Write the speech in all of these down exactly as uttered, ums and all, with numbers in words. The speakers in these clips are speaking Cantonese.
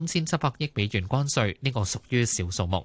五千七百億美元關稅，呢個屬於小數目。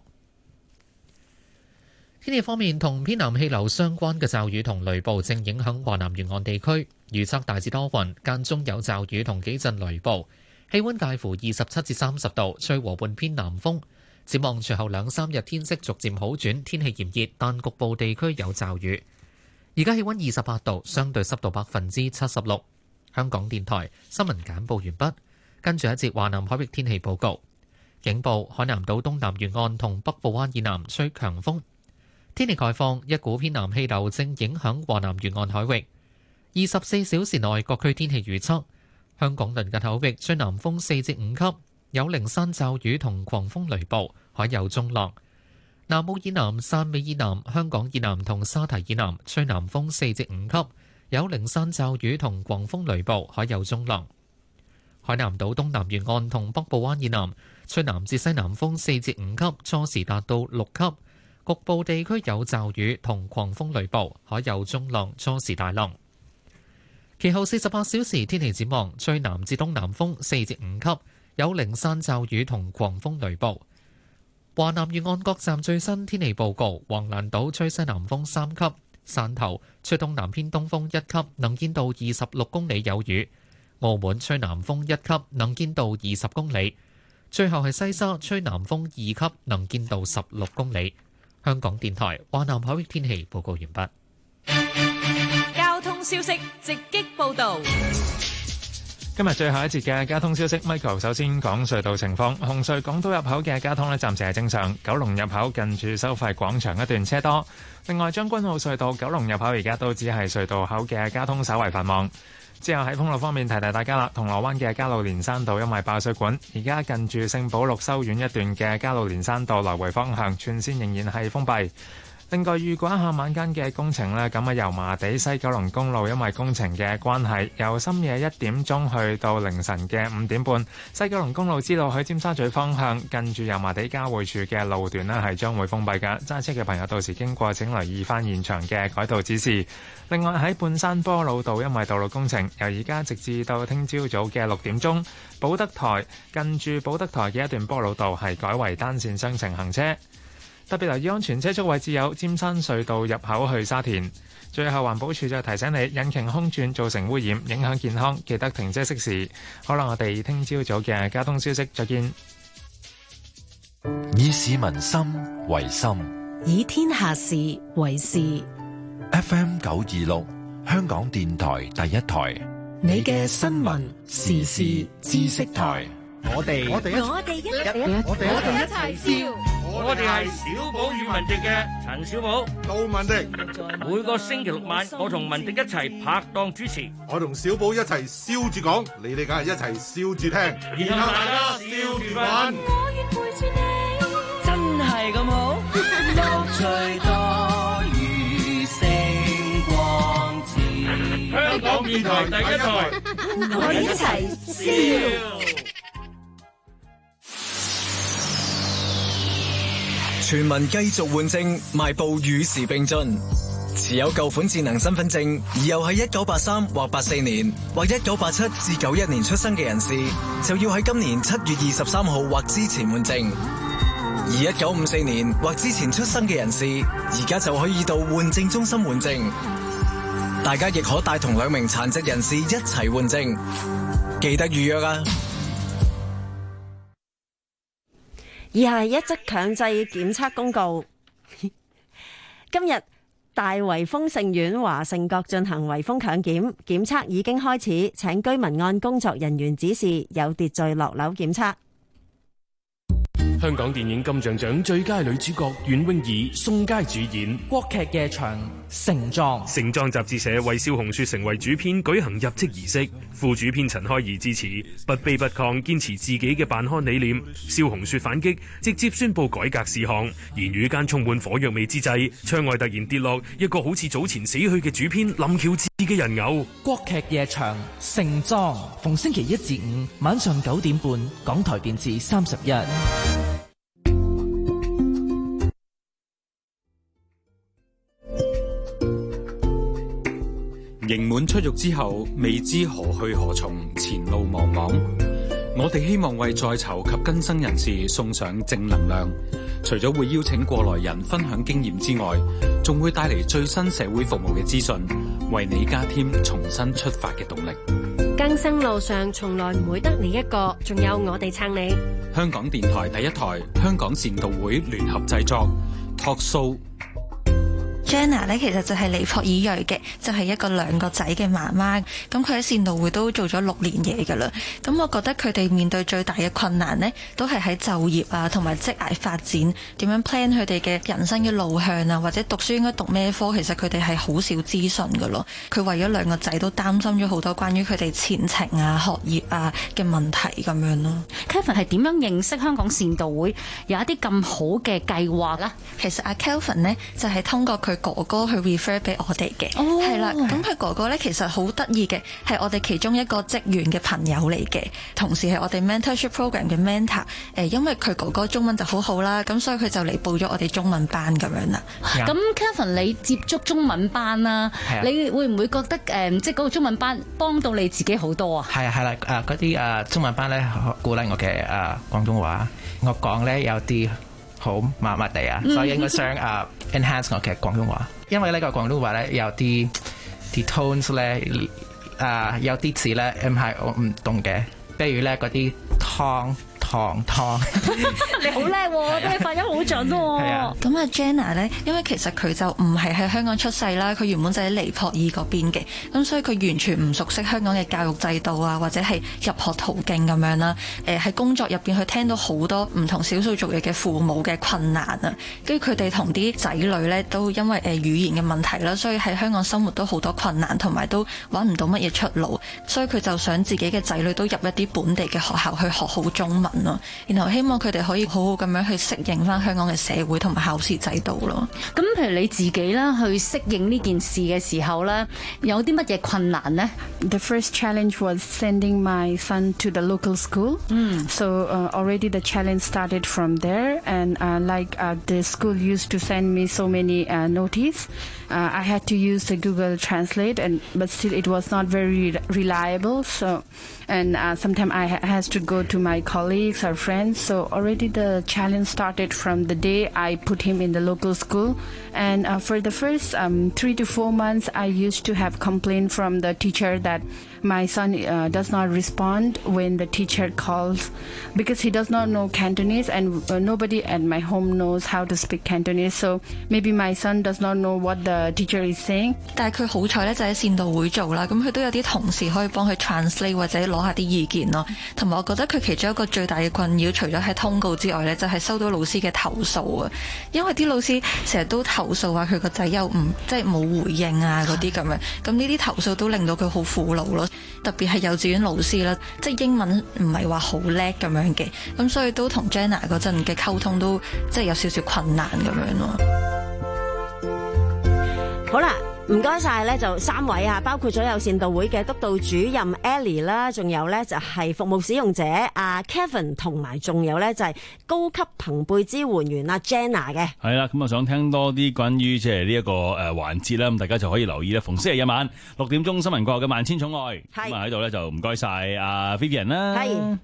天氣方面，同偏南氣流相關嘅驟雨同雷暴正影響華南沿岸地區，預測大致多雲，間中有驟雨同幾陣雷暴，氣溫介乎二十七至三十度，吹和緩偏南風。展望隨後兩三日天色逐漸好轉，天氣炎熱，但局部地區有驟雨。而家氣溫二十八度，相對濕度百分之七十六。香港電台新聞簡報完畢，跟住一節華南海域天氣報告。警報：海南島東南沿岸同北部灣以南吹強風。天氣概況：一股偏南氣流正影響華南沿岸海域。二十四小時內各區天氣預測：香港鄰近海域吹南風四至五級，有零散驟雨同狂風雷暴，海有中浪。南澳以南、汕尾以南、香港以南同沙堤以南吹南風四至五級，有零散驟雨同狂風雷暴，海有中浪。海南島東南沿岸同北部灣以南吹南至西南風四至五級，初時達到六級。局部地區有驟雨同狂風雷暴，海有中浪，初時大浪。其後四十八小時天氣展望，吹南至東南風四至五級，有零散驟雨同狂風雷暴。華南沿岸各站最新天氣報告：橫瀾島吹西南風三級，汕頭吹東南偏東風一級，能見度二十六公里有雨；澳門吹南風一級，能見度二十公里。最後係西沙吹南風二級，能見度十六公里。香港電台華南海域天氣報告完畢。 交通消息直擊報道。 今日最後一節嘅交通消息 ，Michael 首先講隧道情況。紅隧港島入口嘅交通呢，暫時係正常。九龍入口近住收費廣場一段車多。另外，將軍澳隧道九龍入口而家都只係隧道口嘅交通稍為繁忙。之後喺封路方面提提大家啦，銅鑼灣嘅加路連山道因為爆水管，而家近住聖保祿修院一段嘅加路連山道來回方向全線仍然係封閉。另外預告一下晚間嘅工程呢，咁啊油麻地西九龍公路因為工程嘅關係，由深夜一點鐘去到凌晨嘅五點半，西九龍公路支路去尖沙咀方向近住油麻地交匯處嘅路段呢係將會封閉㗎，揸車嘅朋友到時經過請留意翻現場嘅改道指示。另外喺半山坡老道因為道路工程，由而家直至到聽朝早嘅六點鐘，寶德台近住寶德台嘅一段坡老道係改為單線雙程行車。特別留意安全車速位置有尖山隧道入口去沙田。最後環保署就提醒你，引擎空轉造成污染，影響健康，記得停車熄匙。好啦，我哋聽朝早嘅交通消息再見。 以市民心為心， 以天下事為事。 F M 九二六，香港電台第一台， 你嘅新聞時事知識台。 我哋我哋我哋一我哋我哋一齊笑。 我哋係小寶與文迪嘅陳小寶、 杜文迪。 每個星期六晚，我同文迪一齊拍檔主持， 我同小寶一齊笑住講，你哋梗係一齊笑住聽， 然後大家笑住玩。 我願陪住你， 真係咁好，樂趣多於星光照。 香港電台第一台， 我哋一齊笑。 全民繼續換證，邁步與時並進。持有舊款智能身份證而又喺一九八三或八四年或一九八七至九一年出生嘅人士，就要喺今年七月二十三號或之前換證。而一九五四年或之前出生嘅人士，而家就可以到換證中心換證。大家亦可帶同兩名殘疾人士一齊換證，記得預約啊！ 以下係一則強制檢測公告。今日大圍豐盛苑華盛閣進行圍封強檢，檢測已經開始，請居民按工作人員指示有秩序落樓檢測。 香港電影金像獎最佳女主角袁詠儀、宋佳主演國劇夜場盛裝。 盛裝雜誌社為蕭紅雪成為主編舉行入職儀式，副主編陳開怡致辭，不卑不亢，堅持自己嘅辦刊理念。蕭紅雪反擊，直接宣布改革事項，言語間充滿火藥味之際，窗外突然跌落一個好似早前死去嘅主編林喬治嘅人偶。 國劇夜場盛裝，逢星期一至五晚上九點半，港台電視三十一。 刑滿出獄之後，未知何去何從，前路茫茫。 我哋希望為在囚及更生人士送上正能量，除咗會邀請過來人分享經驗之外，仲會帶嚟最新社會服務嘅資訊，為你加添重新出發嘅動力。 更生路上從來唔會得你一個，仲有我哋撐你。 香港電台第一台，香港善導會聯合製作 Talk Show。 Jenna 咧其實就係尼泊爾裔嘅，就係、是、一個兩個仔嘅媽媽。咁佢喺善導會都做咗六年嘢㗎啦。咁我覺得佢哋面對最大嘅困難呢，都係喺就業啊同埋職涯發展，點樣 plan 佢哋嘅人生嘅路向啊，或者讀書應該讀咩科，其實佢哋係好少資訊㗎咯。佢為咗兩個仔都擔心咗好多關於佢哋前程啊、學業啊嘅問題咁樣咯。 Kevin 係點樣認識香港善導會有一啲咁好嘅計劃咧？ 其實阿 Kelvin 呢，就係通過佢哥哥去 refer 俾我哋嘅，係啦、哦。咁佢哥哥咧其實好得意嘅，係我哋其中一個職員嘅朋友嚟嘅，同時係我哋 mentorship program 嘅 mentor。誒，因為佢哥哥中文就好好啦，咁所以佢就嚟報咗我哋中文班咁樣啦。 咁 Kevin 你接觸中文班啦，你會唔會覺得誒，即係嗰個中文班幫到你自己好多啊？ 係啊係啦，誒嗰啲誒中文班咧鼓勵我嘅誒廣東話，我講咧有啲好麻麻地啊，所以應該想誒 enhance 我嘅廣東話。因為呢個廣東話咧有啲啲 tones 咧，啊有啲字咧唔係我唔懂嘅，比如咧嗰啲湯湯湯， 你好叻喎，都係發音好準喎。 咁啊 Jenna 咧，因為其實佢就唔係喺香港出世啦，佢原本就喺尼泊爾嗰邊嘅，咁所以佢完全唔熟悉香港嘅教育制度啊，或者係入學途徑咁樣啦。誒喺工作入邊，佢聽到好多唔同少數族裔嘅父母嘅困難啊，跟住佢哋同啲仔女咧都因為誒語言嘅問題啦，所以喺香港生活都好多困難，同埋都揾唔到乜嘢出路，所以佢就想自己嘅仔女都入一啲本地嘅學校去學好中文咯，然後希望佢哋可以好好咁樣去適應翻香港嘅社會同埋考試制度咯。 咁譬如你自己啦，去適應呢件事嘅時候咧，有啲乜嘢困難呢？ The first challenge was sending my son to the local school. Mm. So uh, already the challenge started from there, and uh, like uh, the school used to send me so many uh, notice. Uh, I had to use the Google Translate, and but still it was not very reliable. So, and uh, sometimes I ha- has to go to my colleagues or friends. So already the challenge started from the day I put him in the local school. And uh, for the first um, three to four months, I used to have complaint from the teacher that my son uh, does not respond when the teacher calls because he does not know Cantonese, and uh, nobody at my home knows how to speak Cantonese. So maybe my son does not know what the teacher is saying. 但係佢好彩咧，就喺善導會做啦，咁佢都有啲同事可以幫佢 translate 或者攞下啲意見咯。同埋我覺得佢其中一個最大嘅困擾，除咗係通告之外咧，就係、是、收到老師嘅投訴啊。因為啲老師成日都投訴話佢個仔又唔即係冇回應啊嗰啲咁樣，咁呢啲投訴都令到佢好苦惱咯。特別係幼稚園老師啦，即係英文唔係話好叻咁樣嘅，咁所以都同 Jenna 嗰陣嘅溝通都即係有少少困難咁樣咯。 好啦，唔該晒咧，就三位啊，包括咗有善導會嘅督導主任 Ellie 啦，仲有咧就係服務使用者阿 Kevin， 同埋仲有咧就係高級朋輩支援員阿 Jenna 嘅。 係啦，咁啊想聽多啲關於即係呢一個誒環節啦，咁大家就可以留意啦。逢星期日晚六點鐘新聞過後嘅萬千寵愛，咁啊喺度咧就唔該晒阿 Vivian 啦。係。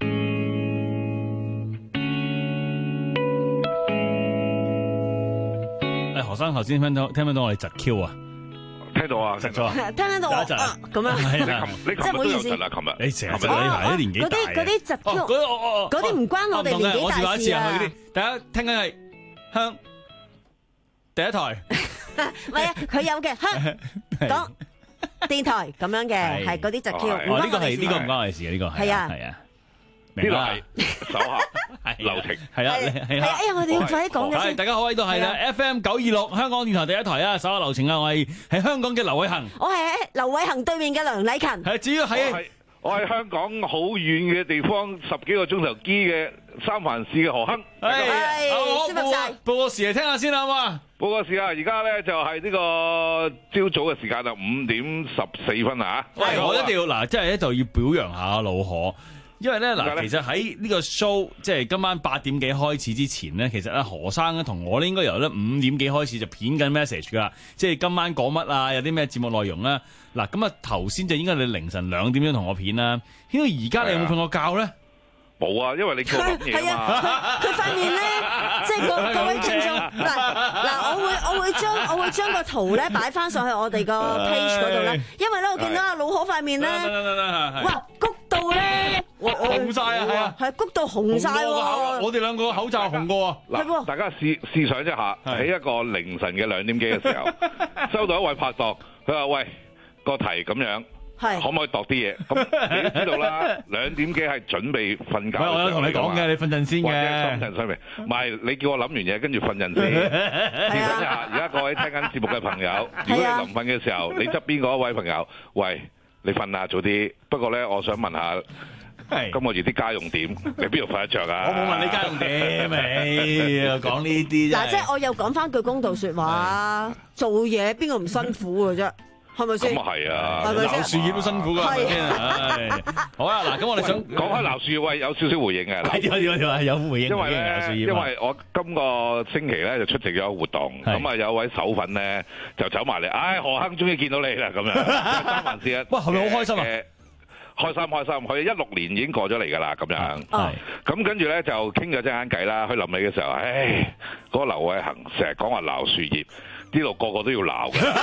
誒，何生頭先聽到聽唔聽到我哋窒 Q 啊？ 聽到啊， 窒咗啊， 聽唔聽到啊？咁樣， 你琴你琴日都有窒啦，琴日你成日窒你排啲年紀大嗰啲嗰啲窒 Q，嗰啲唔關我哋年紀大事啊。 大家聽緊係香第一台， 唔係啊，佢有嘅香港電台咁樣嘅，係嗰啲窒 Q。 哦，呢個係呢個唔關我哋事嘅，呢個係啊係啊。 呢個係手下留情， 係啊，係啊， 哎呀，我哋要快啲講嘅先。 大家好，呢度係啦 F M 九二六香港電台第一台啊，手下留情啊，我係喺香港嘅劉偉恒， 我係喺劉偉恒對面嘅梁禮勤。 係，至於喺我喺香港好遠嘅地方，十幾個鐘頭機嘅三藩市嘅何亨。 係，好，報個報個時嚟聽下先啦，好嘛？ 報個時啊，而家咧就係呢個朝早嘅時間啊，五點十四分啊。 喂，我一定要嗱，即係咧就要表揚下老何。因為咧嗱，其實喺呢個 show 即係今晚八點幾開始之前咧，其實咧何生咧同我咧應該由咧五點幾開始就片緊 message 噶，即係今晚講乜啊，有啲咩節目內容啦。嗱咁啊頭先就應該你凌晨兩點鐘同我片啦。因為而家你有冇瞓過覺咧？ 冇啊，因為你叫我諗嘢啊嘛。 佢塊面咧，即係各各位聽眾嗱嗱，我會我會將我會將個圖咧擺翻上去我哋個 page 嗰度咧，因為咧我見到阿老可塊面咧，哇谷到咧， 紅晒啊，係啊， 係谷到紅晒喎。 我哋兩個口罩紅過啊！ 嗱，大家試試想一下，喺一個凌晨嘅兩點幾嘅時候，收到一位拍檔，佢話：喂，個題咁樣。可唔可以度啲嘢？咁你都知道啦，兩點幾係準備瞓覺。 我有同你講嘅，你瞓陣先嘅。或者深層睡眠， 唔係你叫我諗完嘢，跟住瞓陣先。試想一下，而家各位聽緊節目嘅朋友，如果你臨瞓嘅時候，你側邊嗰一位朋友，喂，你瞓下早啲。不過咧，我想問下。今個月啲家用點？你邊度瞓得着啊？ 我冇問你家用點，咪講呢啲啫。 嗱，即係我又講翻句公道説話，做嘢邊個唔辛苦嘅啫？係咪先？ 咁啊係啊， 鬧樹葉都辛苦㗎，係咪先？好啊，嗱，咁我哋想講開鬧樹葉，喂，有少少回應嘅。 有有有有回應。 因為咧，因為我今個星期咧就出席咗活動，咁啊有位手粉咧就走埋嚟，唉，何亨終於見到你啦，咁樣三萬四啊！ 哇，係咪好開心啊？ 開心開心，佢一六年已經過咗嚟㗎啦，咁樣。係。咁跟住咧就傾咗陣間偈啦。去臨尾嘅時候，唉，嗰個劉偉恒成日講話鬧樹葉，呢度個個都要鬧㗎。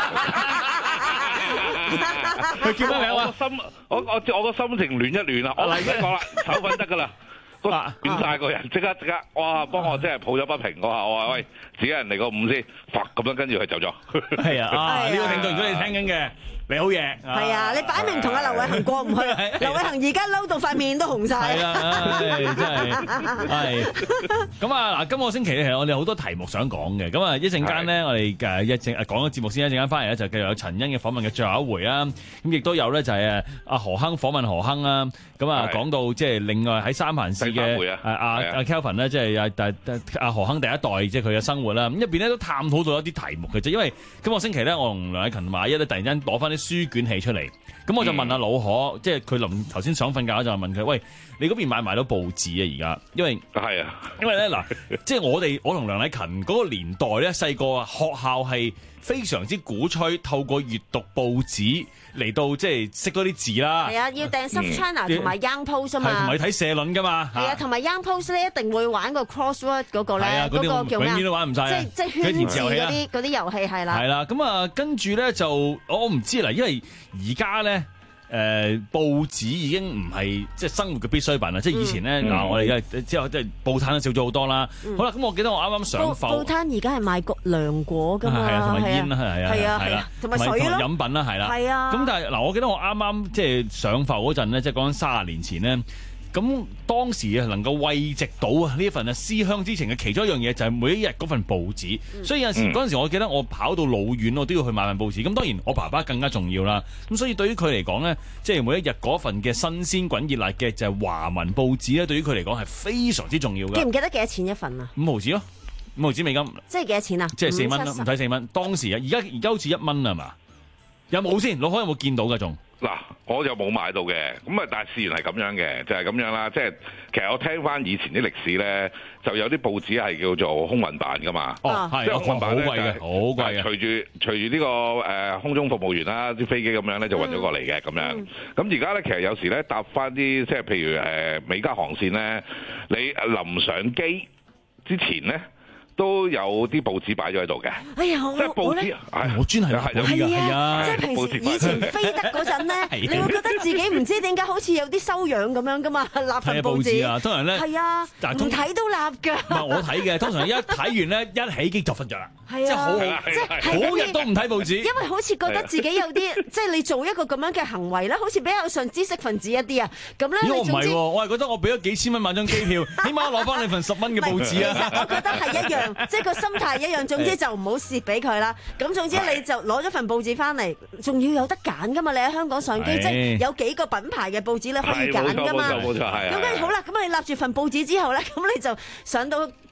佢叫咩名啊？ 我心我我我個心情亂一亂啦。我嚟一講啦，手粉得㗎啦。亂晒個人，即刻即刻，哇！幫我真係抱咗不平嗰下，我話喂，自己人嚟個五先，發咁樣跟住佢走咗。 係啊，啊呢個聽眾如果你聽緊嘅，你好嘢。 係啊，你擺明同阿劉偉恒過唔去，劉偉恒而家嬲到塊面都紅晒。 係啊，真係係。咁啊嗱，今個星期咧，其實我哋好多題目想講嘅。咁啊，一陣間咧，我哋誒一陣講咗節目先，一陣間翻嚟咧就繼續有陳欣嘅訪問嘅最後一回啦。咁亦都有咧就係誒阿何亨訪問何亨啦。咁啊講到即係另外喺三藩市嘅誒阿阿 Kelvin 咧，即係阿阿何亨第一代，即係佢嘅生活啦。咁入邊咧都探討到一啲題目嘅啫。因為今個星期咧，我同梁禮勤同馬一咧突然間攞翻啲書卷氣出嚟，咁我就問阿老可，即係佢臨頭先想瞓覺就問佢：喂，你嗰邊買唔買到報紙啊？而家因為係啊， 因為咧嗱，即係我哋我同梁禮勤嗰個年代咧，細個啊學校係非常之鼓吹透過閱讀報紙嚟到即係識多啲字啦。 係啊，要訂 South China 同埋 Young Post 啊嘛。 係同埋睇社論㗎嘛。 係啊，同埋 Young Post 咧一定會玩個 crossword 嗰個咧，嗰個叫咩啊？ 永遠都玩唔晒。 即係即係圈字嗰啲嗰啲遊戲係啦。 係啦，咁啊跟住咧就我唔知啦，因為而家咧。誒、呃、報紙已經唔係即係生活嘅必需品啦，即係以前咧嗱，嗯、我哋而家之後即係報攤都少咗好多啦。嗯、好啦，咁我記得我啱啱上報報攤而家係賣個涼果㗎嘛， 係啊，同埋煙啦，係啊， 係啊，係啊，同埋水咯， 飲品啦，係啦， 係啊。 咁但係嗱，我記得我啱啱即係上報嗰陣咧，即係講緊三十年前咧。咁當時啊，能夠慰藉到啊呢一份啊思鄉之情嘅其中一樣嘢，就係每一日嗰份報紙。嗯、所以有陣時嗰陣時，我記得我跑到老遠，我都要去買份報紙。咁當然我爸爸更加重要啦。咁所以對於佢嚟講呢，即係每一日嗰份嘅新鮮滾熱辣嘅就係華文報紙咧，對於佢嚟講係非常之重要嘅。 記唔記得幾多錢一份啊？ 五毫紙咯，五毫紙美金。 即係幾多錢啊？ 即係四蚊咯，唔使四蚊。當時啊，而家而家好似一蚊啊嘛？有冇先？老開有冇見到㗎仲？ 嗱，我就冇買到嘅，咁啊，但係事緣係咁樣嘅，就係、是、咁樣啦。即係其實我聽翻以前啲歷史咧，就有啲報紙係叫做空運版噶嘛。 哦，係， 即係空運版咧， 好貴嘅，好貴嘅。 隨住隨住呢個誒、呃、空中服務員啦，啲飛機咁樣咧就運咗過嚟嘅咁樣。咁而家咧其實有時咧搭翻啲即係譬如誒、呃、美加航線咧，你臨上機之前咧。都有啲報紙擺咗喺度嘅。 哎呀， 即係報紙， 我專係係係啊，即係平時以前飛得嗰陣咧，你會覺得自己唔知點解好似有啲修養咁樣噶嘛，立份報紙啊，通常咧係啊，唔睇都立㗎。 啊唔係我睇嘅，通常一睇完咧，一起機就瞓着啦。 係啊， 即係好好， 即係好日都唔睇報紙。 因為好似覺得自己有啲，即係你做一個咁樣嘅行為咧，好似比較上知識分子一啲啊。咁咧， 我唔係喎，我係覺得我俾咗幾千蚊買張機票，起碼攞翻你份十蚊嘅報紙啊。 其實我覺得係一樣，即係個心態。係一樣，總之就唔好蝕俾佢啦。咁總之你就攞咗份報紙翻嚟，仲要有得揀噶嘛？你喺香港上機，即係有幾個品牌嘅報紙你可以揀噶嘛。咁跟住好啦，咁你立住份報紙之後咧，咁你就上到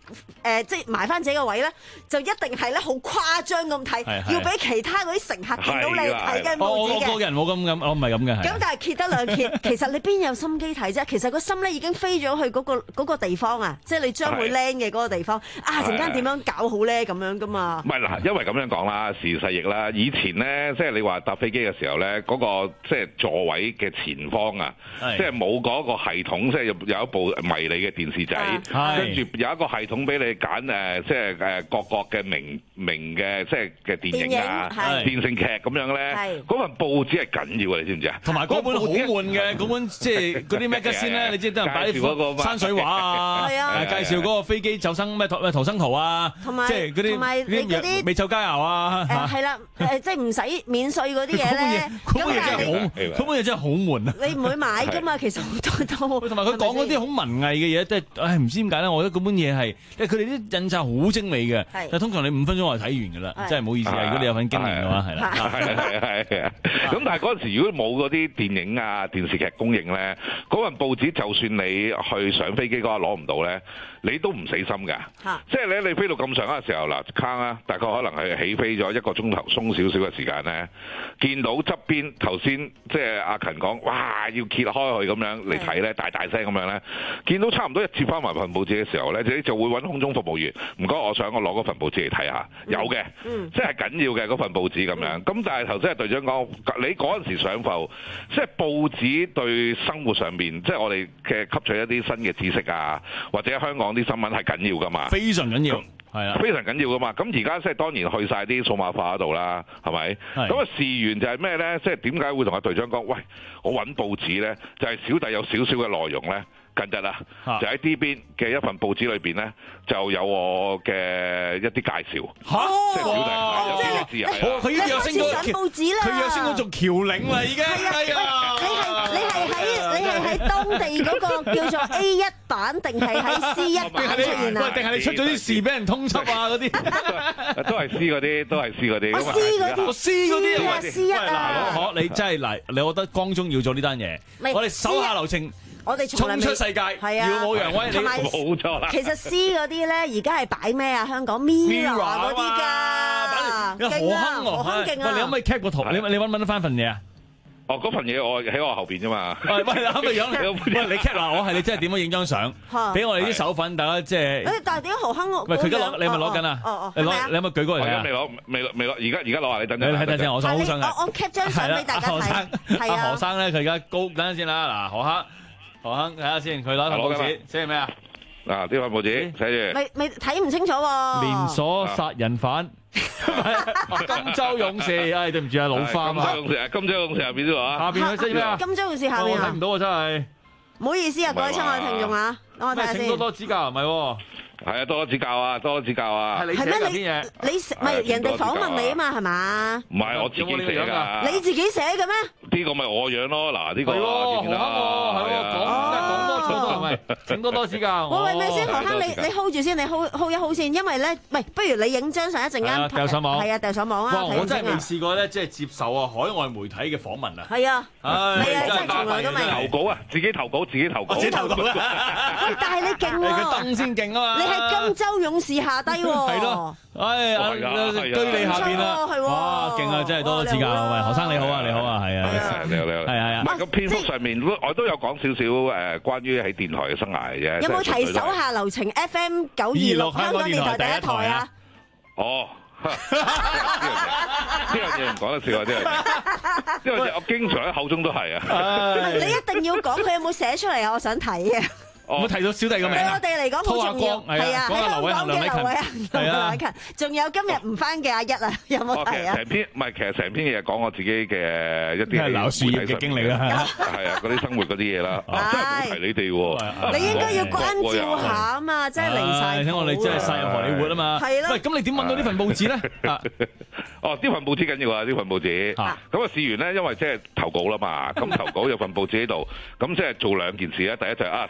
誒即係埋翻自己個位咧，就一定係咧好誇張咁睇，要俾其他嗰啲乘客見到你睇嘅報紙嘅。 我我個人冇咁咁，我唔係咁嘅。 咁但係揭得兩揭，其實你邊有心機睇啫？其實個心咧已經飛咗去嗰個嗰個地方啊，即係你將會 land 嘅嗰個地方啊，陣間點樣搞好咧？咁樣噶嘛？ 唔係嗱，因為咁樣講啦，時勢易啦。以前咧，即係你話搭飛機嘅時候咧，嗰個即係座位嘅前方啊，即係冇嗰個系統，即係有有一部迷你嘅電視仔，跟住有一個系統俾你揀誒，即係誒各國嘅名名嘅即係嘅電影啊、電視劇咁樣咧。嗰份報紙係緊要嘅，你知唔知啊？ 同埋嗰本好悶嘅嗰本，即係嗰啲咩嘅先咧？你知得人擺啲山水畫啊，介紹嗰個飛機走生咩逃生圖啊，即係嗰啲嗰啲美酒佳肴啊。 誒係啦，誒即係唔使免稅嗰啲嘢咧。 嗰本嘢真係好，嗰本嘢真係好悶啊！ 你唔會買㗎嘛？其實好多都。 同埋佢講嗰啲好文藝嘅嘢，即係唉唔知點解咧？我覺得嗰本嘢係，因為佢哋啲印刷好精美嘅，但係通常你五分鐘就睇完㗎啦，真係唔好意思啊！如果你有份經驗嘅話，係啦。 係係係係。咁但係嗰陣時，如果冇嗰啲電影啊、電視劇供應咧，嗰份報紙就算你去上飛機嗰日攞唔到咧，你都唔死心㗎。即係咧，你飛到咁上下嘅時候嗱，卡啦，大概可能係起飛咗一個鐘頭鬆少少嘅時間咧，見到側邊頭先即係阿勤講，哇要揭開佢咁樣嚟睇咧，大大聲咁樣咧，見到差唔多一接翻埋份報紙嘅時候咧，你就會揾空中服務員，唔該，我想我攞嗰份報紙嚟睇下，有嘅，嗯、即係緊要嘅嗰份報紙咁樣。咁但係頭先阿隊長講，你嗰陣時上浮，即係報紙對生活上面，即係我哋嘅吸取一啲新嘅知識啊，或者香港啲新聞係緊要噶嘛， 非常緊要。係啊， 非常緊要噶嘛！咁而家即係當然去晒啲數碼化嗰度啦，係咪？咁啊事緣就係咩咧？即係點解會同阿隊長講？喂，我揾報紙咧，就係、是、小弟有少少嘅內容咧。近日啊，就喺呢邊嘅一份報紙裏邊咧，就有我嘅一啲介紹。 嚇！ 即係小弟係有啲字係。 佢已經有升到報紙啦， 佢有升到做僑領啦，已經。係啊！ 你係你係喺你係喺當地嗰個叫做 A 一版，定係喺 C 一版出現啊？ 定係你出咗啲事俾人通緝啊？嗰啲都係 C 嗰啲，都係 C 嗰啲。 我 C 嗰啲， 我 C 嗰啲啊，C 一啊！ 嗱，攞你真係嗱，你覺得光宗要做呢單嘢，我哋手下留情。 我哋衝出世界， 係啊， 耀武揚威， 同埋冇錯啦。 其實 C 嗰啲咧，而家係擺咩啊？香港 Mirror 嗰啲㗎， 勁啊！ 何亨勁啊！ 喂，你可唔可以 cap 個圖？你你揾唔揾得翻份嘢啊？ 哦，嗰份嘢我喺我後邊啫嘛。 喂，喂，咁嘅樣，喂，你 cap 嗱，我係你真係點樣影張相，俾我哋啲手粉，大家即係。誒， 但係點解何亨我？ 喂，佢而家攞，你係咪攞緊啊？ 哦哦， 你攞，你有冇舉過嚟啊？ 未攞，未攞，未攞，而家而家攞啊！你等陣。 你睇等陣，我想好想嘅。 我我 cap 張相俾大家睇。係啊。 何生咧，佢而家高，等陣先啦。嗱，何生。何亨睇下先，佢攞份報紙寫咩啊？ 嗱，呢份報紙寫住， 未未睇唔清楚喎。 連鎖殺人犯，金州勇士，唉，對唔住啊，老花啊。 金州勇士，金州勇士下邊啲話。 下邊佢寫咩啊？ 金州勇士下邊啊？ 睇唔到啊，真係。 唔好意思啊，各位親愛聽眾啊，等我睇下先。 請多多指教，唔係喎。 係啊，多多指教啊，多多指教啊。 係你寫嘅篇嘢， 你唔係人哋訪問你啊嘛，係嘛？ 唔係我自己寫㗎。 你自己寫嘅咩？ 呢個咪我樣咯，嗱呢個。 係喎，何亨喎，係喎，講講多錯多係咪？請多多指教。 喂喂，咪先，何亨，你你 hold 住先，你 hold hold 一 hold 先，因為咧，唔係，不如你影張相一陣間掉上網。 係啊，掉上網啊。 哇！我真係未試過咧，即係接受啊海外媒體嘅訪問啊。 係啊。 係啊，真係從來都未。 投稿啊，自己投稿，自己投稿。 自己投稿啊！喂，但係你勁喎。 佢登先勁啊嘛。 你係金州勇士下低喎。 係咯。唉，居你下邊啦。 係喎。 哇，勁啊！真係多多指教。喂，何生你好啊，你好啊，係啊。 你好，你好。 係係啊。 唔係咁篇幅上面，我都有講少少誒，關於喺電台嘅生涯嘅啫。 有冇提手下留情 F M 九二六香港電台第一台啊？ 哦。呢樣嘢唔講得笑啊！呢樣嘢，因為我經常喺口中都係啊。 你一定要講，佢有冇寫出嚟啊？我想睇啊！ 我提到小弟個名，對我哋嚟講好重要，係啊，喺香港嘅劉偉恒、劉偉勤，仲有今日唔翻嘅阿一啊，有冇提啊？ 成篇唔係，其實成篇嘢講我自己嘅一啲係鬧事業嘅經歷啦， 係啊，嗰啲生活嗰啲嘢啦，真係冇提你哋喎。 你應該要關照下啊嘛，真係離曬譜。 聽我哋真係殺入荷里活啊嘛。 係咯。 喂，咁你點揾到呢份報紙咧？ 哦，呢份報紙緊要啊！呢份報紙，咁啊試完咧，因為即係投稿啦嘛，咁投稿有份報紙喺度，咁即係做兩件事咧。第一就係啊睇一睇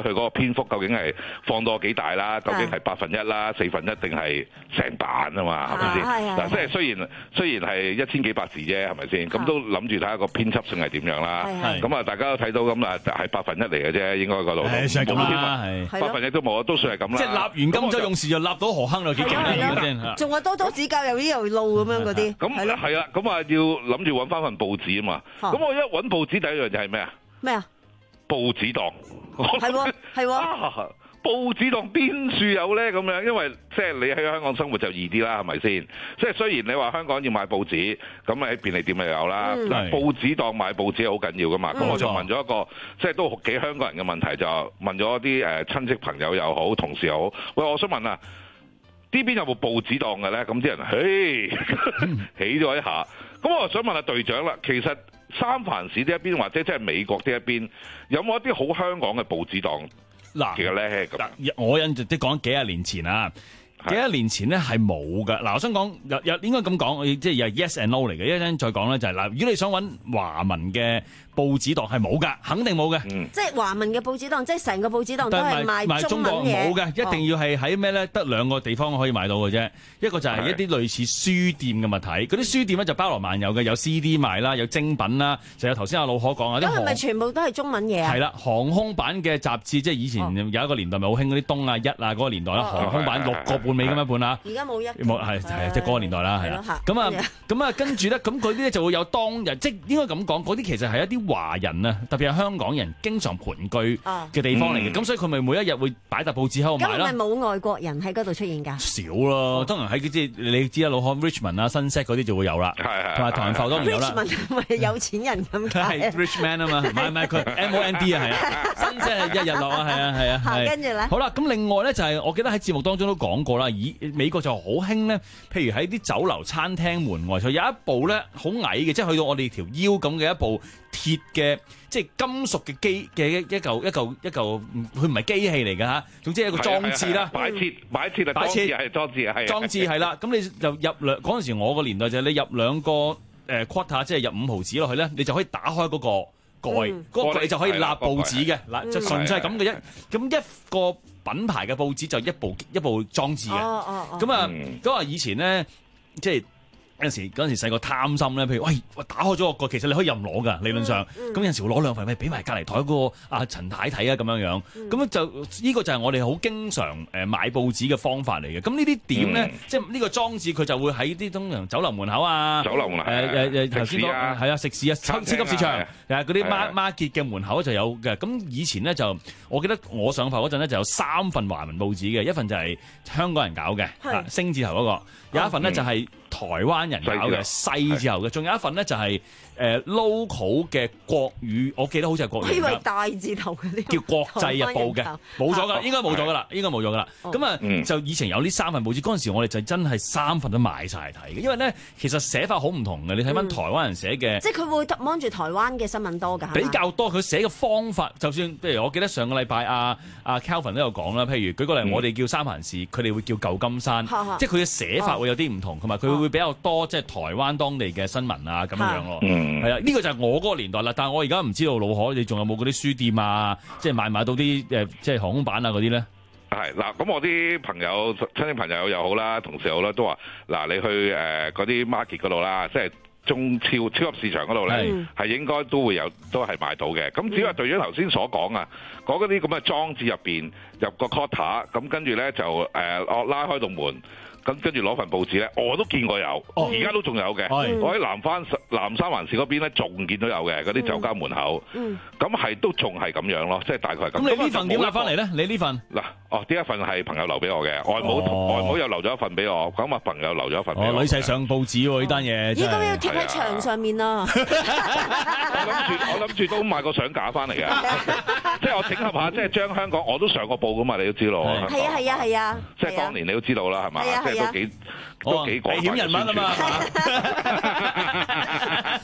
佢嗰個篇幅究竟係放到幾大啦？究竟係百分一啦、四分一定係成版啊嘛？係咪先？嗱，即係雖然雖然係一千幾百字啫，係咪先？咁都諗住睇下個編輯性係點樣啦。咁啊，大家都睇到咁啦，係百分一嚟嘅啫，應該嗰度冇添啊，百分一都冇，都算係咁啦。 即係立完金州勇士就立到河坑度幾勁啦先。 仲話多多指教又呢又路咁樣嗰啲。 咁係係啦，咁啊要諗住揾翻份報紙啊嘛。咁我一揾報紙第一樣就係咩啊？ 咩啊？ 報紙檔。 係喎係喎。 報紙檔邊處有咧咁樣？因為即係你喺香港生活就易啲啦，係咪先？即係雖然你話香港要買報紙，咁喺便利店咪有啦。 嗯、 報紙檔買報紙係好緊要噶嘛。咁、嗯、我就問咗一個即係都幾香港人嘅問題，就問咗啲誒親戚朋友又好，同事又好。喂，我想問啊，呢邊有冇報紙檔嘅咧？咁啲人嘿起咗一下。咁我就想問下隊長啦，其實三藩市呢一邊或者即係美國呢一邊，有冇一啲好香港嘅報紙檔？嗱，其實咧咁， 我印象即係講幾廿年前啊，幾廿年前咧係冇㗎。嗱，我想講有有應該咁講，即係有 yes and no 嚟嘅。一陣再講咧就係、是、嗱，如果你想揾華文嘅報紙檔係冇㗎，肯定冇嘅。 嗯、即係華文嘅報紙檔，即係成個報紙檔都係賣中文嘢。 冇嘅，一定要係喺咩咧？得兩個地方可以買到嘅啫。一個就係一啲類似書店嘅物體，嗰啲書店咧就包羅萬有嘅，有 C D 賣啦，有精品啦，就有頭先阿老可講啊。 咁係咪全部都係中文嘢啊？ 係啦，航空版嘅雜誌，即係以前有一個年代咪好興嗰啲東啊一啊嗰個年代啦，航空版六個半美金一本啊。 而家冇一冇係係即係嗰個年代啦，係啦。咁啊咁啊，跟住咧，咁嗰啲咧就會有當日，即係應該咁講，嗰啲其實係一啲華人啊，特別係香港人經常盤踞嘅地方嚟嘅。咁、嗯、所以佢咪每一日會擺沓報紙喺度賣啦。 咁係咪冇外國人喺嗰度出現㗎？ 少咯，當然喺即係你知啊，老漢 Richmond 啊、Sunset 嗰啲就會有啦，同埋唐人埠當然有啦。 Richmond 咪有錢人咁解？ 係 rich man 啊嘛，唔係唔係佢 M O N D 啊，係啊，Sunset 係一日落啊，係啊係啊係。 跟住咧， 好啦，咁另外咧就係我記得喺節目當中都講過啦，以美國就好興咧，譬如喺啲酒樓餐廳門外就有一部咧好矮嘅，即係去到我哋條腰咁嘅一部鐵嘅，即係金屬嘅機嘅一嚿一嚿一嚿，佢唔係機器嚟㗎嚇，總之係一個裝置啦。 擺設擺設啊，裝置係裝置係。 裝置係啦，咁你就入兩嗰陣時，我個年代就係你入兩個誒 quota，即係入五毫紙落去咧，你就可以打開嗰個蓋，嗰個你就可以立報紙嘅，嗱就純粹係咁嘅啫。咁一個品牌嘅報紙就一部一部裝置嘅。咁啊，咁啊以前咧，即係。有陣時嗰陣時細個貪心咧，譬如喂，打開咗個蓋，其實你可以任攞㗎，理論上。咁、嗯嗯、有陣時會攞兩份，咪俾埋隔離台嗰個阿陳太睇啊，咁樣樣。咁、嗯、就呢、呢個就係我哋好經常誒買報紙嘅方法嚟嘅。咁呢啲點咧，嗯、即係呢個裝置佢就會喺啲通常酒樓門口啊， 酒樓門口誒誒誒頭先講係啊食肆啊超級市場，誒嗰啲孖孖結嘅門口就有嘅。咁以前咧就我記得我上課嗰陣咧就有三份華文報紙嘅，一份就係香港人搞嘅，星字頭嗰、嗰個，有一份咧就係、是。台灣人搞嘅細字頭嘅，仲有一份咧就係誒 local 嘅國語，我記得好似係國語。 以為大字頭嗰啲叫國際日報嘅，冇咗㗎，應該冇咗㗎啦，應該冇咗㗎啦。咁啊、嗯，就以前有呢三份報紙，嗰陣時我哋就真係三份都買晒嚟睇嘅，因為咧其實寫法好唔同嘅。你睇翻台灣人寫嘅、嗯， 即係佢會望住台灣嘅新聞多㗎， 比較多。佢寫嘅方法，就算譬如我記得上個禮拜阿阿 Calvin 都有講啦，譬如舉個例，我哋叫三藩市，佢哋會叫舊金山，嗯、即係佢嘅寫法會有啲唔同，同埋佢會比較多即係台灣當地嘅新聞啊咁樣咯。係啊，呢、呢個就係我嗰個年代啦。但係我而家唔知道老可，你仲有冇嗰啲書店啊，即係買買到啲誒即係航空版啊嗰啲咧？ 係嗱，咁我啲朋友、親戚朋友又好啦，同事又好啦，都話嗱，你去誒嗰啲 market 嗰度啦，即係中超超級市場嗰度咧，係應該都會有，都係買到嘅。咁只係對於頭先所講啊，講嗰啲咁嘅裝置入邊入個 quota，咁跟住咧就誒我、呃、拉開道門。咁跟住攞份報紙咧，我都見過有，而家、哦、都仲有嘅。嗯、我喺南番南三環市嗰邊咧，仲見到有嘅嗰啲酒家門口。咁係、嗯、都仲係咁樣咯，即係大概係咁。 咁你呢份點攞翻嚟咧？你呢份嗱，哦，呢一份係朋友留俾我嘅，外母、哦、外母又留咗一份俾我，咁啊朋友留咗一份俾我。 哦，女婿上報紙喎呢單嘢。 依家要貼喺牆上面啊！ 我諗住我諗住都買個相架翻嚟嘅，即係我整合下，即係將香港我都上過報噶嘛，你都知道。 係啊係啊係啊！ 即係當年你都知道啦，係嘛？即係都幾都幾危險人物啊嘛！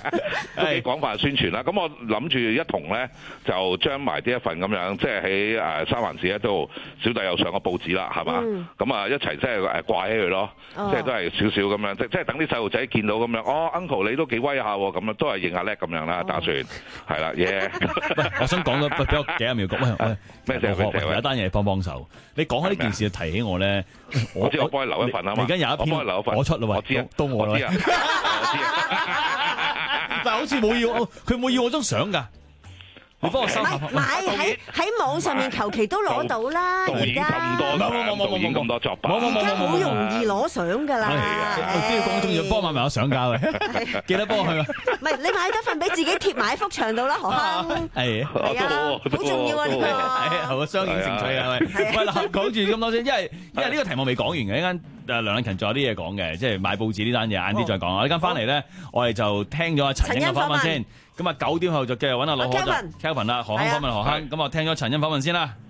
都幾廣泛宣傳啦。咁我諗住一同咧就將埋呢一份咁樣，即係喺誒三藩市咧都小弟又上個報紙啦，係嘛？咁啊、嗯、一齊即係誒掛起佢咯，哦、即係都係少少咁樣，即即係等啲細路仔見到咁樣，哦 Uncle 你都幾威下喎，咁樣都係認下叻咁樣啦，打算係啦，耶！ 我想講到俾我幾廿秒講，喂咩事？ 有一單嘢幫幫手。你講開呢件事就提起我咧， 我知我幫你留一份啊嘛。而家有一篇我幫你留一份， 我出啦喎， 我知啊， 到我啦。 我知啊，我知啊。 但係好似冇要我，佢冇要我張相㗎。你幫我收下。 買喺喺網上面求其都攞到啦，而家。 咁多，冇冇冇冇冇咁多作品。 而家好容易攞相㗎啦。 我知講中意幫買埋我相架嘅，記得幫我去啊。 唔係你買多份俾自己貼埋喺幅牆度啦，何生。 係係啊，好重要啊呢個。 係好雙影成趣啊！喂，嗱講住咁多先，因為因為呢個題目未講完嘅，一陣誒梁禮勤仲有啲嘢講嘅，即係買報紙呢單嘢，晏啲再講啊！呢間翻嚟咧，我哋就聽咗阿陳欣嘅訪問先。咁啊九點後就繼續揾阿老何就 Kelvin 啦，何亨訪問何亨。咁我聽咗陳欣訪問先啦。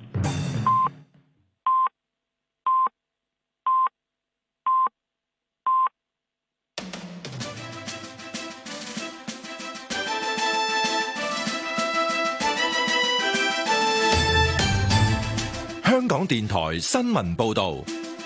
香港電台新聞報導。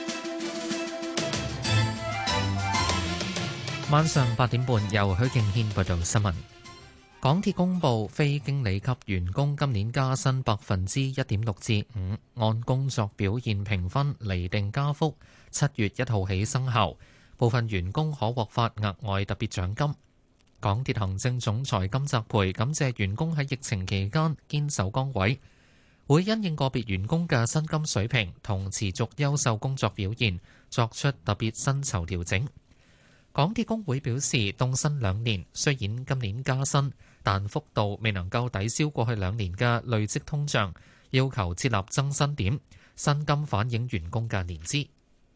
晚上八點半，由許敬軒報道新聞。港鐵公布非經理級員工今年加薪百分之一點六至五，按工作表現評分釐定加幅，七月一號起生效。部分員工可獲發額外特別獎金。港鐵行政總裁金澤培感謝員工喺疫情期間堅守崗位，會因應個別員工嘅薪金水平同持續優秀工作表現，作出特別薪酬調整。港鐵工會表示，凍薪兩年，雖然今年加薪，但幅度未能夠抵消過去兩年嘅累積通脹，要求設立增薪點，薪金反映員工嘅年資。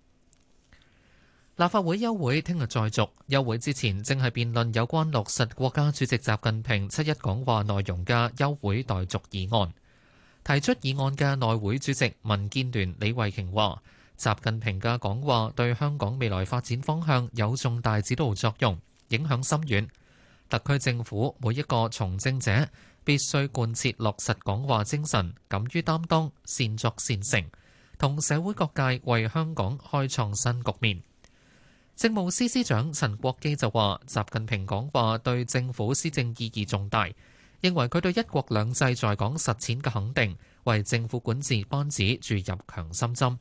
立法會休會聽日再續，休會之前正係辯論有關落實國家主席習近平七一講話內容嘅休會待續議案。提出議案嘅內會主席民建聯李慧瓊話，習近平嘅講話對香港未來發展方向有重大指導作用，影響深遠。特區政府每一個從政者必須貫徹落實講話精神，敢於擔當，善作善成，同社會各界為香港開創新局面。政務司司長陳國基就話，習近平講話對政府施政意義重大，認為佢對一國兩制在港實踐嘅肯定，為政府管治班子注入強心針。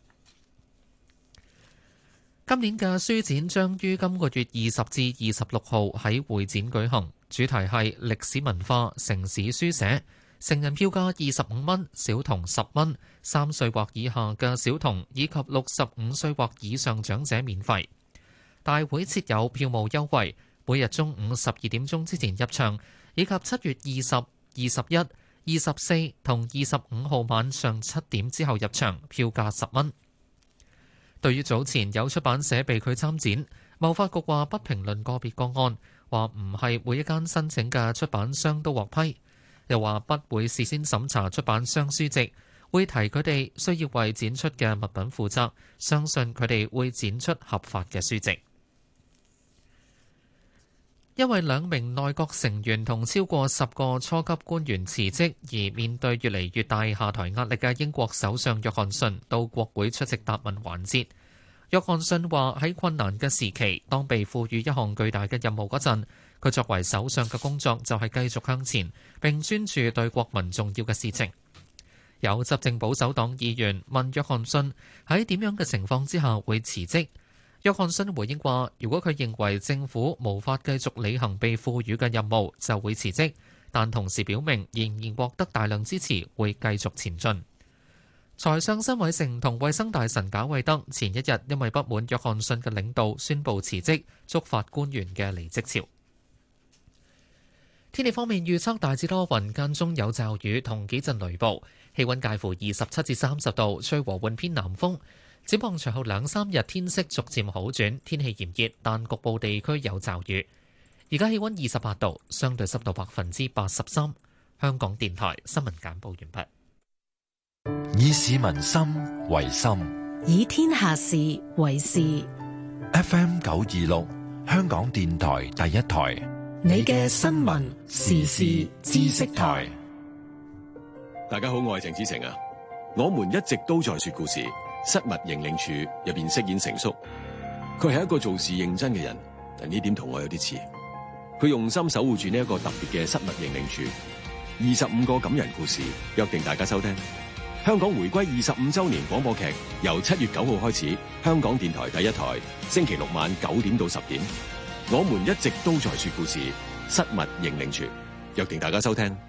今年嘅書展將於今個月二十至二十六號喺會展舉行，主題係歷史文化城市書寫。成人票價二十五蚊，小童十蚊，三歲或以下嘅小童以及六十五歲或以上長者免費。大會設有票務優惠，每日中午十二點鐘之前入場，以及七月二十、二十一、二十四同二十五號晚上七點之後入場，票價十蚊。對於早前有出版社被拒參展，貿發局話不評論個別個案，話唔係每一間申請嘅出版商都獲批，又話不會事先審查出版商書籍，會提佢哋需要為展出嘅物品負責，相信佢哋會展出合法嘅書籍。因為兩名內閣成員同超過十個初級官員辭職，而面對越嚟越大下台壓力嘅英國首相約翰遜到國會出席答問環節。約翰遜話喺困難嘅時期，當被賦予一項巨大嘅任務嗰陣，佢作為首相嘅工作就係繼續向前，並專注對國民重要嘅事情。有執政保守黨議員問約翰遜喺點樣嘅情況之下會辭職。約翰遜回應話，如果佢認為政府無法繼續履行被賦予嘅任務，就會辭職，但同時表明仍然獲得大量支持，會繼續前進。財相辛偉誠同衛生大臣賈偉德前一日因為不滿約翰遜嘅領導宣布辭職，觸發官員嘅離職潮。天氣方面預測大致多雲，間中有驟雨同幾陣雷暴，氣溫介乎二十七至三十度，吹和緩偏南風。展望隨後兩三日天色逐漸好轉，天氣炎熱，但局部地區有驟雨。而家氣溫二十八度，相對濕度百分之八十三。香港電台新聞簡報完畢。以市民心為心， 以天下事為事。 F M 九二六，香港電台第一台， 你嘅新聞時事知識台。 大家好，我係鄭子誠啊。我們一直都在說故事。失物認領處入邊飾演成叔，佢係一個做事認真嘅人，但呢點同我有啲似。佢用心守護住呢一個特別嘅失物認領處。二十五個感人故事，約定大家收聽。香港回歸二十五周年廣播劇由七月九號開始，香港電台第一台，星期六晚九點到十點。我們一直都在說故事，失物認領處，約定大家收聽。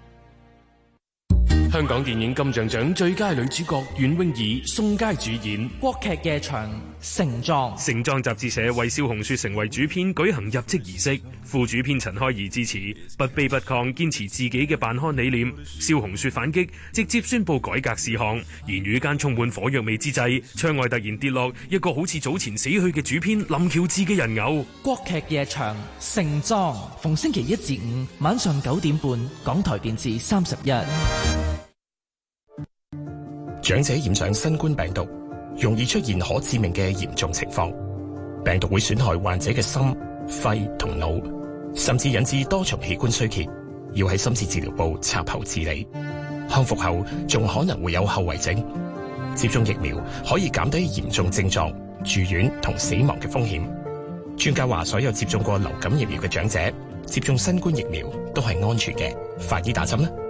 香港電影金像獎最佳女主角袁詠儀、宋佳主演。 國劇夜場盛裝， 盛裝雜誌社為蕭紅雪成為主編舉行入職儀式，副主編陳開怡致辭，不卑不亢，堅持自己嘅辦刊理念。蕭紅雪反擊，直接宣布改革事項，言語間充滿火藥味之際，窗外突然跌落一個好似早前死去嘅主編林喬治嘅人偶。 國劇夜場盛裝，逢星期一至五晚上九點半，港台電視三十一。 長者染上新冠病毒，容易出現可致命嘅嚴重情況。病毒會損害患者嘅心、肺同腦，甚至引致多重器官衰竭，要喺深切治療部插喉治理。康復後仲可能會有後遺症。接種疫苗可以減低嚴重症狀、住院同死亡嘅風險。專家話，所有接種過流感疫苗嘅長者接種新冠疫苗都係安全嘅。快啲打針啦！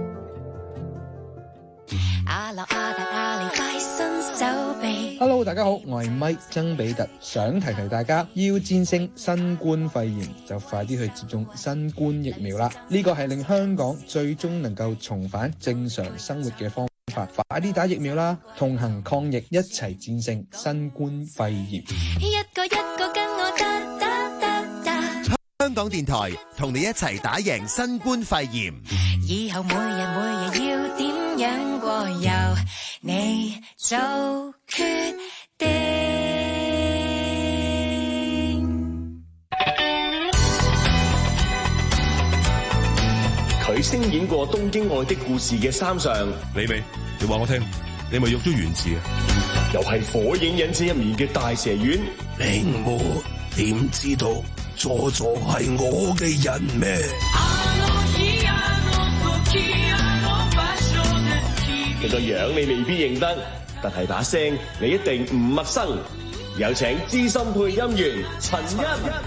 Hello， 大家好，我係 Mike 曾比特，想提提大家，要戰勝新冠肺炎，就快啲去接種新冠疫苗啦！呢個係令香港最終能夠重返正常生活嘅方法，快啲打疫苗啦！同行抗疫，一齊戰勝新冠肺炎。 一個一個跟我打打打打。香港電台同你一齊打贏新冠肺炎。以後每日每日要點樣過，由你做決定。 佢聲演過《東京愛的故事》嘅三上， 你未？你話我聽，你咪喐咗原字啊？ 又係《火影忍者》入面嘅大蛇丸， 令我點知道佐助係我嘅人咩？ 你個樣你未必認得，但係把聲你一定唔陌生。有請資深配音員陳欣。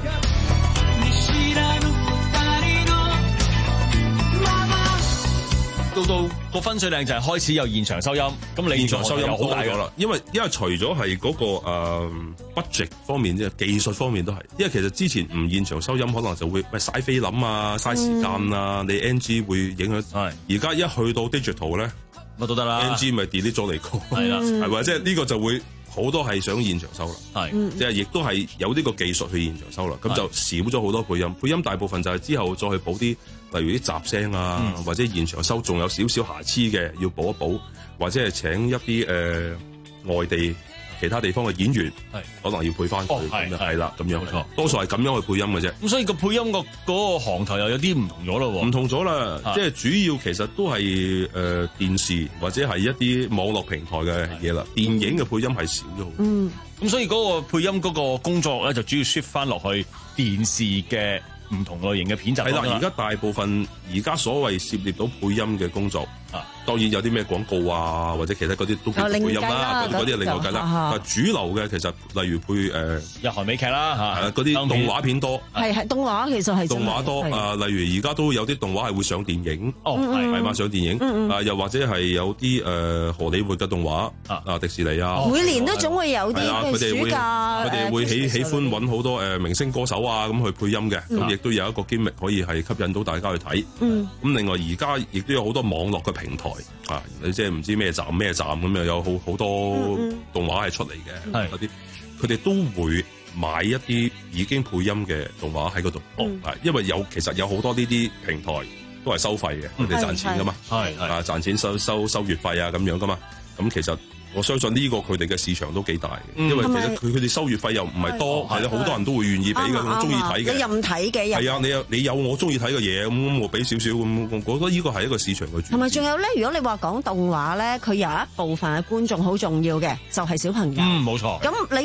到到個分水嶺就係開始有現場收音，咁你現場收音好大咗啦，因為因為除咗係嗰個誒、呃、budget 方面啫，技術方面都係，因為其實之前唔現場收音可能就會咪嘥菲林啊、嘥時間啊，嗯、你 N G 會影響。係而家一去到 digital 咧，乜都得啦 ，N G 咪 delete 咗嚟講， 係啦， 係咪？即係呢個就會好多係想現場收啦， 係、 嗯、即係亦都係有呢個技術去現場收啦，咁就少咗好多配音，配音大部分就係之後再去補啲，例如啲雜聲啊，嗯、或者現場收仲有少少瑕疵嘅要補一補，或者係請一啲誒、呃、外地其他地方嘅演員，係可能要配翻佢，係啦咁樣，冇錯，多數係咁樣去配音嘅啫。咁所以個配音個嗰個行頭又有啲唔同咗咯喎， 唔同咗啦，即係主要其實都係誒、呃、電視或者係一啲網絡平台嘅嘢啦，電影嘅配音係少咗。 嗯，咁所以嗰個配音嗰個工作咧就主要 shift 翻落去電視嘅唔同類型嘅片集。係啦， 而家大部分而家所謂涉獵到配音嘅工作。啊，當然有啲咩廣告啊，或者其他嗰啲都叫配音啦，嗰啲係另外計啦。但主流嘅其實例如配誒日韓美劇啦嚇， 嗰啲動畫片多。 係係動畫其實係動畫多啊，例如而家都有啲動畫係會上電影， 哦係係嘛上電影啊，又或者係有啲誒荷里活嘅動畫啊，迪士尼啊， 每年都總會有啲嘅暑假， 佢哋會喜喜歡揾好多誒明星歌手啊咁去配音嘅，咁亦都有一個 gimmick可以係吸引到大家去睇。咁另外而家亦都有好多網絡嘅平台啊，你即係唔知咩站咩站咁樣，有好好多動畫係出嚟嘅，係嗰啲佢哋都會買一啲已經配音嘅動畫喺嗰度，係、嗯、因為有其實有好多呢啲平台都係收費嘅，佢哋賺錢噶嘛，係啊賺錢收收收月費啊咁樣噶嘛，咁其實。我相信呢個佢哋嘅市場都幾大嘅，嗯、因為其實佢佢哋收月費又唔係多，係啦，好多人都會願意俾嘅，我中意睇嘅。 你任睇嘅， 係啊，你有你有我中意睇嘅嘢，咁我俾少少咁，我覺得呢個係一個市場嘅。 同埋仲有咧，如果你話講動畫咧，佢有一部分嘅觀眾好重要嘅，就係、是、小朋友。 嗯，冇錯。 咁你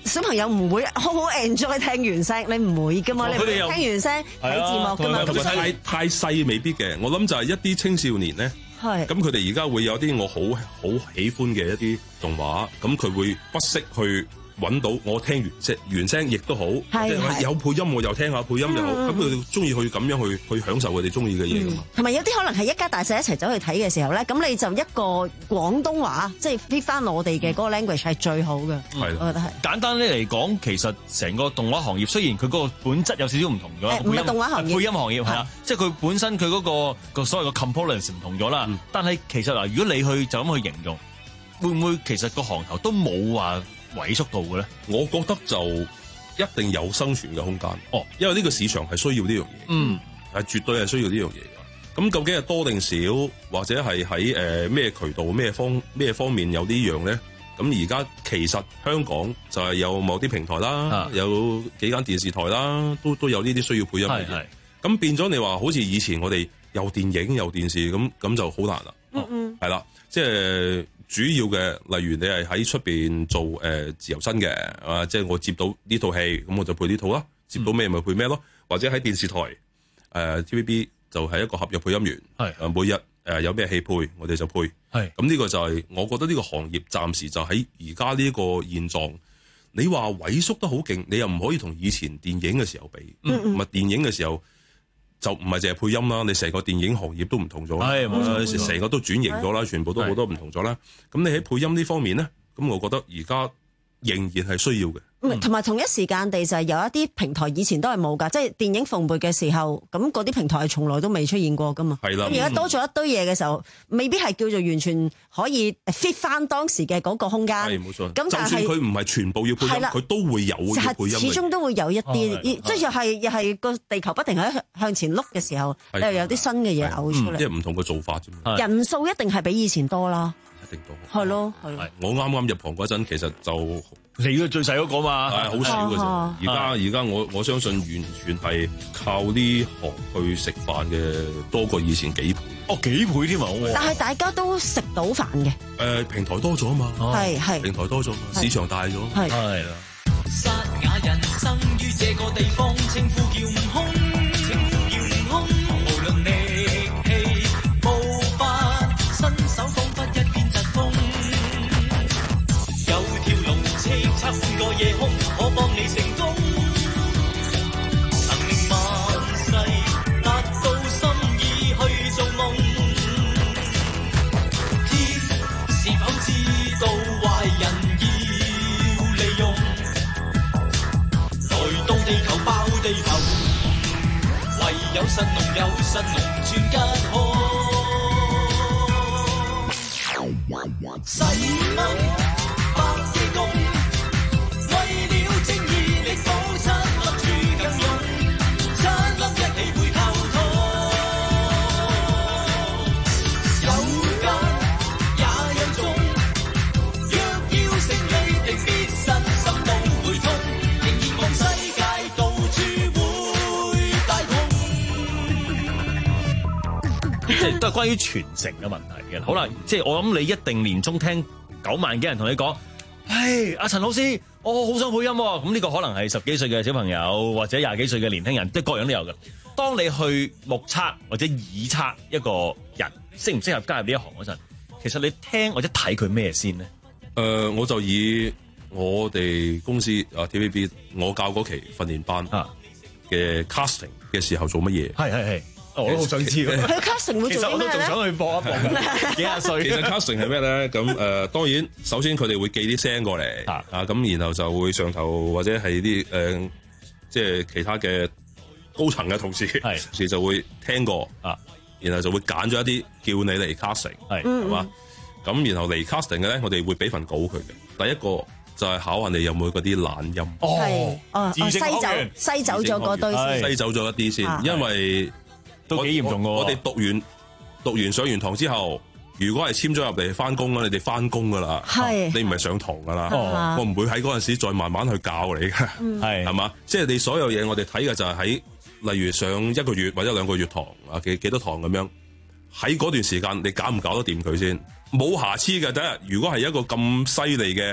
小朋友唔會好好 enjoy 聽原聲，你唔會噶嘛？你唔會聽原聲睇字幕噶嘛？ 咁太太細未必嘅，我諗就係一啲青少年咧，咁佢哋而家會有啲我好好喜歡嘅一啲動畫，咁佢會不惜去揾到我聽原聲，原聲亦都好，即係有配音我又聽下配音又好，咁佢哋中意去咁樣去去享受佢哋中意嘅嘢噶嘛。 同埋有啲可能係一家大細一齊走去睇嘅時候咧，咁你就一個廣東話，即係 fit 翻我哋嘅嗰個 language 係最好嘅。 係， 我覺得係。 簡單啲嚟講，其實成個動畫行業雖然佢嗰個本質有少少唔同咗， 唔係動畫行業， 配音行業係啦，即係佢本身佢嗰個個所謂嘅 components 唔同咗啦。但係其實嗱，如果你去就咁去形容，會唔會其實個行頭都冇話萎縮到嘅咧？ 我覺得就一定有生存嘅空間。哦，因為呢個市場係需要呢樣嘢。嗯，係絕對係需要呢樣嘢嘅。咁究竟係多定少，或者係喺誒咩渠道、咩方咩方面有呢樣咧？咁而家其實香港就係有某啲平台啦，啊、有幾間電視台啦，都都有呢啲需要配音嘅嘢。咁變咗你話好似以前我哋有電影有電視咁，咁就好難啦。嗯嗯，係啦，即係。主要嘅，例如你係喺出邊做誒、呃、自由身嘅，啊，即係我接到呢套戲，咁我就配呢套啦。接到咩咪配咩咯，或者喺電視台誒、呃、T V B 就係一個合約配音員，係誒每日誒、呃、有咩戲配，我哋就配。係咁呢個就係、是、我覺得呢個行業暫時就喺而家呢個現狀。你話萎縮得好勁，你又唔可以同以前電影嘅時候比。嗯嗯，唔係電影嘅時候。就唔係淨係配音啦，你成個電影行業都唔同咗啦，係成個都轉型咗啦，全部都好多唔同咗啦。咁你喺配音呢方面咧，咁我覺得而家仍然係需要嘅。 同埋、嗯、同一時間地就係有一啲平台以前都係冇㗎，即係電影蓬勃嘅時候，咁嗰啲平台係從來都未出現過㗎嘛。係啦，而家多咗一堆嘢嘅時候，未必係叫做完全可以 fit 翻當時嘅嗰個空間。係冇錯。咁就算佢唔係全部要配音，佢都會有要配音。始終都會有一啲，哦、即係又係又係個地球不停喺向前碌嘅時候，你又有啲新嘅嘢嘔出嚟。 即係唔同嘅做法啫嘛。 人數一定係比以前多啦。 一定多。 係咯，係咯。 我啱啱入行嗰陣，其實就。 你個最細嗰個嘛， 係好少嘅啫。而家而家我我相信完全係靠呢行去食飯嘅多過以前幾倍。 哦，幾倍添啊！ 但係大家都食到飯嘅。 誒，平台多咗啊嘛， 係係平台多咗，市場大咗， 係係啦。 沙啞人生於這個地方，稱呼叫悟空，稱呼叫悟空。無論力氣步伐，身手彷彿一片疾風。有條龍叱咤半個夜空，可幫你成功。能令萬世達到心意去做夢。天是否知道壞人要利用？來到地球爆地球，唯有神龍有神龍專家可。細蚊。 即係都係關於傳承嘅問題嘅。好啦，即係我諗你一定年中聽九萬幾人同你講，唉，阿陳老師，我好想配音喎。咁呢個可能係十幾歲嘅小朋友，或者廿幾歲嘅年輕人，即係各樣都有嘅。當你去目測或者耳測一個人適唔適合加入呢一行嗰陣，其實你聽或者睇佢咩先咧？ 誒、呃，我就以我哋公司啊 T V B 我教嗰期訓練班嘅 casting 嘅時候做乜嘢？ 係係係。我都好想知佢 casting 會做啲咩咧？ 其實我都仲想去搏一搏。幾廿歲。 其實 casting 係咩咧？咁誒、呃，當然首先佢哋會寄啲聲過嚟啊，咁然後就會上頭或者係啲誒，即係其他嘅高層嘅同事，係同事就會聽過啊，然後就會揀咗一啲叫你嚟 casting，係係嘛？咁然後嚟 casting 嘅咧，我哋會俾份稿佢嘅。第一個就係考下你有冇嗰啲懶音。 哦，哦，西走西走咗嗰堆先， 西走咗一啲先，因為。 都幾嚴重㗎喎！ 我哋讀完讀完上完堂之後，如果係簽咗入嚟翻工啦，你哋翻工噶啦，你唔係上堂噶啦，我唔會喺嗰陣時再慢慢去教你嘅，係係嘛？即係你所有嘢，我哋睇嘅就係喺例如上一個月或者兩個月堂啊，幾幾多堂咁樣，喺嗰段時間你搞唔搞得掂佢先？冇瑕疵嘅。第一，如果係一個咁犀利嘅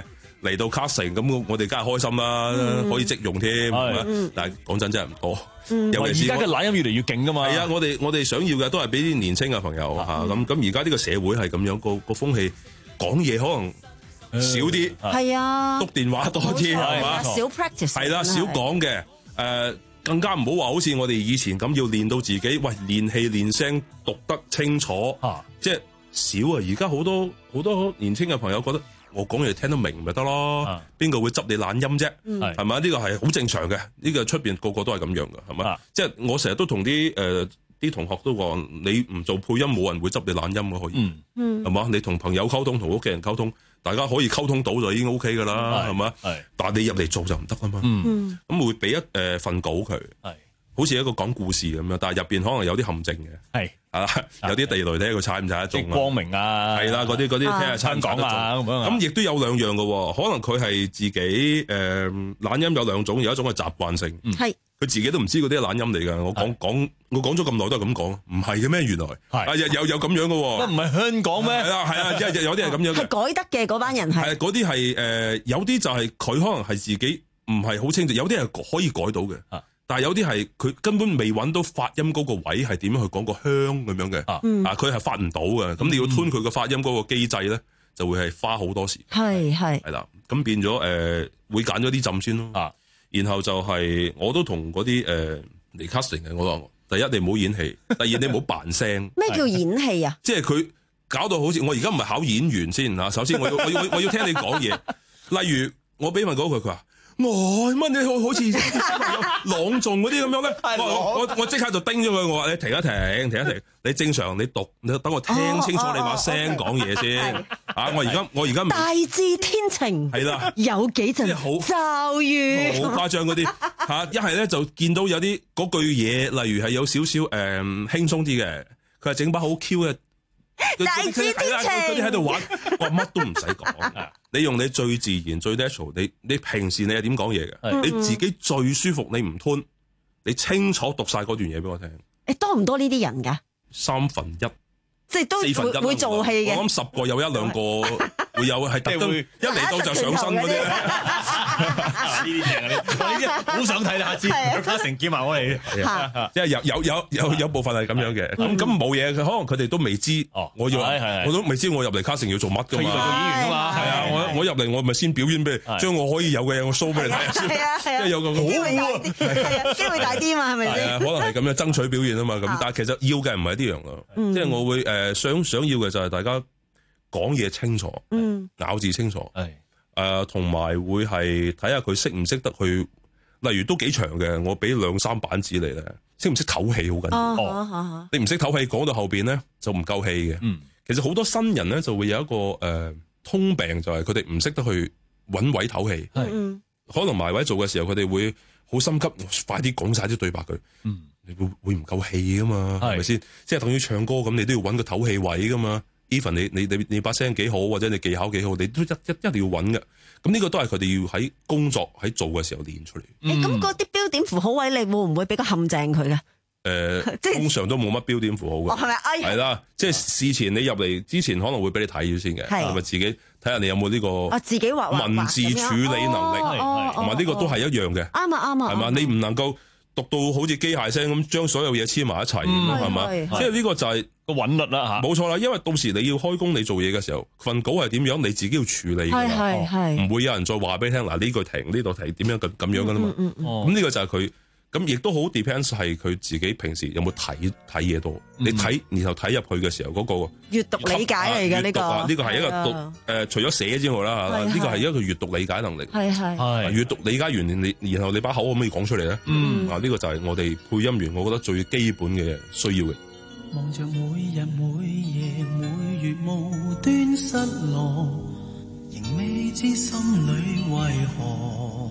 嚟到 casting， 咁我哋梗係開心啦，嗯、可以即用添，係咪、嗯？但係講真真係唔多。 嗯、尤其是而家嘅懶音越嚟越勁噶嘛。 係啊，我哋我哋想要嘅都係俾啲年青嘅朋友嚇。咁咁而家呢個社會係咁樣，個個風氣講嘢可能少啲。 係啊， 篤電話多啲係嘛？ 少 practice 係啦，少講嘅誒。更加唔好話好似我哋以前咁要練到自己，喂練氣練聲讀得清楚，啊、即係少啊！而家好多好多年輕嘅朋友覺得我講嘢聽得明咪得咯，邊個、啊、會執你懶音啫？係咪、嗯？呢個係好正常嘅，呢、呢個出邊個個都係咁樣嘅，係咪？啊、即係我成日都同啲誒啲同學都話，你唔做配音，冇人會執你懶音嘅，可以，係嘛、嗯？你同朋友溝通，同屋企人溝通。大家可以溝通到就已經 O K 噶啦，係嘛？係，但係你入嚟做就唔得啦嘛。嗯，咁會俾一誒份稿佢，係，好似一個講故事咁樣，但係入邊可能有啲陷阱嘅，係，啊，有啲地雷睇佢踩唔踩得中啊？光明啊，係啦，嗰啲嗰啲睇下參講啊咁樣。咁亦都有兩樣嘅，可能佢係自己誒懶音有兩種，有一種係習慣性，係。佢自己都唔知嗰啲係懶音嚟㗎，我講講我講咗咁耐都係咁講，唔係嘅咩？原來係啊，有有咁樣嘅喎，唔係香港咩？係啊係啊，即係有啲係咁樣嘅， 係改得嘅嗰班人係。 係嗰啲係誒，有啲就係佢可能係自己唔係好清楚，有啲係可以改到嘅，但係有啲係佢根本未揾到發音嗰個位係點樣去講個香咁樣嘅，啊佢係發唔到嘅，咁你要吞佢個發音嗰個機制咧，就會係花好多時。係係係啦，咁變咗誒會揀咗啲浸先咯。然後就係、是、我都同嗰啲誒嚟 casting 嘅，我話第一你唔好演戲，第二你唔好扮聲。咩叫演戲啊？ 即係佢搞到好似我而家唔係考演員先嚇，首先我要我要我要聽你講嘢。例如我俾問嗰句，佢話我乜你好好似朗誦嗰啲咁樣咧，我我我即刻就叮咗佢，我話你停一停，停一停，你正常你讀，你等我聽清楚你把聲講嘢先。啊，我而家我而家大致天晴係啦，有幾陣驟雨， 好誇張嗰啲嚇，一係咧就見到有啲嗰句嘢，例如係有少少誒輕鬆啲嘅，佢係整把好 Q 嘅。 大致天晴， 嗰啲喺度玩，我乜都唔使講，你用你最自然、最 natural， 你你平時你係點講嘢嘅？嗯、你自己最舒服，你唔吞，你清楚讀晒嗰段嘢俾我聽。 誒，多唔多呢啲人㗎？ 三分一。即係都會會做戲嘅， 我諗十個有一兩個會有係特登一嚟到就上身嗰啲。 呢啲正啊！呢啲好想睇啦，下次卡成叫埋我嚟。 即係有有有有有部分係咁樣嘅，咁咁冇嘢，佢可能佢哋都未知。我要我都未知我入嚟卡成要做乜㗎嘛？佢以為做演員㗎嘛？係啊，我我入嚟我咪先表演俾你，將我可以有嘅嘢我 show 俾你睇。係啊係啊，即係有個機會大啲，係啊機會大啲嘛，係咪先？可能係咁樣爭取表現啊嘛，咁但係其實要嘅唔係呢樣咯，即係我會誒。誒，想想要嘅就係大家講嘢清楚，嗯，咬字清楚，係誒，同埋會係睇下佢識唔識得去，例如都幾長嘅，我俾兩三板紙你咧，識唔識唞氣好緊要，哦，你唔識唞氣，講到後邊咧就唔夠氣嘅，嗯，其實好多新人咧就會有一個誒通病，就係佢哋唔識得去揾位唞氣，係，可能埋位做嘅時候，佢哋會好心急，快啲講晒啲對白佢，嗯。你會會唔夠氣噶嘛？係咪先？即係等於唱歌咁，你都要揾個唞氣位噶嘛。even 你你你你把聲幾好，或者你技巧幾好，你都一一一定要揾嘅。咁呢個都係佢哋要喺工作喺做嘅時候練出嚟。 誒，咁嗰啲標點符號位，你會唔會俾個陷阱佢嘅？ 誒，通常都冇乜標點符號嘅。係咪？係啦，即係事前你入嚟之前可能會俾你睇咗先嘅，係咪自己睇下你有冇呢個？自己畫文字處理能力，同埋呢個都係一樣嘅。啱啊啱啊，係嘛？你唔能夠讀到好似機械聲咁，將所有嘢黐埋一齊，係嘛？即係呢個就係個韻律啦嚇。冇錯啦，因為到時你要開工，你做嘢嘅時候，份稿係點樣，你自己要處理㗎嘛。唔會有人再話俾你聽嗱，呢句停，呢度停，點樣咁咁樣㗎啦嘛。咁呢個就係佢。咁亦都好 depends 係佢自己平時有冇睇睇嘢多。你睇然後睇入去嘅時候嗰個閱讀理解嚟嘅呢個。 呢個係一個讀誒，除咗寫之外啦嚇，呢個係一個閱讀理解能力。係係。閱讀理解完你，然後你把口可唔可以講出嚟咧？嗯。啊，呢個就係我哋配音員，我覺得最基本嘅需要嘅。 望着每日每夜每月無端失落，仍未知心裏為何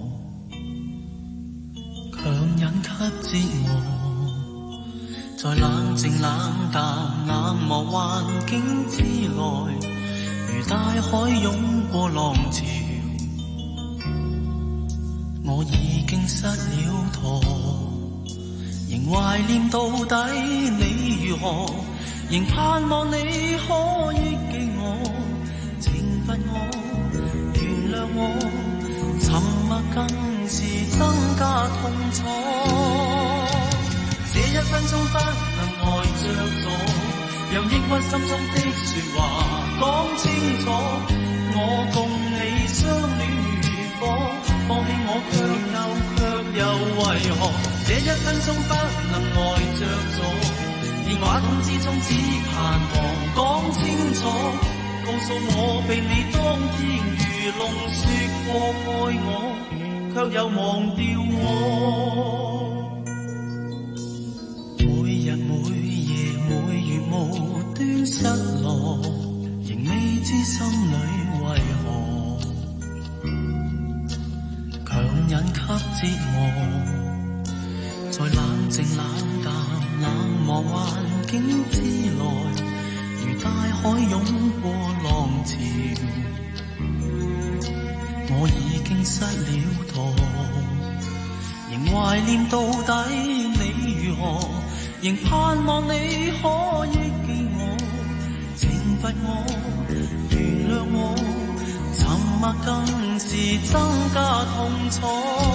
強忍給折磨，在冷靜冷淡冷漠環境之內，如大海湧過浪潮，我已經失了舵，仍懷念到底你如何，仍盼望你可憶記我，懲罰我，原諒我。 更是增加痛楚。這一分鐘不能呆着坐，讓抑鬱心中的說話講清楚。我共你相戀如火，放棄我卻又卻又為何？這一分鐘不能呆着坐，電話筒之中只盼望講清楚，告訴我被你當天如龍說過愛我，卻又忘掉我。每日每夜每月無端失落，仍未知心裏為何強忍給折磨，在冷靜冷淡冷漠環境之內，如大海湧過浪潮，我已經失了舵，仍懷念到底你如何，仍盼望你可憶記我，懲罰我，原諒我，沉默更是增加痛楚。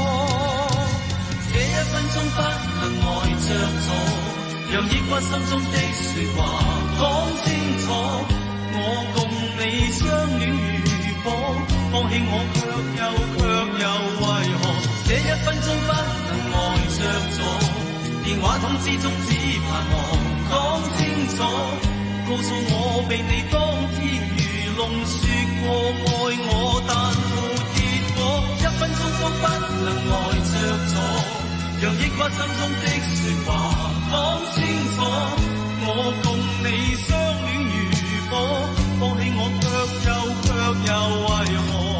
這一分鐘不能呆着坐，讓抑鬱心中的說話講清楚。我共你相戀如火，放棄我卻又卻又為何？這一分鐘不能呆着坐，電話筒之中只盼望講清楚，告訴我被你當天如龍說過愛我，但沒結果。一分鐘都不能呆着坐，讓抑鬱心中的說話講清楚。我共你相戀如火，放棄我卻又卻又為何？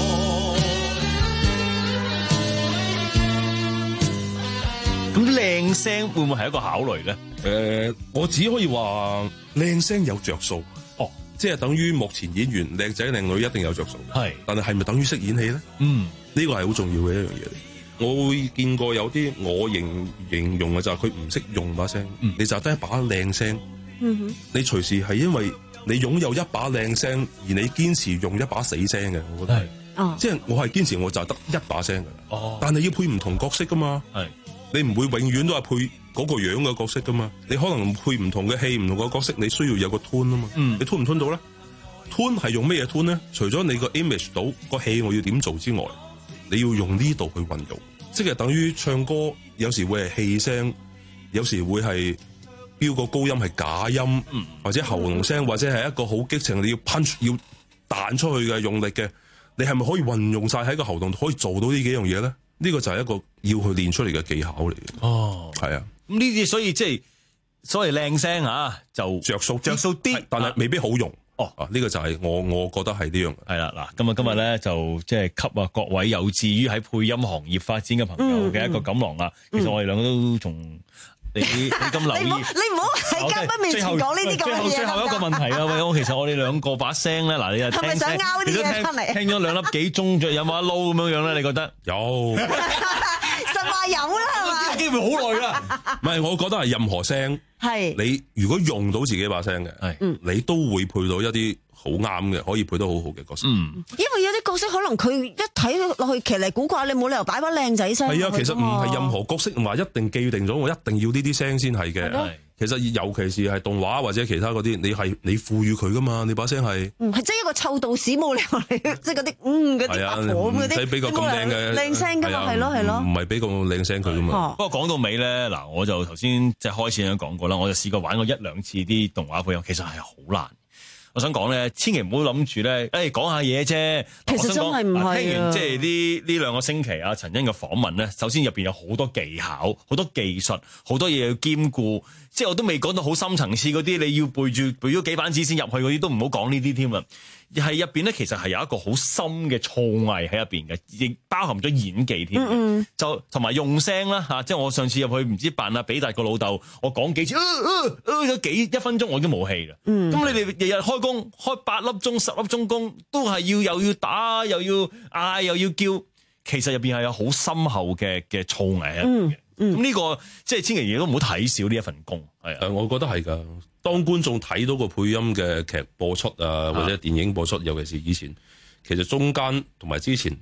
咁靚聲會唔會係一個考慮咧？ 誒、呃，我只可以話靚聲有着數，哦，即係等於目前演員靚仔靚女一定有着數，係，但係係咪等於識演戲咧？嗯，呢個係好重要嘅一樣嘢。我會見過有啲我形形容嘅就係佢唔識用把聲，嗯、你就得一把靚聲，嗯哼，你隨時係因為你擁有一把靚聲，而你堅持用一把死聲嘅，我覺得係，哦，即係我係堅持我就係得一把聲嘅，哦，但係要配唔同角色噶嘛，係。你唔會永遠都係配嗰個樣嘅角色噶嘛？你可能配唔同嘅戲、唔同嘅角色，你需要有個 tone 啊嘛。嗯、你 tone 唔 tone 到咧 ？tone 係用咩嘢 tone 咧？除咗你個 image 到個戲我要點做之外，你要用呢度去運用，即係等於唱歌有時會係氣聲，有時會係飆個高音係假音，嗯、或者喉嚨聲，或者係一個好激情你要 punch 要彈出去嘅用力嘅，你係咪可以運用晒喺個喉嚨可以做到呢幾樣嘢咧？呢個就係一個要去練出嚟嘅技巧嚟嘅。哦，係啊， 咁呢啲所以即係所謂靚聲嚇就着數着數啲， 但係未必好用。哦，啊，呢個就係我我覺得係呢樣。 係啦，嗱，咁啊今日咧就即係給啊各位有志於喺配音行業發展嘅朋友嘅一個錦囊啦。其實我哋兩個都從你你咁留意， 你唔好喺嘉賓面前講呢啲咁嘅嘢。 最後最後一個問題啊，喂，我其實我哋兩個把聲咧，嗱，你又聽，係咪想拗啲嘢出嚟？聽咗兩粒幾鐘，仲有冇得撈咁樣樣咧？你覺得有？ 實話有啦，係嘛？ 機會好耐啦。 唔係，我覺得係任何聲，係你如果用到自己把聲嘅，係，你都會配到一啲好啱嘅，可以配得好好嘅角色。嗯， 因為有啲角色可能佢一睇落去奇離古怪，你冇理由擺把靚仔聲。 係啊，其實唔係任何角色話一定既定咗，我一定要呢啲聲先係嘅。其實尤其是係動畫或者其他嗰啲，你係你賦予佢噶嘛，你把聲係。嗯，係即係一個臭道士冇理由嚟，即係嗰啲嗯嗰啲阿婆咁嗰啲。 唔使俾個咁靚嘅靚聲噶嘛，係咯係咯。 唔係俾個靚聲佢噶嘛。 不過講到尾咧，嗱，我就頭先即係開始咁講過啦，我就試過玩過一兩次啲動畫配音，其實係好難。我想講咧，千祈唔好諗住咧，誒講下嘢啫。 其實真係唔係啊！ 聽完即係呢呢兩個星期啊，陳欣嘅訪問咧，首先入邊有好多技巧、好多技術、好多嘢要兼顧。即係我都未講到好深層次嗰啲，你要背住背咗幾板紙先入去嗰啲，都唔好講呢啲添啊！係入邊咧，其實係有一個好深嘅造詣喺入邊嘅，亦包含咗演技添。嗯嗯，就同埋用聲啦嚇，即係我上次入去唔知扮阿比達個老豆，我講幾次，咗、呃呃、幾一分鐘我已經冇氣啦。嗯，咁你哋日日開工開八粒鐘、十粒鐘工，都係要又要打又要嗌又要叫，其實入邊係有好深厚嘅嘅造詣喺入邊嘅。咁呢、這個即係千祈亦都唔好睇少呢一份工，係啊， 我覺得係噶。當觀眾睇到個配音嘅劇播出啊，或者電影播出，尤其是以前，其實中間同埋之前，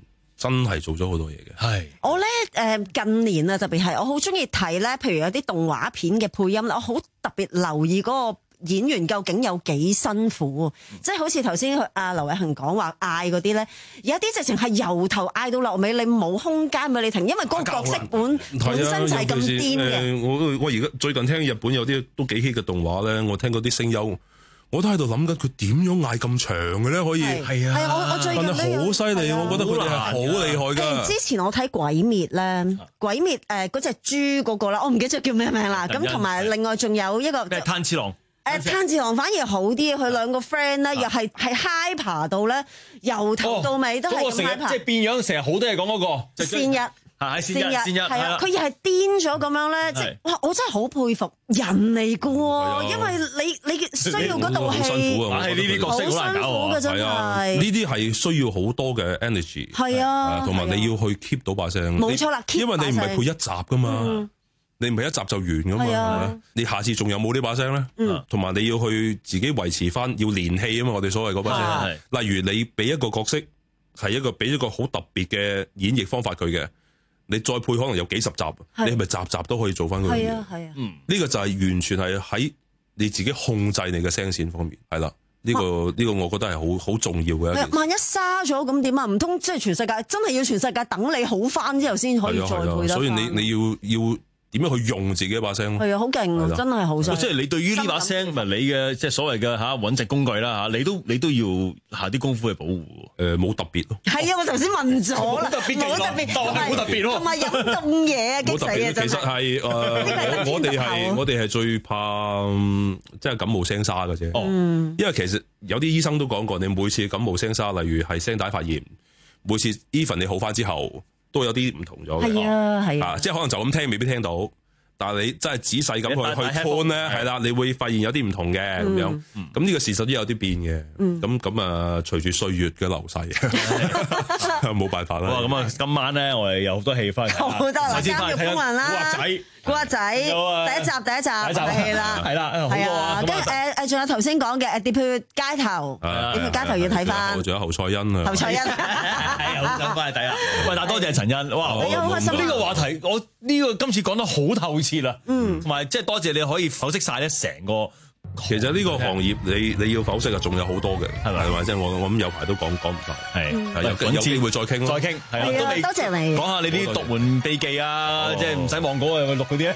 真係做咗好多嘢嘅。 係我咧誒近年啊，特別係我好中意睇咧，譬如有啲動畫片嘅配音咧，我好特別留意嗰個演員究竟有幾辛苦，嗯、即係好似頭先阿劉偉恒講話嗌嗰啲咧，有啲直情係由頭嗌到落尾，你冇空間俾你停，因為嗰個角色本本身就係咁癲嘅。 我我而家最近聽日本有啲都幾 hit 嘅動畫咧，我聽嗰啲聲優。我都喺度諗緊佢點樣嗌咁長嘅咧？可以係啊，係啊，我我最近咧好犀利，我覺得佢哋係好厲害㗎。 之前我睇《鬼滅》咧，《鬼滅》誒嗰隻豬嗰個啦，我唔記得咗叫咩名啦。咁同埋另外仲有一個咩炭治郎。 誒炭治郎反而好啲，佢兩個 friend 咧又係係 hyper 到咧，由頭到尾都係咁 hyper。 即係變樣，成日好多嘢講嗰個。 善日。 係善日，善日係啊！佢又係癲咗咁樣咧，即係哇！我真係好佩服人嚟㗎喎，因為你你需要嗰道氣， 係呢啲角色好辛苦㗎真係。 呢啲係需要好多嘅 energy， 係啊， 同埋你要去 keep 到把聲。 冇錯啦， 因為你唔係配一集㗎嘛，你唔係一集就完㗎嘛，係咪？你下次仲有冇呢把聲咧？同埋你要去自己維持翻，要連戲啊嘛！我哋所謂嗰把聲，例如你俾一個角色係一個俾一個好特別嘅演繹方法佢嘅。你再配可能有幾十集，你係咪集集都可以做翻佢？ 係啊係啊， 嗯，呢個就係完全係喺你自己控制你嘅聲線方面，係啦，呢個呢個我覺得係好好重要嘅一件事。 萬一沙咗咁點啊？唔通即係全世界真係要全世界等你好翻之後先可以再配得？ 所以你你要要。點樣去用自己一把聲？ 係啊，好勁啊，真係好犀利。 即係你對於呢把聲，咪你嘅即係所謂嘅嚇穩值工具啦嚇，你都你都要下啲功夫去保護。 誒，冇特別咯。 係啊，我頭先問咗啦， 冇特別， 冇特別， 冇特別咯。 同埋飲凍嘢啊，激死啊！ 其實係誒，我哋係我哋係最怕即係感冒聲沙嘅啫。 嗯， 因為其實有啲醫生都講過，你每次感冒聲沙，例如係聲帶發炎，每次 even 你好翻之後。都有啲唔同咗嘅， 係啊係啊，即係可能就咁聽未必聽到，但係你真係仔細咁去去 tune 咧，係啦，你會發現有啲唔同嘅咁樣，咁呢個事實都有啲變嘅，咁咁啊，隨住歲月嘅流逝，冇辦法啦。 咁啊，今晚咧我哋有好多戲翻嚟， 好多啦，監獄風雲啦， 古惑仔。 古惑仔第一集第一集係啦， 係啦， 係啊，跟住誒誒，仲有頭先講嘅誒《喋血街頭》，《喋血街頭》要睇翻。 仲有侯賽因啊， 侯賽因係好想翻去睇啦。喂，但多謝陳欣，哇，好開心呢個話題，我呢個今次講得好透徹啦，嗯，同埋即係多謝你可以剖析晒咧成個。 其實呢個行業你你要剖析啊，仲有好多嘅，係咪？係咪？即係我我諗有排都講講唔晒，係有有機會再傾咯， 再傾係啊， 都未多謝你講下你啲獨門秘技啊，即係唔使望稿啊，錄嗰啲咧。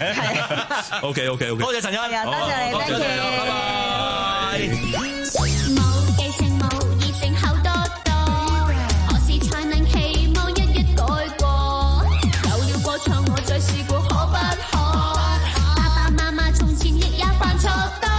O K O K O K， 多謝陳欣， 多謝你，多謝你， 拜拜。 冇記性冇異性口多多，何時才能期望一一改過？又要過場我再試過，可不可？爸爸媽媽從前亦也犯錯多。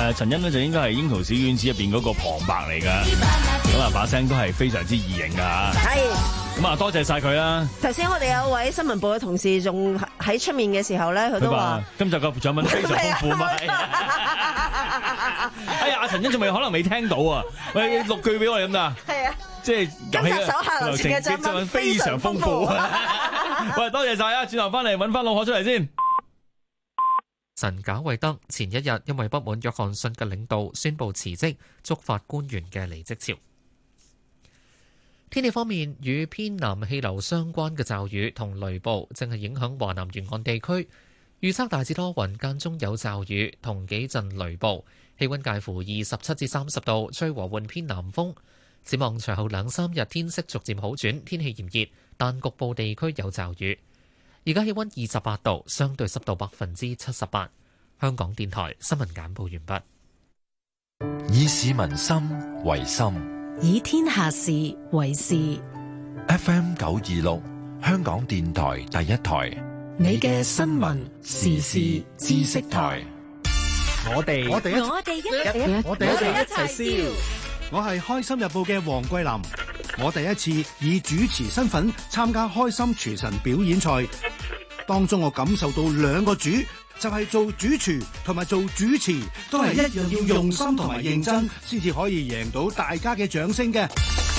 誒陳欣咧就應該係櫻桃小丸子入邊嗰個旁白嚟㗎，咁啊把聲都係非常之異形㗎嚇。係。咁啊多謝晒佢啦。 頭先我哋有位新聞部嘅同事仲喺出面嘅時候咧，佢都話今集個獎品非常豐富嘛。哎呀，阿陳欣仲未可能未聽到啊！喂，錄句俾我哋咁啊！係啊，即係今集手下留情嘅獎品非常豐富。 喂，多謝晒啊！轉頭翻嚟揾翻老何出嚟先。 陳賈偉德前一日因為不滿約翰遜嘅領導，宣布辭職，觸發官員嘅離職潮。天氣方面，與偏南氣流相關嘅驟雨同雷暴正係影響華南沿岸地區。預測大致多雲，間中有驟雨同幾陣雷暴，氣溫介乎二十七至三十度，吹和緩偏南風。展望隨後兩三日天色逐漸好轉，天氣炎熱，但局部地區有驟雨。而家氣溫二十八度，相對濕度百分之七十八。香港電台新聞簡報完畢。以市民心為心， 以天下事為事。 F M 九二六，香港電台第一台。 你嘅新聞時事知識台， 我哋我哋一我哋一我哋一齊笑。我係開心日報嘅黃桂林，我第一次以主持身份參加開心廚神表演賽，當中我感受到兩個主，就係做主廚同埋做主持都係一樣要用心同埋認真，先至可以贏到大家嘅掌聲嘅。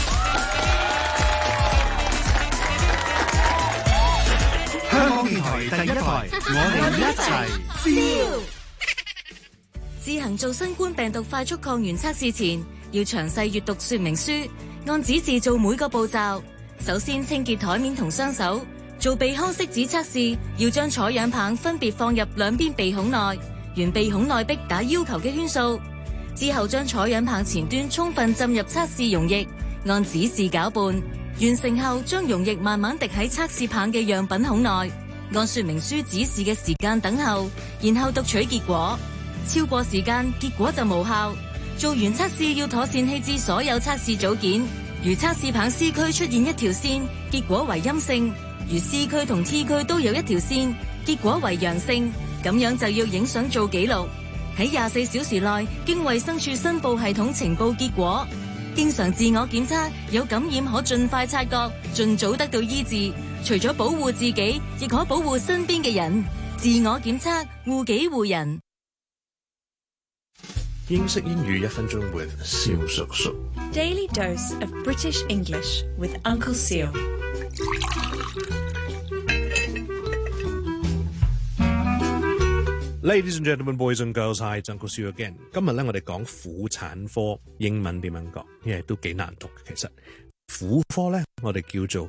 香港電台第一台，我哋一齊笑。 自行做新冠病毒快速抗原測試前，要詳細閱讀說明書，按指示做每個步驟。首先清潔台面同雙手。做鼻腔拭子測試，要將採樣棒分別放入兩邊鼻孔內，沿鼻孔內壁打要求嘅圈數。之後將採樣棒前端充分浸入測試溶液，按指示攪拌。完成後，將溶液慢慢滴喺測試棒嘅樣品孔內，按說明書指示嘅時間等候，然後讀取結果。超過時間，結果就無效。做完測試要妥善棄置所有測試組件。如測試棒 C 區出現一條線，結果為陰性；如 C 區同 T 區都有一條線，結果為陽性。咁樣就要影相做記錄，喺廿四小時內經衛生署申報系統呈報結果。經常自我檢測，有感染可盡快察覺，盡早得到醫治。除咗保護自己，亦可保護身邊嘅人。自我檢測，護己護人。 英式英語一分鐘 with 蕭叔叔。 Daily dose of British English with Uncle Seal。 Ladies and gentlemen, boys and girls, hi, it's Uncle Seal again。今日咧，我哋講婦產科英文點樣講，因為都幾難讀嘅。其實婦科咧，我哋叫做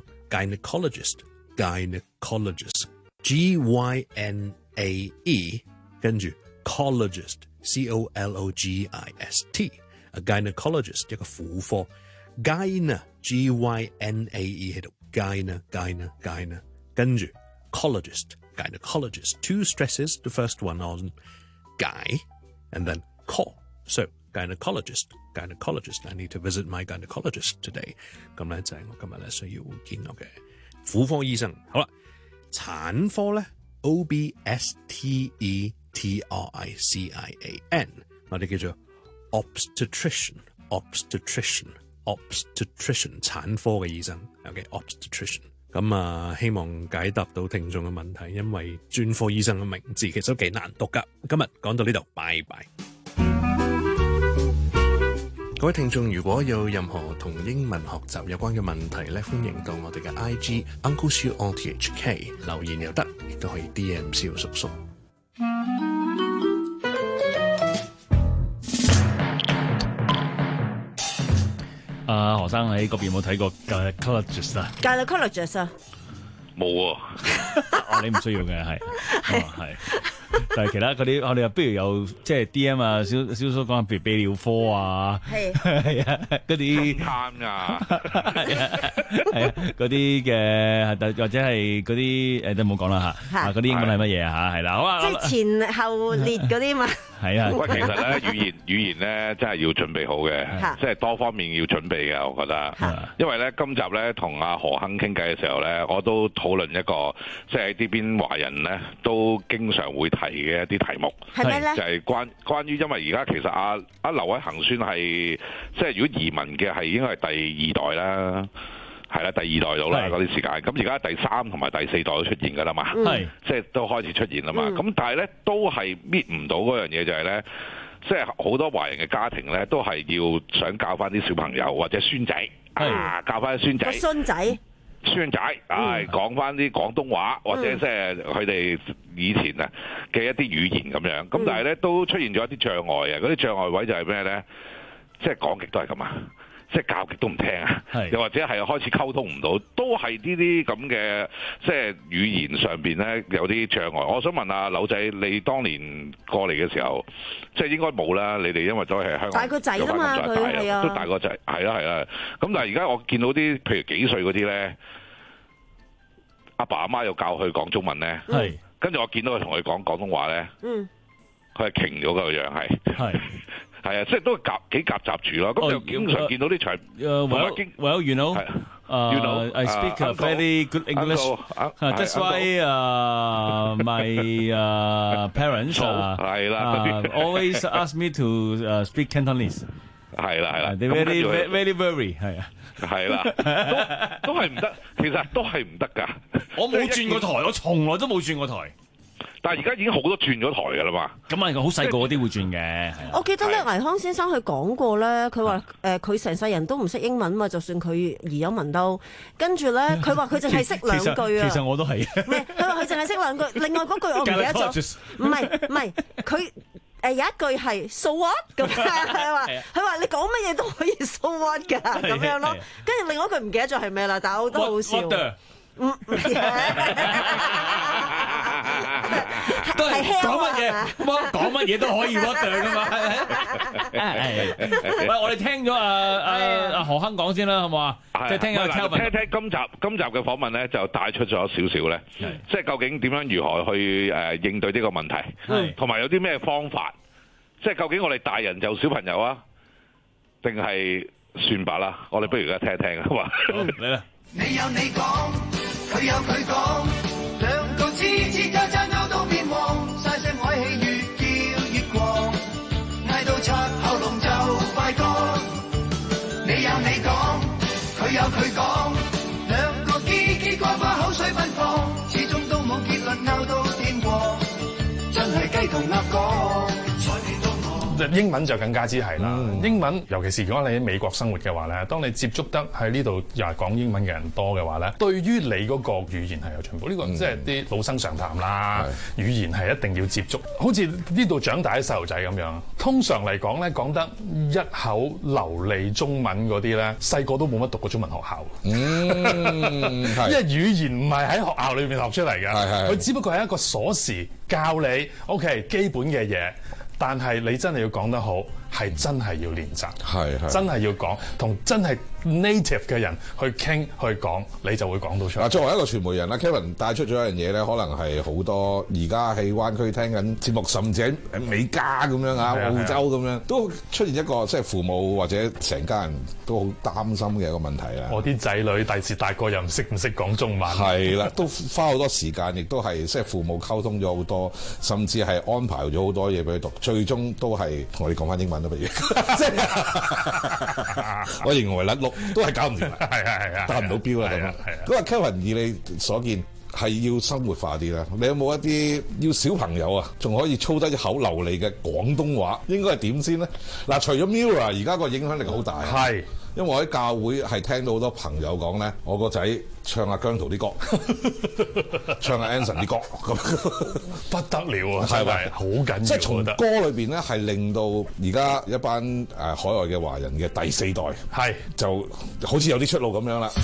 gynecologist，gynecologist，G Y N A E， 跟住 cologist，C O L O G I S T，a gynecologist 一個婦科 ，gyne，G Y N A E 喺度 gyne，gyne，gyne， 跟住 cologist。gynecologist. Two stresses. The first one on guy and then call. So gynecologist, gynecologist. I need to visit my gynecologist today. 咁咧就係我今日咧需要見我嘅婦科醫生。好啦，產科咧 O B S T E T R I C I A N， 我哋叫做 obstetrician, obstetrician, obstetrician 產科嘅醫生。OK, obstetrician。咁啊，希望解答到聽眾嘅問題，因為專科醫生嘅名字其實都幾難讀噶。今日講到呢度，拜拜。 各位聽眾，如果有任何同英文學習有關嘅問題咧，歡迎到我哋嘅 I G Uncle Siu O T H K 留言又得，亦都可以 D M 蕭叔叔。 啊，何生喺嗰邊有冇睇過 gynecologist 啊 ？gynecologist 啊， 冇啊。 哦，你唔需要嘅係，係、哦。但係其他嗰啲，我哋又不如有即係 D M 啊，蕭蕭叔講，譬如泌尿科啊，係係啊，嗰啲啱啊， 係啊，係啊，嗰啲嘅，或者係嗰啲誒都冇講啦嚇，啊嗰啲英文係乜嘢啊嚇？係啦，好啊， 即係前後列嗰啲嘛。 係啊， 喂，其實咧語言語言咧真係要準備好嘅，即係多方面要準備嘅，我覺得。因為咧今集咧同阿何亨傾偈嘅時候咧，我都討論一個即係喺呢邊華人咧都經常會提嘅一啲題目， 係咩咧？ 就係關關於因為而家其實阿阿劉偉恒算係即係如果移民嘅係應該係第二代啦。係啦，第二代到啦嗰啲時間，咁而家第三同埋第四代都出現㗎啦嘛，即係都開始出現啦嘛。咁、嗯、但係咧都係搣唔到嗰樣嘢，就係咧，即係好多華人嘅家庭咧都係要想教翻啲小朋友或者孫仔啊，教翻啲孫仔。 孫仔。 孫仔，唉、嗯，講翻啲廣東話或者即係佢哋以前啊嘅一啲語言咁樣。咁、嗯、但係咧都出現咗一啲障礙啊！嗰啲障礙位就係咩咧？即係講極都係咁啊！即係教極都唔聽啊，又或者係開始溝通唔到，都係呢啲咁嘅即係語言上邊咧有啲障礙。我想問下柳仔，你當年過嚟嘅時候，即係應該冇啦。你哋因為都係香港大個仔啊嘛，佢係啊， 都大個仔，係啦係啦。咁但係而家我見到啲譬如幾歲嗰啲咧，阿爸阿媽又教佢講中文咧，跟住我見到佢同佢講廣東話咧，佢係傾咗個樣係。係啊，即係都係夾幾夾雜住咯。咁就經常見到啲場， 誒，well well you know，誒 you know, I speak a very good English. That's why 誒 my 誒 parents 係啦 ，always ask me to 誒 speak Cantonese。 係啦係啦 ，they very very very 係啊， 係啦，都都係唔得，其實都係唔得㗎。 我冇轉過台，我從來都冇轉過台。 但係而家已經好多轉咗台㗎啦嘛， 咁啊好細個嗰啲會轉嘅。 我記得咧，倪康先生佢講過咧，佢話誒佢成世人都唔識英文嘛，就算佢移咗民都，跟住咧佢話佢淨係識兩句啊。 其實我都係。 唔係，佢話佢淨係識兩句，另外嗰句我唔記得咗。唔係唔係，佢誒有一句係 so what 咁，佢話佢話你講乜嘢都可以 so what 㗎咁樣咯。跟住另外一句唔記得咗係咩啦，但係我都好笑。嗯， 都係講乜嘢，講乜嘢都可以 what 㗎嘛。喂，我哋聽咗阿阿阿何鏗講先啦，好唔好啊？即係聽下 Kelvin。 聽聽今集今集嘅訪問咧，就帶出咗少少咧，即係究竟點樣如何去誒應對呢個問題，同埋有啲咩方法？即係究竟我哋大人就小朋友啊，定係算吧啦？我哋不如而家聽一聽啊，好嘛？ 嚟啦！ 你有你講，佢有佢講，兩個吱吱喳喳拗到變黃，晒聲海氣越叫越狂，嗌到拆喉嚨就快乾。你有你講，佢有佢講，兩個嘰嘰呱呱口水奔放，始終都冇結論拗到天光，真係雞同鴨講。 英文就更加之係啦，嗯、英文尤其是如果你喺美國生活嘅話咧，當你接觸得喺呢度又係講英文嘅人多嘅話咧，對於你嗰個語言係有進步。呢、呢個即係啲老生常談啦，嗯、語言係一定要接觸。好似呢度長大嘅細路仔咁樣，通常嚟講咧，講得一口流利中文嗰啲咧，細個都冇乜讀過中文學校。嗯，因為語言唔係喺學校裏面學出嚟嘅，佢只不過係一個鎖匙教你 OK 基本嘅嘢。但係你真係要講得好，係真係要練習，係係真係要講，同真係 native 嘅人去傾去講，你就會講到出嚟。 嗱，作為一個傳媒人啦 Kevin 帶出咗一樣嘢咧，可能係好多而家喺灣區聽緊節目，甚至喺美加咁樣啊、澳洲咁樣，都出現一個即係父母或者成家人都好擔心嘅一個問題啦。 我啲仔女第時大個又唔識唔識講中文， 係啦，都花好多時間，亦都係即係父母溝通咗好多，甚至係安排咗好多嘢俾佢讀，最終都係我哋講翻英文都不如。即係我認為甩碌都係搞唔掂，係係係啊，達唔到標啦咁啊。咁啊 Kevin 以你所見係要生活化啲啦，你有冇一啲要小朋友啊，仲可以操得一口流利嘅廣東話，應該係點先咧？嗱，除咗 Mirror 而家個影響力好大，係因為我喺教會係聽到好多朋友講咧，我個仔唱阿姜濤啲歌，唱阿 Anson 啲歌，咁不得了啊！係咪好緊要？ 即係從歌裏邊咧，係令到而家一班誒海外嘅華人嘅第四代係就好似有啲出路咁樣啦。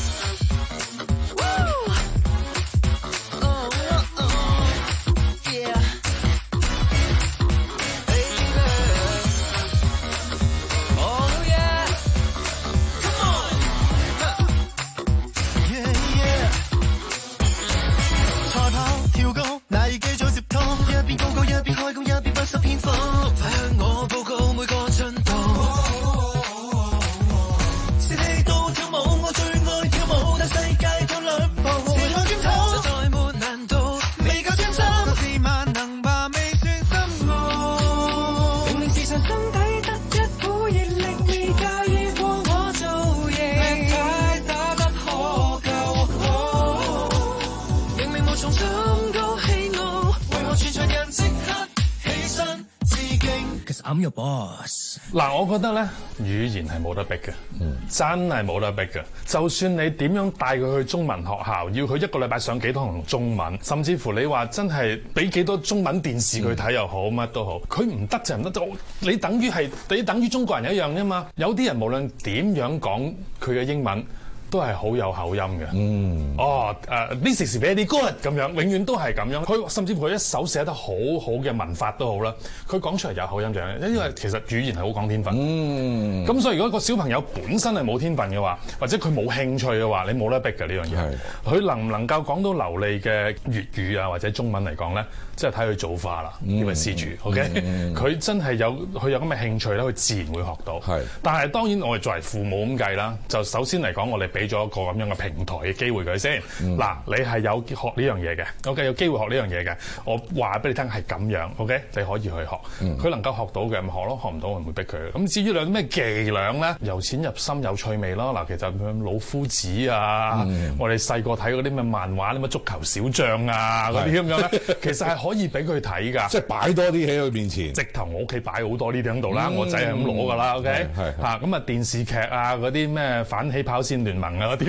Cause I'm your boss。 嗱，我覺得咧語言係冇得逼嘅，嗯、真係冇得逼嘅。就算你點樣帶佢去中文學校，要佢一個禮拜上幾堂中文，甚至乎你話真係俾幾多中文電視佢睇又好，乜、嗯、都好，佢唔得就唔得。就你等於係你等於中國人一樣啫嘛。有啲人無論點樣講佢嘅英文，都係好有口音嘅。嗯，哦，誒、uh, ，this is very good 咁樣，永遠都係咁樣。佢甚至乎佢一手寫得好好嘅文法都好啦，佢講出嚟有口音就係，因為其實語言係好講天分。嗯，咁所以如果個小朋友本身係冇天分嘅話，或者佢冇興趣嘅話，你冇得逼嘅呢樣嘢。佢能唔能夠講到流利嘅粵語啊，或者中文嚟講咧，即係睇佢造化啦，呢位施主。OK，佢、嗯、真係有佢有咁嘅興趣咧，佢自然會學到。係，但係當然我哋作為父母咁計啦，就首先嚟講，我哋俾俾咗一個咁樣嘅平台嘅機會佢先，嗱、嗯，你係有學呢樣嘢嘅 ，OK， 有機會學呢樣嘢嘅，我話俾你聽係咁樣 ，OK， 你可以去學，佢、嗯、能夠學到嘅咪學咯，學唔到我唔會逼佢。咁至於兩啲咩伎倆咧，由淺入深有趣味咯。嗱，其實老夫子啊，嗯、我哋細個睇嗰啲咩漫畫，啲咩足球小將啊嗰啲咁樣咧，其實係可以俾佢睇㗎，即係擺多啲喺佢面前。直頭我屋企擺好多呢啲喺度啦，嗯、我仔係咁攞㗎啦 ，OK， 嚇咁啊電視劇啊嗰啲咩反起跑線聯盟啊嗰啲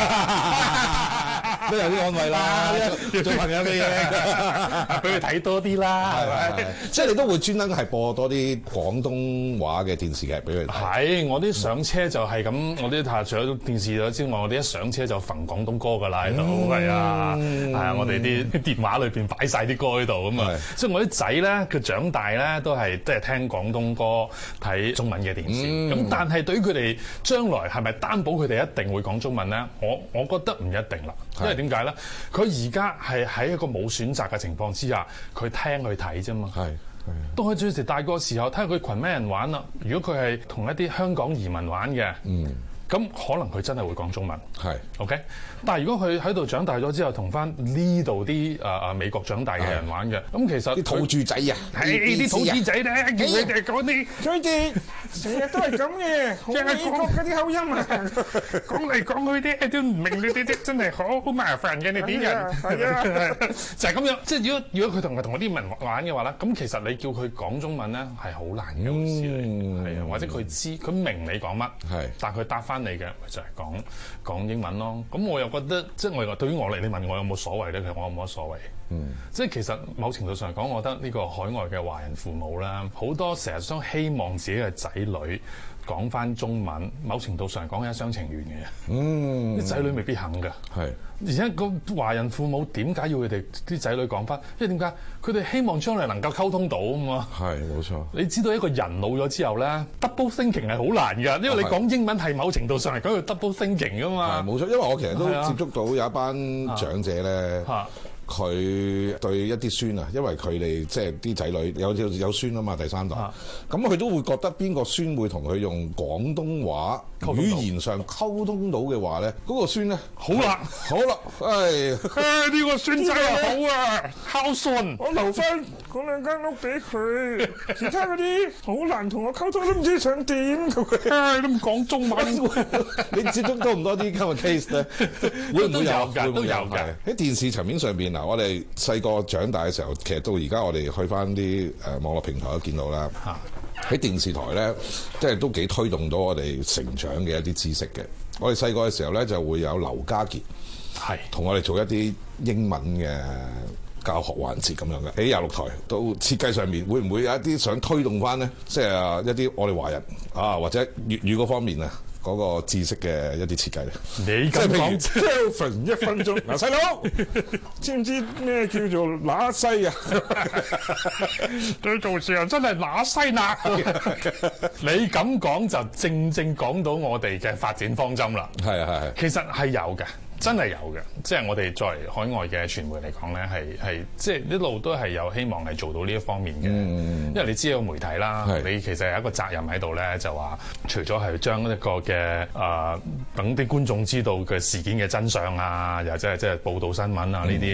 都有啲安慰啦，做朋友嘅嘢，俾佢睇多啲啦，係咪？ 即係你都會專登係播多啲廣東話嘅電視劇俾佢睇。 係，我啲上車就係咁，我啲除咗電視之外，我哋一上車就揈廣東歌㗎啦喺度，係啊，係啊，我哋啲電話裏邊擺晒啲歌喺度咁啊。所以我啲仔咧，佢長大咧都係即係聽廣東歌、睇中文嘅電視。咁、嗯、但係對於佢哋將來係咪擔保佢哋一定會講中文咧？我我覺得唔一定啦，因為點解咧？佢而家係喺一個冇選擇嘅情況之下，佢聽去睇啫嘛。係，當佢最時大個時候，睇下佢群咩人玩啦。如果佢係同一啲香港移民玩嘅，嗯，咁可能佢真係會講中文。係 ，OK。但係如果佢喺度長大咗之後，同翻呢度啲誒誒美國長大嘅人玩嘅，咁其實啲土著仔啊， 係啲土著仔咧，叫佢哋講啲，佢哋成日都係咁嘅，好美國嗰啲口音啊，講嚟講去啲都唔明你哋啲，真係好好麻煩嘅你啲人，係啊，就係咁樣。即係如果如果佢同同嗰啲人玩嘅話咧，咁其實你叫佢講中文咧係好難嘅事嚟，係啊，或者佢知佢明你講乜，係，但係佢答翻你嘅就係講講英文咯。咁我又覺得即係我話對於我嚟，你問我有冇所謂咧？其實我冇乜所謂。嗯，即係其實某程度上講，我覺得呢個海外嘅華人父母啦，好多成日都希望自己嘅仔女講翻中文。某程度上講係一廂情願嘅。嗯，啲仔女未必肯㗎。係，而且個華人父母點解要佢哋啲仔女講翻？因為點解佢哋希望將來能夠溝通到啊嘛。係，冇錯。你知道一個人老咗之後咧 ，double thinking 係好難㗎，因為你講英文係某程度上嚟講要 double thinking 㗎嘛。係，冇錯。因為我其實都接觸到有一班長者咧。佢對一啲孫啊，因為佢哋即係啲仔女有有有孫啊嘛，第三代，咁佢都會覺得邊個孫會同佢用廣東話語言上溝通到嘅話咧，嗰、嗰個孫咧好啦，好啦，誒誒呢個孫仔好啊，孝順，我留翻嗰兩間屋俾佢，其他嗰啲好難同我溝通，都唔知想點，都唔講中文。你接觸多唔多啲咁嘅 case 咧？會唔會有㗎？都有㗎。喺電視層面上邊啊！我哋細個長大嘅時候，其實到而家我哋去翻啲誒網絡平台都見到啦。喺電視台咧，即係都幾推動到我哋成長嘅一啲知識嘅。我哋細個嘅時候咧，就會有劉家傑係同我哋做一啲英文嘅教學環節咁樣嘅。喺廿六台到設計上面，會唔會有一啲想推動翻咧？即係一啲我哋華人啊，或者粵語嗰方面啊？嗰個知識嘅一啲設計咧，你咁講，即係分一分鐘。嗱，細佬，知唔知咩叫做乸西啊？對做事又真係乸西嗱。你咁講就正正講到我哋嘅發展方針啦。係啊係係，其實係有嘅。真係有嘅，即係我哋作為海外嘅傳媒嚟講咧，係係即係一路都係有希望係做到呢一方面嘅。嗯、因為你知道媒體啦，你其實有一個責任喺度咧，就話除咗係將一個嘅誒等啲觀眾知道嘅事件嘅真相啊，又即係即係報導新聞啊呢啲。嗯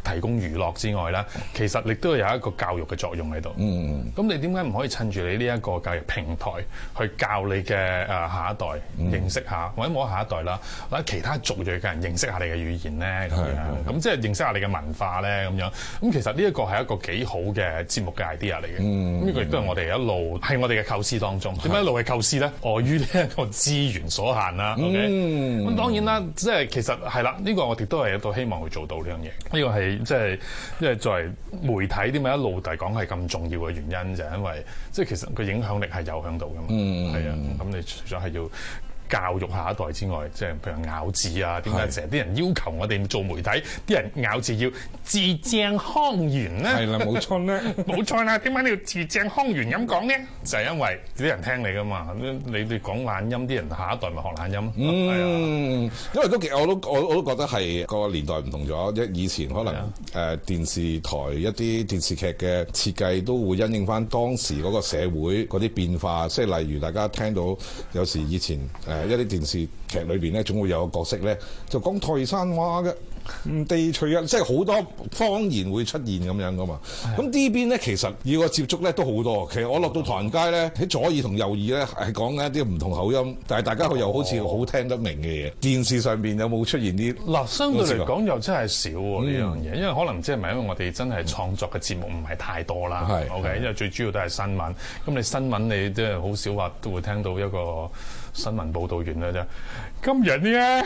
提供娛樂之外咧，其實亦都有一個教育嘅作用喺度。 嗯， 咁你點解唔可以趁住你呢一個教育平台去教你嘅誒下一代認識下，或者冇下一代啦，或者其他族裔嘅人認識下你嘅語言咧？咁樣咁即係認識下你嘅文化咧？咁樣咁其實呢一個係一個幾好嘅節目嘅 idea 嚟嘅。咁呢個亦都係我哋一路喺我哋嘅構思當中。點解一路嘅構思咧？礙於呢一個資源所限啦。OK，咁、嗯、當然啦，即係其實係啦，呢、呢個我哋都係一度希望去做到呢樣嘢。呢個係即係因為作為媒體點解一路嚟講係咁重要嘅原因，就係因為即係其實個影響力係有喺度㗎嘛。嗯，係啊，咁你除咗係要教育下一代之外，即係譬如咬字啊，點解成日啲人要求我哋做媒體，啲人咬字要字正腔圓咧？ 係啦，冇錯咧， 冇錯啦。點解你要字正腔圓咁講咧？就係、是、因為啲人聽你噶嘛，你哋講懶音，啲人下一代咪學懶音。 嗯， 係啊， 因為都幾，我都我我都覺得係個年代唔同咗。一以前可能誒、呃、電視台一啲電視劇嘅設計都會因應翻當時嗰個社會嗰啲變化，即係例如大家聽到有時以前誒。呃一啲電視劇裏邊咧，總會有個角色咧，就講台山話嘅，唔地隨啊，即係好多方言會出現咁樣噶嘛。咁呢邊咧，其實要個接觸咧都好多。其實我落到唐人街咧，喺左耳同右耳咧係講緊一啲唔同口音，但係大家又好似好聽得明嘅嘢。電視上邊有冇出現啲？嗱， 相對嚟講又真係少喎呢樣嘢，因為可能即係咪因為我哋真係創作嘅節目唔係太多啦。係 OK，因為最主要都係新聞。咁你新聞你即係好少話都會聽到一個新聞報導員啦啫。今日呢，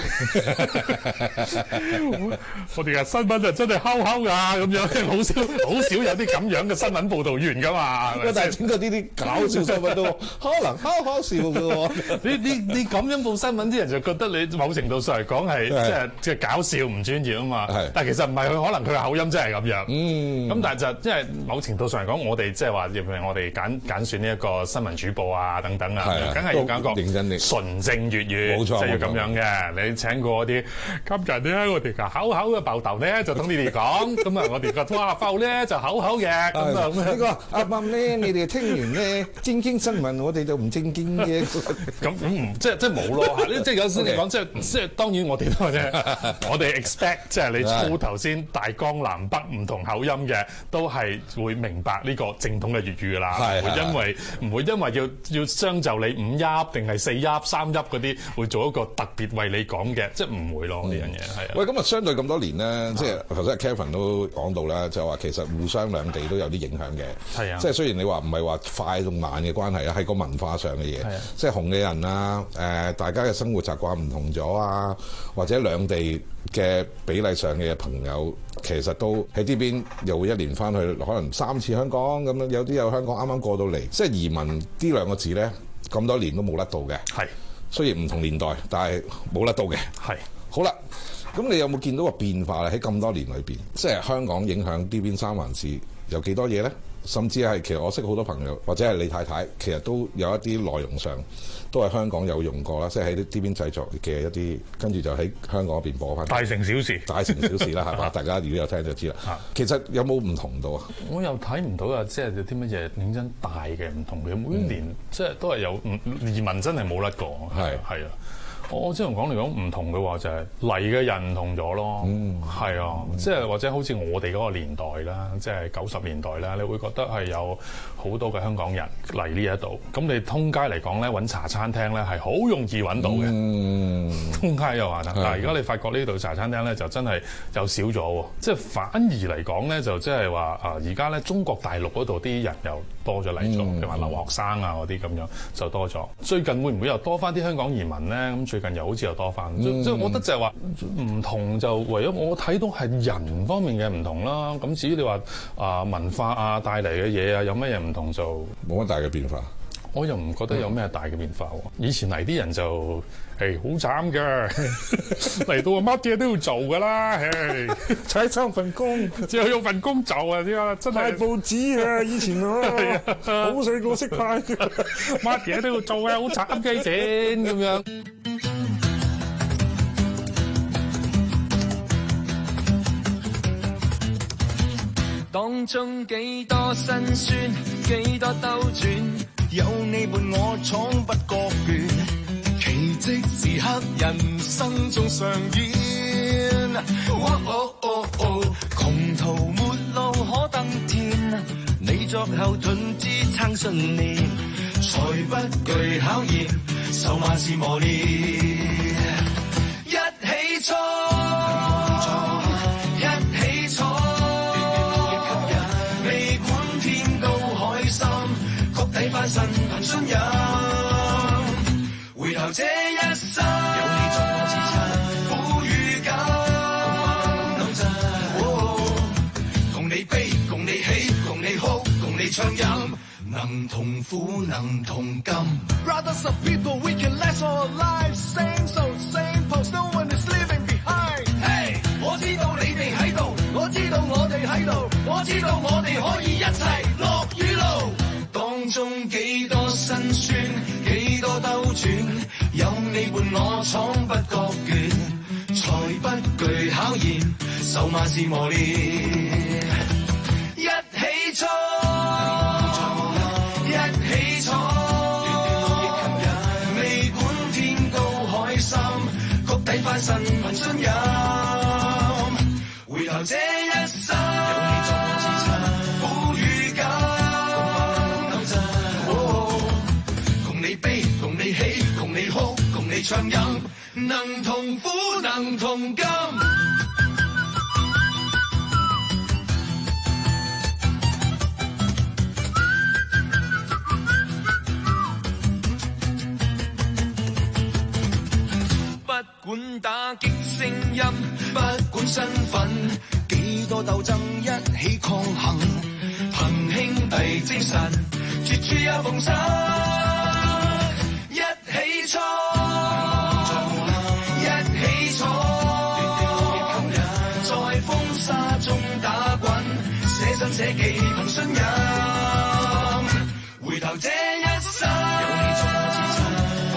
我哋嘅新聞就真係敲敲㗎咁樣，好少好少有啲咁樣嘅新聞報導員㗎嘛。 但係整個呢啲搞笑新聞都可能敲敲笑㗎喎。 你你你咁樣報新聞，啲人就覺得你某程度上嚟講係即係即係搞笑唔專業啊嘛。但係其實唔係，佢可能佢嘅口音真係咁樣。嗯。咁但係就即係某程度上嚟講，我哋即係話，譬如我哋揀揀選呢一個新聞主播啊等等啊，梗係要揀個認真啲純正粵語，冇錯，就要咁樣嘅。你請過啲今日咧，我哋嘅口口嘅爆頭咧，就等你哋講。咁啊，我哋嘅拖發咧就口口嘅。咁啊， 呢個阿媽咧，你哋聽完咧正經新聞，我哋就唔正經嘅。 咁咁唔即係即係冇咯。即係有時嚟講，即係即係當然我哋都係我哋 expect 即係你操頭先大江南北唔同口音嘅，都係會明白呢個正統嘅粵語㗎啦。唔會因為唔會因為要要將就你五邑定係四邑三邑嗰啲，會做一個特別為你講嘅，即係唔會咯呢樣嘢係啊。 喂，咁啊，相對咁多年咧，即係頭先 Kevin 都講到啦，就話其實互相兩地都有啲影響嘅。係啊，即係雖然你話唔係話快同慢嘅關係啊，係個文化上嘅嘢。係啊，即係紅嘅人啊，誒、呃，大家嘅生活習慣唔同咗啊，或者兩地嘅比例上嘅朋友，其實都喺呢邊又會一年翻去，可能三次香港咁樣，有啲有香港啱啱過到嚟，即係移民呢兩個字咧，咁多年都冇甩到嘅。係。雖然唔同年代，但係冇甩到嘅。係。好啦，咁你有冇見到個變化咧？喺咁多年裏邊，即係香港影響呢邊三藩市有幾多嘢咧？甚至係其實我識好多朋友，或者係李太太，其實都有一啲內容上都係香港有用過啦，即係喺呢邊製作嘅一啲，跟住就喺香港嗰邊播翻。 大城小事， 大城小事啦，係嘛？大家如果有聽就知啦。其實有冇唔同到啊？ 我又睇唔到啊，即係有啲乜嘢認真大嘅唔同嘅，每一年、嗯、即係都係有移民真係冇甩過。係係啊。我即係講嚟講唔同嘅話，就係嚟嘅人唔同咗咯。嗯，係啊，即係或者好似我哋嗰個年代啦，即係九十年代啦，你會覺得係有好多嘅香港人嚟呢一度。咁你通街嚟講咧，揾茶餐廳咧係好容易揾到嘅。嗯，通街又話得，但係而家你發覺呢度茶餐廳咧就真係又少咗喎。即係反而嚟講咧，就即係話啊，而家咧中國大陸嗰度啲人又多咗嚟咗，譬如話留學生啊嗰啲咁樣就多咗。最近會唔會又多翻啲香港移民咧？咁最近又好似又多翻，即係、嗯、我覺得就係話唔同就唯咗我睇到係人方面嘅唔同啦。咁至於你話啊文化啊帶嚟嘅嘢啊有乜嘢唔同就冇乜大嘅變化。 我又唔覺得有咩大嘅變化喎。以前嚟啲人就係好慘嘅，嚟到乜嘢都要做㗎啦，誒踩三份工，只有用份工做啊！啲啊真係派報紙啊！以前啊，好細個識派，乜嘢都要做啊，好慘嘅錢咁樣。 當中幾多辛酸，幾多兜轉，有你伴我闖不覺倦，奇蹟時刻人生中上演。哦哦哦哦，窮途沒路可登天，你作後盾支撐信念，才不懼考驗，受萬事磨練，一起衝，一起闖，未管天高海深，谷底翻身憑信任，回頭這一生有你作我支撐，苦與甘，共你悲，共你喜，共你哭，共你暢飲，能同苦，能同甘。Brothers of people, we can last our lives. Same soul, same pulse, no one is leaving behind. Hey, 我知道你哋喺度，我知道我哋喺度，我知道我哋可以一齊落雨路。當中幾多辛酸，幾多兜轉，有你伴我闖不覺倦，才不懼考驗，受萬事磨練，一起衝。底翻身憑信任，回頭這一生有你作我支撐，苦與甘，共你悲，共你喜，共你哭，共你暢飲，能同苦，能同甘。不管打擊聲音，不管身份，幾多鬥爭一起抗衡，憑兄弟精神，絕處有逢生，一起衝，一起闖，在風沙中打滾，捨身捨技憑信任，回頭這一生有你作我支撐。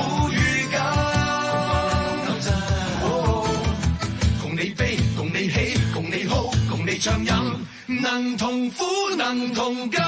暢飲，能同苦，能同甘。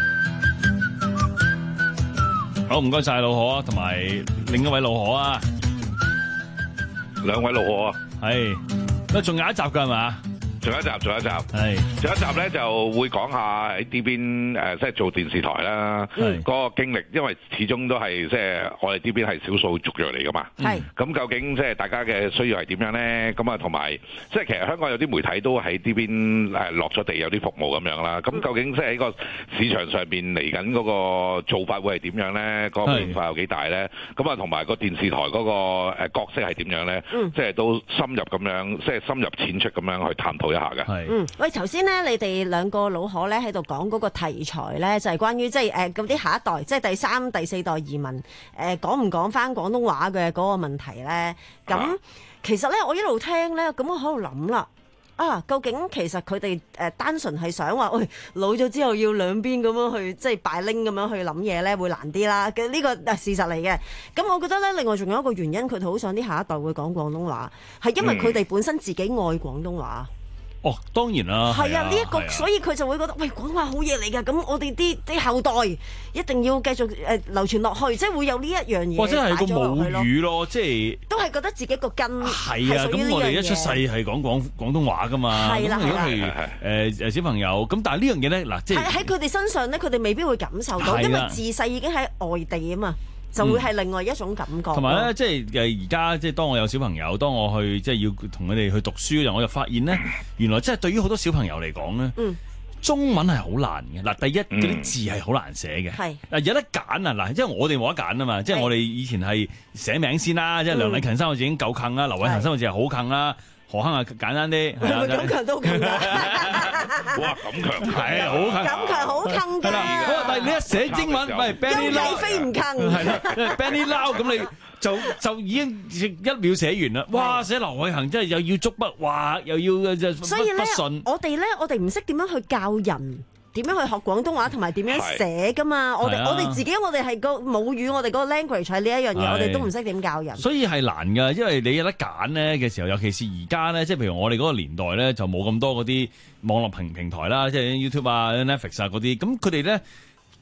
好，唔該晒老何啊，同埋另一位老何啊， 兩位老何啊， 係，咁仲有一集㗎係嘛？ 仲有一集，仲有一集，係，仲有一集咧就會講下喺呢邊誒，即係做電視台啦，嗰個經歷，因為始終都係即係我哋呢邊係少數族裔嚟噶嘛，係，咁究竟即係大家嘅需要係點樣咧？咁啊，同埋即係其實香港有啲媒體都喺呢邊誒落咗地有啲服務咁樣啦，咁究竟即係喺個市場上邊嚟緊嗰個做法會係點樣咧？嗰個變化有幾大咧？咁啊，同埋個電視台嗰個誒角色係點樣咧？即係都深入咁樣，即係深入淺出咁樣去探討一下嘅。 嗯，喂，頭先咧，你哋兩個老可咧喺度講嗰個題材咧，就係關於即係誒嗰啲下一代，即係第三、第四代移民誒講唔講翻廣東話嘅嗰個問題咧。咁其實咧，我一路聽咧，咁我喺度諗啦，啊，究竟其實佢哋誒單純係想話，喂，老咗之後要兩邊咁樣去即係擺拎咁樣去諗嘢咧，會難啲啦。嘅呢個係事實嚟嘅。咁我覺得咧，另外仲有一個原因，佢哋好想啲下一代會講廣東話，係因為佢哋本身自己愛廣東話。 哦，當然啦， 係啊，呢一個，所以佢就會覺得，喂，廣東話好嘢嚟㗎，咁我哋啲啲後代一定要繼續誒流傳落去，即係會有呢一樣嘢。或者係個母語咯，即係都係覺得自己個根係啊。咁我哋一出世係講廣廣東話㗎嘛。係啦，如果譬如誒誒小朋友，咁但係呢樣嘢咧，嗱，即係喺佢哋身上咧，佢哋未必會感受到，因為自細已經喺外地啊嘛。就會係另外一種感覺。 同埋咧，即係誒而家即係當我有小朋友，當我去即係要同佢哋去讀書嘅時候，我就發現咧，原來即係對於好多小朋友嚟講咧，嗯、中文係好難嘅。嗱，第一嗰啲、嗯、字係好難寫嘅。係嗱，有得揀啊！嗱，因為我哋冇得揀啊嘛，即係我哋以前係寫名先啦，即係梁禮勤三個字已經夠近啦，劉偉恒三個字係好近啦。何坑啊，簡單啲，係啊， 咁強都近㗎， 哇，咁強係好近， 咁強好近㗎。 但係你一寫英文，喂 Benny Lau 飛唔近，係啦 ，Benny Lau 咁你就就已經一秒寫完啦。哇，寫劉偉恒真係又要捉筆畫，又要就所以咧，我哋咧，我哋唔識點樣去教人。點樣去學廣東話同埋點樣寫㗎嘛？我哋我哋自己我哋係個母語，我哋嗰個 language 係呢一樣嘢，我哋都唔識點教人。 所以係難㗎，因為你有得揀咧嘅時候，尤其是而家咧，即係譬如我哋嗰個年代咧，就冇咁多嗰啲網絡平平台啦，即係 YouTube 啊、Netflix 啊嗰啲，咁佢哋咧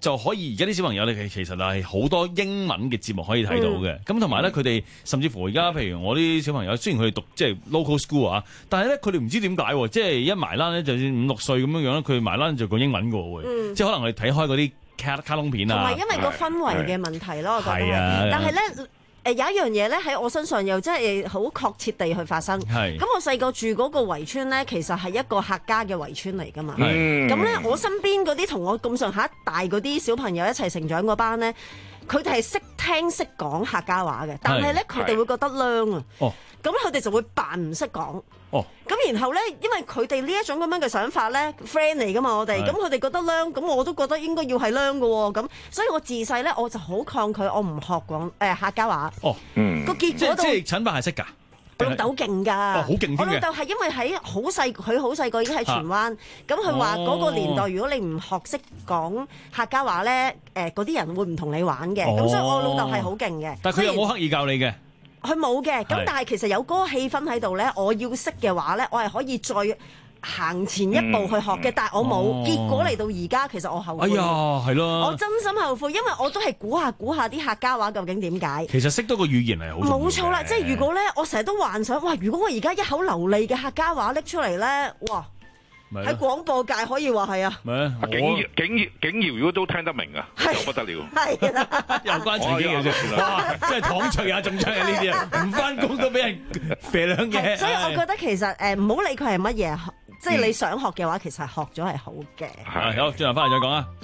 就可以而家啲小朋友咧，其實係好多英文嘅節目可以睇到嘅。咁同埋咧，佢哋甚至乎而家譬如我啲小朋友，雖然佢哋讀即係 local school 啊，但係咧佢哋唔知點解喎，即係一埋欄咧，就算五六歲咁樣樣咧，佢埋欄就講英文嘅喎， 嗯、 即係可能我哋睇開嗰啲卡卡通片啊， 同埋因為個氛圍嘅問題咯，我覺得係。 啊、 但係咧。誒有一樣嘢咧喺我身上又真係好確切地去發生。咁我細個住嗰個圍村咧，其實係一個客家嘅圍村嚟㗎嘛。咁咧我身邊嗰啲同我咁上下大嗰啲小朋友一齊成長嗰班咧，佢哋係識聽識講客家話嘅，但係咧佢哋會覺得娘啊。咁佢哋就會扮唔識講。 哦， 咁然後咧，因為佢哋呢一種咁樣嘅想法咧 ，friend 嚟噶嘛，我哋，咁佢哋覺得娘，咁我都覺得應該要係娘嘅喎，咁所以我自細咧我就好抗拒，我唔學廣誒、呃、客家話。 哦， 嗯，個結果都即係陳伯係識㗎。 我老豆勁㗎， 哦，好勁添嘅。 我老豆係因為喺好細，佢好細個已經喺荃灣，咁佢話嗰個年代，如果你唔學識講客家話咧，誒嗰啲人會唔同你玩嘅，咁、哦、所以我老豆係好勁嘅。 但係佢有冇刻意教你嘅？ 佢冇嘅，咁但係其實有嗰個氣氛喺度咧，我要識嘅話咧，我係可以再行前一步去學嘅，嗯、但係我冇，哦、結果嚟到而家，其實我後悔。 哎呀，係咯， 我真心後悔，因為我都係估下估下啲客家話究竟點解。 其實識多個語言係好重要嘅。 冇錯啦，即係如果咧，我成日都幻想，哇！如果我而家一口流利嘅客家話拎出嚟咧，哇！喺廣播界可以話係啊， 景瑤景瑤景瑤如果都聽得明啊，就不得了。 係啦， 又關自己嘅啫，哇！真係躺趣啊，仲唱啊呢啲啊，唔翻工都俾人肥兩嘢。 所以我覺得其實誒唔好理佢係乜嘢，即係你想學嘅話，其實學咗係好嘅。 係好，轉頭翻嚟再講啊。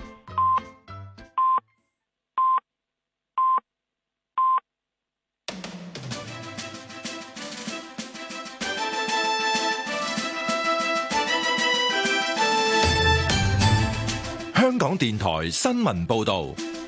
香港電台新聞報道，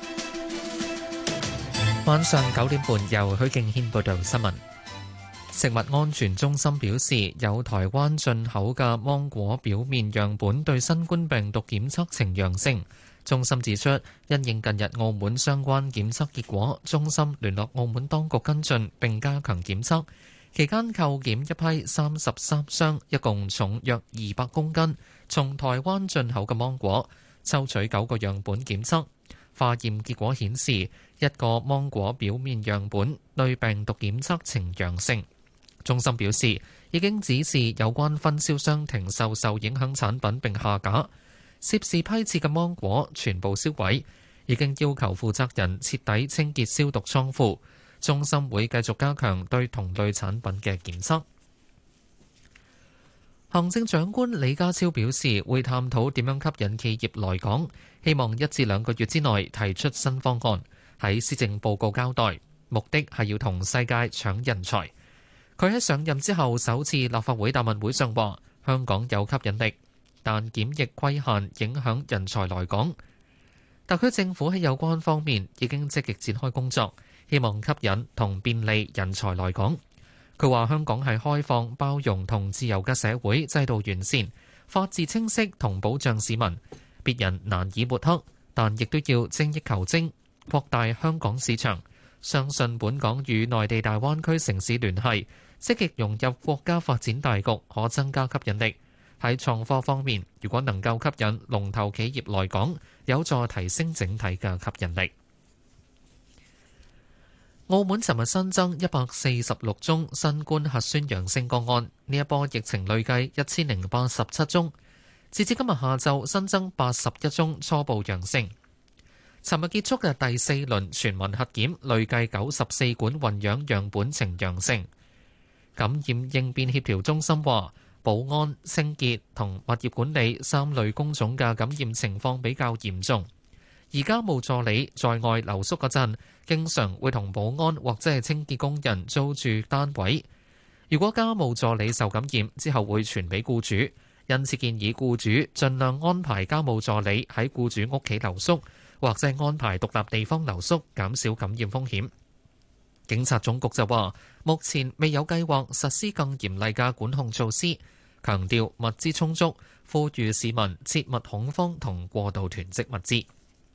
晚上九點半由許敬軒報道新聞。食物安全中心表示，有台灣進口嘅芒果表面樣本對新冠病毒檢測呈陽性。中心指出，因應近日澳門相關檢測結果，中心聯絡澳門當局跟進並加強檢測。期間扣檢一批三十三箱，一共重約二百公斤，從台灣進口嘅芒果。抽取九個樣本檢測，化驗結果顯示一個芒果表面樣本對病毒檢測呈陽性。中心表示已經指示有關分銷商停售受影響產品並下架，涉事批次嘅芒果全部銷毀，已經要求負責人徹底清潔消毒倉庫。中心會繼續加強對同類產品嘅檢測。行政長官李家超表示，會探討點樣吸引企業來港，希望一至兩個月之內提出新方案，喺施政報告交代，目的係要同世界搶人才。佢喺上任之後首次立法會答問會上話，香港有吸引力，但檢疫規限影響人才來港。特區政府喺有關方面已經積極展開工作，希望吸引同便利人才來港。佢話香港係開放、包容同自由嘅社會，制度完善，法治清晰同保障市民，別人難以抹黑，但亦都要精益求精，擴大香港市場。相信本港與內地大灣區城市聯繫，積極融入國家發展大局，可增加吸引力。喺創科方面，如果能夠吸引龍頭企業來港，有助提升整體嘅吸引力。澳門尋日新增一百四十六宗新冠核酸陽性個案，呢一波疫情累計一千零八十七宗。截至今日下晝，新增八十一宗初步陽性。尋日結束嘅第四輪全民核檢，累計九十四管混樣樣本呈陽性。感染應變協調中心話，保安、清潔同物業管理三類工種嘅感染情況比較嚴重。而家務助理在外留宿嗰陣，經常會同保安或者係清潔工人租住單位。如果家務助理受感染之後，會傳俾僱主，因此建議僱主盡量安排家務助理喺僱主屋企留宿，或者安排獨立地方留宿，減少感染風險。警察總局就話，目前未有計劃實施更嚴厲嘅管控措施，強調物資充足，呼籲市民切勿恐慌同過度囤積物資。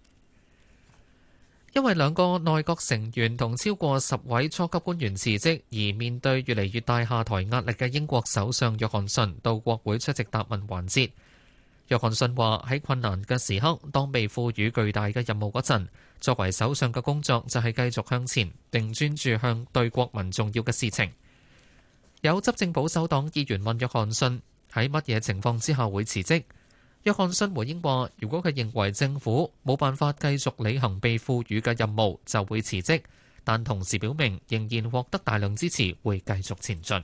因為兩個內閣成員同超過十位初級官員辭職，而面對越嚟越大下台壓力嘅英國首相約翰遜到國會出席答問環節。 約翰遜話喺困難嘅時刻，當被賦予巨大嘅任務嗰陣，作為首相嘅工作就係繼續向前，並專注向對國民重要嘅事情。有執政保守黨議員問約翰遜喺乜嘢情況之下會辭職？約翰遜回應話：如果佢認為政府冇辦法繼續履行被賦予嘅任務，就會辭職。但同時表明仍然獲得大量支持，會繼續前進。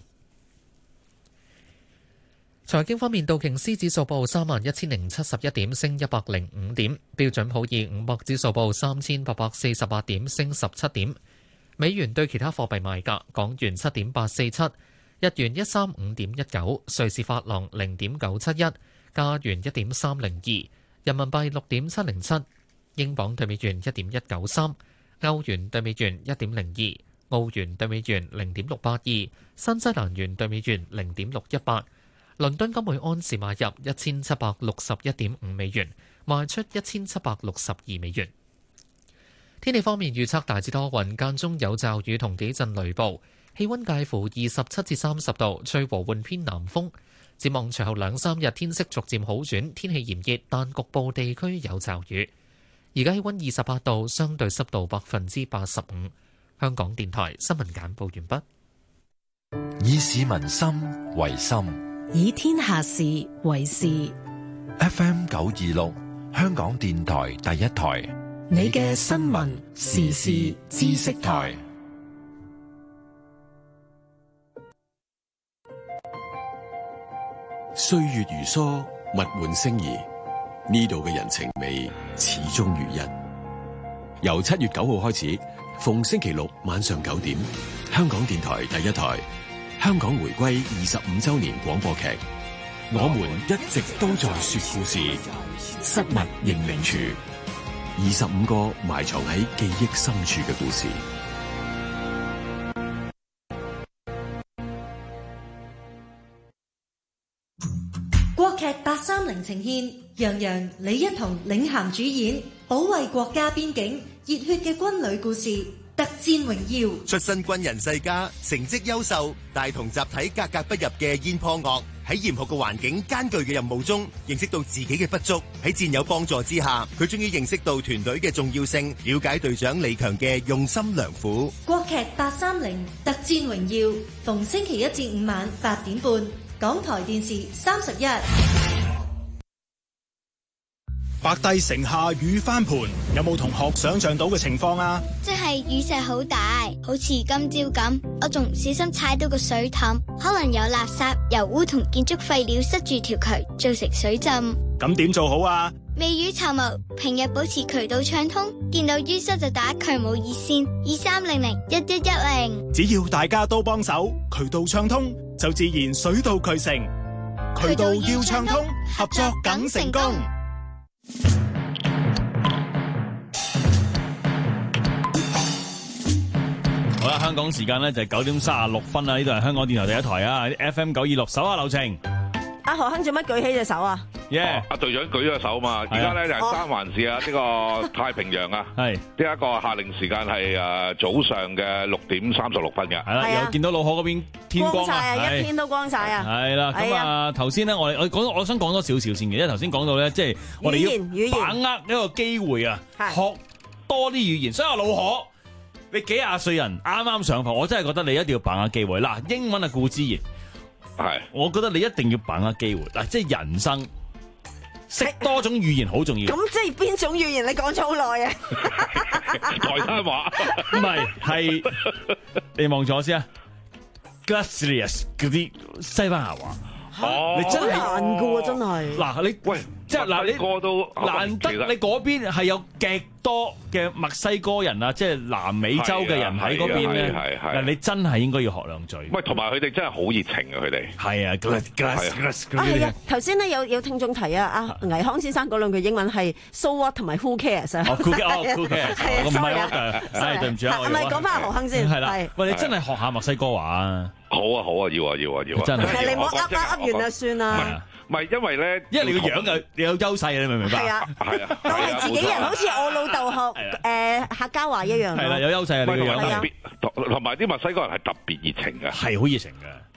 財經方面，道瓊斯指數報三萬一千零七十一點，升一百零五點；標準普爾五百指數報三千八百四十八點，升十七點。美元對其他貨幣賣價：港元七點八四七，日元一三五點一九，瑞士法郎零點九七一，加元一點三零二，人民幣六點七零七，英鎊對美元一點一九三。歐元對美元一點零二，澳元對美元零點六八二，新西蘭元對美元零點六一八。倫敦金每安士買入一千七百六十一點五美元，賣出一千七百六十二美元。天氣方面預測大致多雲，間中有驟雨同幾陣雷暴，氣溫介乎二十七至三十度，吹和緩偏南風。展望隨後兩三日天色逐漸好轉，天氣炎熱，但局部地區有驟雨。而家氣溫二十八度，相對濕度百分之八十五。香港電台新聞簡報完畢。以市民心為心， 以天下事為事。 F M 九二六，香港電台第一台， 你嘅新聞時事知識台。 歲月如梭，物換星移。呢度嘅人情味始終如一。由七月九號開始，逢星期六晚上九點，香港電台第一台，香港回歸二十五周年廣播劇，我們一直都在說故事，失物認領處，二十五個埋藏喺記憶深處嘅故事。 國劇八三零呈現楊洋、李一桐領銜主演，保衛國家邊境熱血嘅軍旅故事，特戰榮耀。 出身軍人世家，成績優秀，但同集體格格不入嘅燕破岳，喺嚴酷嘅環境、艱巨嘅任務中，認識到自己嘅不足。喺戰友幫助之下，佢終於認識到團隊嘅重要性，了解隊長李強嘅用心良苦。 國劇八三零特戰榮耀，逢星期一至五晚八點半，港台電視三十一。 白帝城下雨翻盤，有冇同學想象到嘅情況啊？ 即係雨勢好大，好似今朝咁，我仲唔小心踩到個水凼，可能有垃圾、油污同建築廢料塞住條渠，造成水浸。 咁點做好啊？ 未雨綢繆，平日保持渠道暢通，見到淤塞就打渠務熱線二三零零一一一零。 只要大家都幫手，渠道暢通就自然水到渠成。渠道要暢通，合作梗成功。 好啦，香港時間咧就係九點三十六分啦，呢度係香港電台第一台啊 ，F M 九二六，手下留情。 阿何亨做乜舉起隻手啊？ 耶！ 阿隊長舉咗手嘛，而家咧就係三環市啊，呢個太平洋啊， 係呢一個下令時間係誒早上嘅六點三十六分嘅。 係啦，又見到老河嗰邊天光晒啊，一天都光晒啊！ 係啦，咁啊頭先咧，我哋我講，我想講多少少先嘅，因為頭先講到咧，即係我哋要把握一個機會啊，學多啲語言。所以話老河，你幾廿歲人啱啱上課，我真係覺得你一定要把握機會。嗱，英文係顧之言， 係，我覺得你一定要把握機會。嗱，即係人生。識多種語言好重要。 咁即係邊種語言？你講咗好耐啊！ 台山話唔係，係你望咗先啊 Gracias 嗰啲西班牙話。 哦， 你真係難㗎喎，真係。 嗱，你喂，即係嗱，你個都難得你嗰邊係有極多嘅墨西哥人啊，即係南美洲嘅人喺嗰邊咧。 係係。 你真係應該要學兩嘴。 喂，同埋佢哋真係好熱情啊！佢哋係啊 ，Gracias。 啊係啊，頭先咧有有聽眾提啊，阿倪匡先生嗰兩句英文係 So what 同埋 Who cares 啊？ 哦，Who cares？係啊，唔係我誒，對唔住啊， 係咪講翻何亨先？ 係啦，喂，你真係學下墨西哥話啊！ 好啊，好啊，要啊，要啊，要啊！ 真係， 你唔好噏噏噏完就算啦。 唔係，因為咧， 因為你個樣有你有優勢，你明唔明白？ 係啊， 係啊， 我係自己人，好似我老豆學誒客家話一樣。 係啦，有優勢啊！你個樣特別，同埋啲墨西哥人係特別熱情嘅， 係好熱情嘅。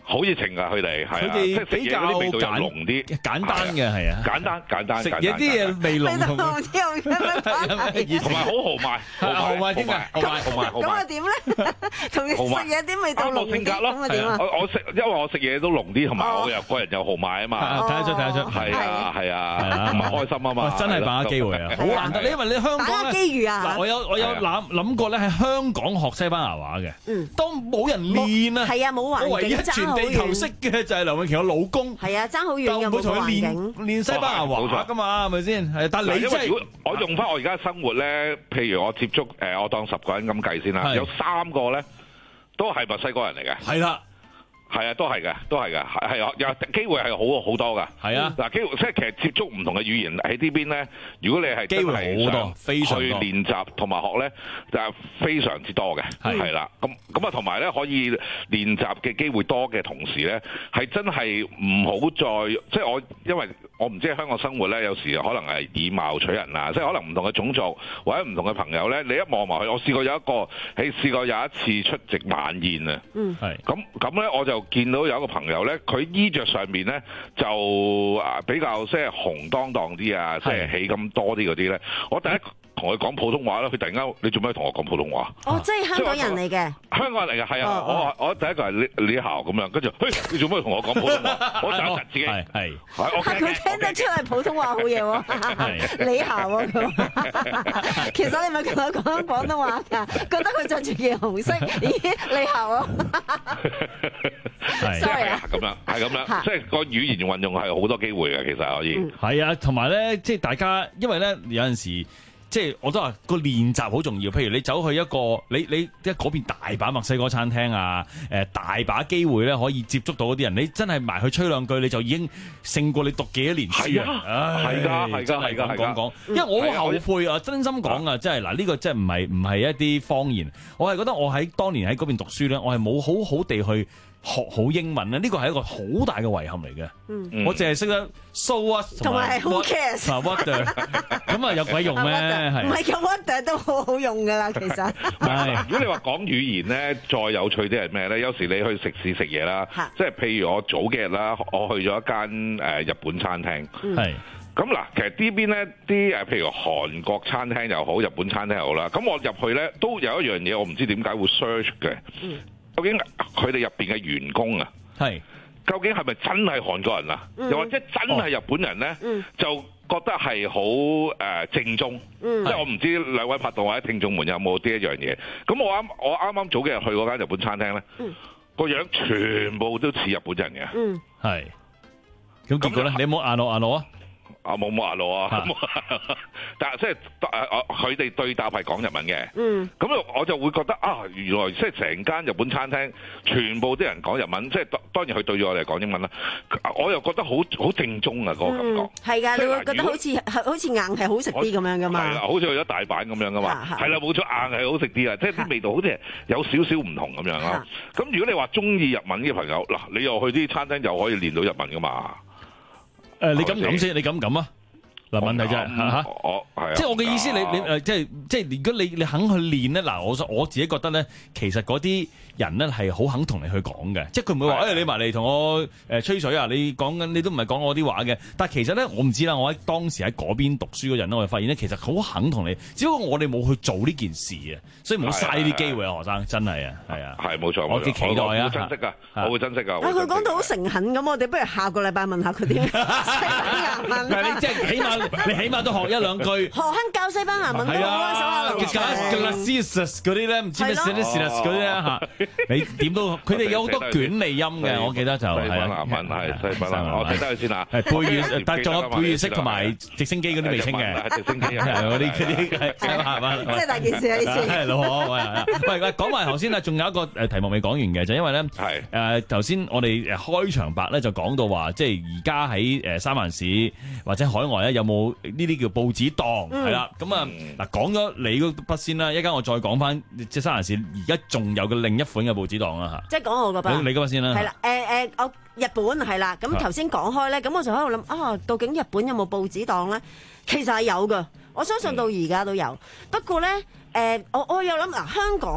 好熱情㗎，佢哋係啊，即係比較啲味道又濃啲， 簡單嘅係啊， 簡單簡單， 食嘢啲嘢味濃同同埋好豪邁， 豪邁添㗎，豪邁豪邁豪邁。 咁啊點咧？同食嘢啲味道濃啲，咁啊點啊？ 我我食，因為我食嘢都濃啲，同埋我又個人又豪邁啊嘛。 睇得出睇得出， 係啊係啊，同埋開心啊嘛。 真係把握機會啊，好難得。因為你香港咧， 機遇啊！ 嗱，我有我有諗諗過咧，喺香港學西班牙話嘅，當冇人練啊， 係啊，冇環境， 我唯一全地球識嘅就係梁詠琪嘅老公， 係啊，爭好遠嘅， 冇同佢練練西班牙話㗎嘛，係咪先？係，但係你真係我用翻我而家生活咧，譬如我接觸誒，我當十個人咁計先啦，有三個咧都係墨西哥人嚟嘅， 係啦。 係啊，都係嘅，都係嘅，係係有機會係好好多㗎。 係啊， 嗱，機會即係其實接觸唔同嘅語言喺呢邊咧，如果你係機會好多，非常去練習同埋學咧，就係非常之多嘅。係啦，咁咁啊，同埋咧可以練習嘅機會多嘅同時咧，係真係唔好再即係我，因為我唔知喺香港生活咧，有時可能係以貌取人啊，即係可能唔同嘅種族或者唔同嘅朋友咧，你一望埋去，我試過有一個，喺試過有一次出席晚宴啊， 嗯，係咁咁咧我就。見到有一個朋友咧，佢衣着上面咧就啊比較即係紅當當啲啊，即係起咁多啲嗰啲咧。我第一同佢講普通話咧，佢突然間你做咩同我講普通話？ 哦，即係香港人嚟嘅。 香港人嚟嘅係啊，我我第一個係李李校咁樣，跟住，嘿，你做咩同我講普通話？我想實自己係係， 佢聽得出係普通話好嘢喎，李校喎咁。其實你咪同佢講廣東話㗎，覺得佢着住件紅色，咦，李校啊？ 係 sorry 啊，咁樣係咁樣，即係個語言運用係好多機會嘅，其實可以。 係啊，同埋咧，即係大家，因為咧有陣時。即係我都話個練習好重要，譬如你走去一個你你即係嗰邊大把墨西哥餐廳啊，誒大把機會咧可以接觸到嗰啲人，你真係埋去吹兩句，你就已經勝過你讀幾多年書啊！ 係㗎，係㗎，係㗎， 講講，因為我好後悔啊，真心講啊，即係嗱呢個真係唔係唔係一啲謊言，我係覺得我喺當年喺嗰邊讀書咧，我係冇好好地去學好英文咧，呢個係一個好大嘅遺憾嚟嘅。嗯、我淨係識得 so what 同埋 who cares 啊 what 咁啊有鬼用咩？ 唔係咁 what 都好好用㗎啦，其實。 如果你話講語言咧，再有趣啲係咩咧？有時你去食肆食嘢啦，即係譬如我早幾日啦，我去咗一間誒日本餐廳。係、嗯。咁嗱，其實呢邊咧啲誒，譬如韓國餐廳又好，日本餐廳又好啦。咁我入去咧都有一樣嘢，我唔知點解會 search 嘅。嗯。究竟佢哋入邊嘅員工啊，係究竟係咪真係韓國人啊？嗯、又或者真係日本人咧，嗯、就覺得係好誒正宗。嗯、即係我唔知兩位拍檔或者聽眾們有冇呢一樣嘢。咁我啱我啱啱早幾日去嗰間日本餐廳咧，個、嗯、樣全部都似日本人嘅。嗯，係。咁結果咧，你有冇眼落眼落啊？啊冇冇話路啊！但係即係誒佢哋對答係講日文嘅。嗯。咁我就會覺得啊，原來即係成間日本餐廳全部啲人講日文，即係當然佢對住我哋講英文啦。我又覺得好好正宗啊，嗰個感覺。嗯，係㗎，你會覺得好似好似硬係好食啲咁樣㗎嘛？係啦，好似去咗大阪咁樣㗎嘛。係啦，冇錯，硬係好食啲啊！即係啲味道好似有少少唔同咁樣咯。咁如果你話中意日文嘅朋友，嗱你又去啲餐廳又可以練到日文㗎嘛？誒，你咁咁先，你咁咁啊？嗱，問題就係嚇，我係即係我嘅意思，你你誒，即係即係，如果你你肯去練咧，嗱，我我自己覺得咧，其實嗰啲人咧係好肯同你去講嘅，即係佢唔會話誒你埋嚟同我誒吹水啊，你講緊你都唔係講我啲話嘅。但係其實咧，我唔知啦，我喺當時喺嗰邊讀書嗰陣咧，我就發現咧，其實好肯同你，只不過我哋冇去做呢件事啊，所以唔好嘥呢啲機會啊，何生，真係啊，係啊，係冇錯，我幾期待啊，我會珍惜噶，我會珍惜噶。但係佢講到好誠懇咁，我哋不如下個禮拜問下佢啲西班牙文。但係你即係起碼。你起碼都學一兩句，何亨教西班牙文都好啊，手下留情。嗰啲咧，唔知咩 Celsius 嗰啲咧嚇，你點都佢哋有好多捲脷音嘅，我記得就係西班牙文係西班牙文，我記得佢先啦。係貝語，但仲有貝語式同埋直升機嗰啲未清嘅，直升機嗰啲嗰啲係係嘛？即係大件事啊！呢次係老何喂喂，講埋頭先啊，仲有一個誒題目未講完嘅，就因為咧係誒頭先我哋誒開場白咧就講到話，即係而家喺誒三藩市或者海外咧有冇？呢啲叫報紙檔係啦，咁啊嗱講咗你嗰筆先啦，一陣間我再講翻即係三藩市而家仲有嘅另一款嘅報紙檔啦嚇。即係講我嗰筆，你嗰筆先啦。係啦，誒誒，我日本係啦，咁頭先講開咧，咁我就喺度諗啊，究竟日本有冇報紙檔咧？其實係有㗎，我相信到而家都有。不過咧，誒，我我有諗嗱，香港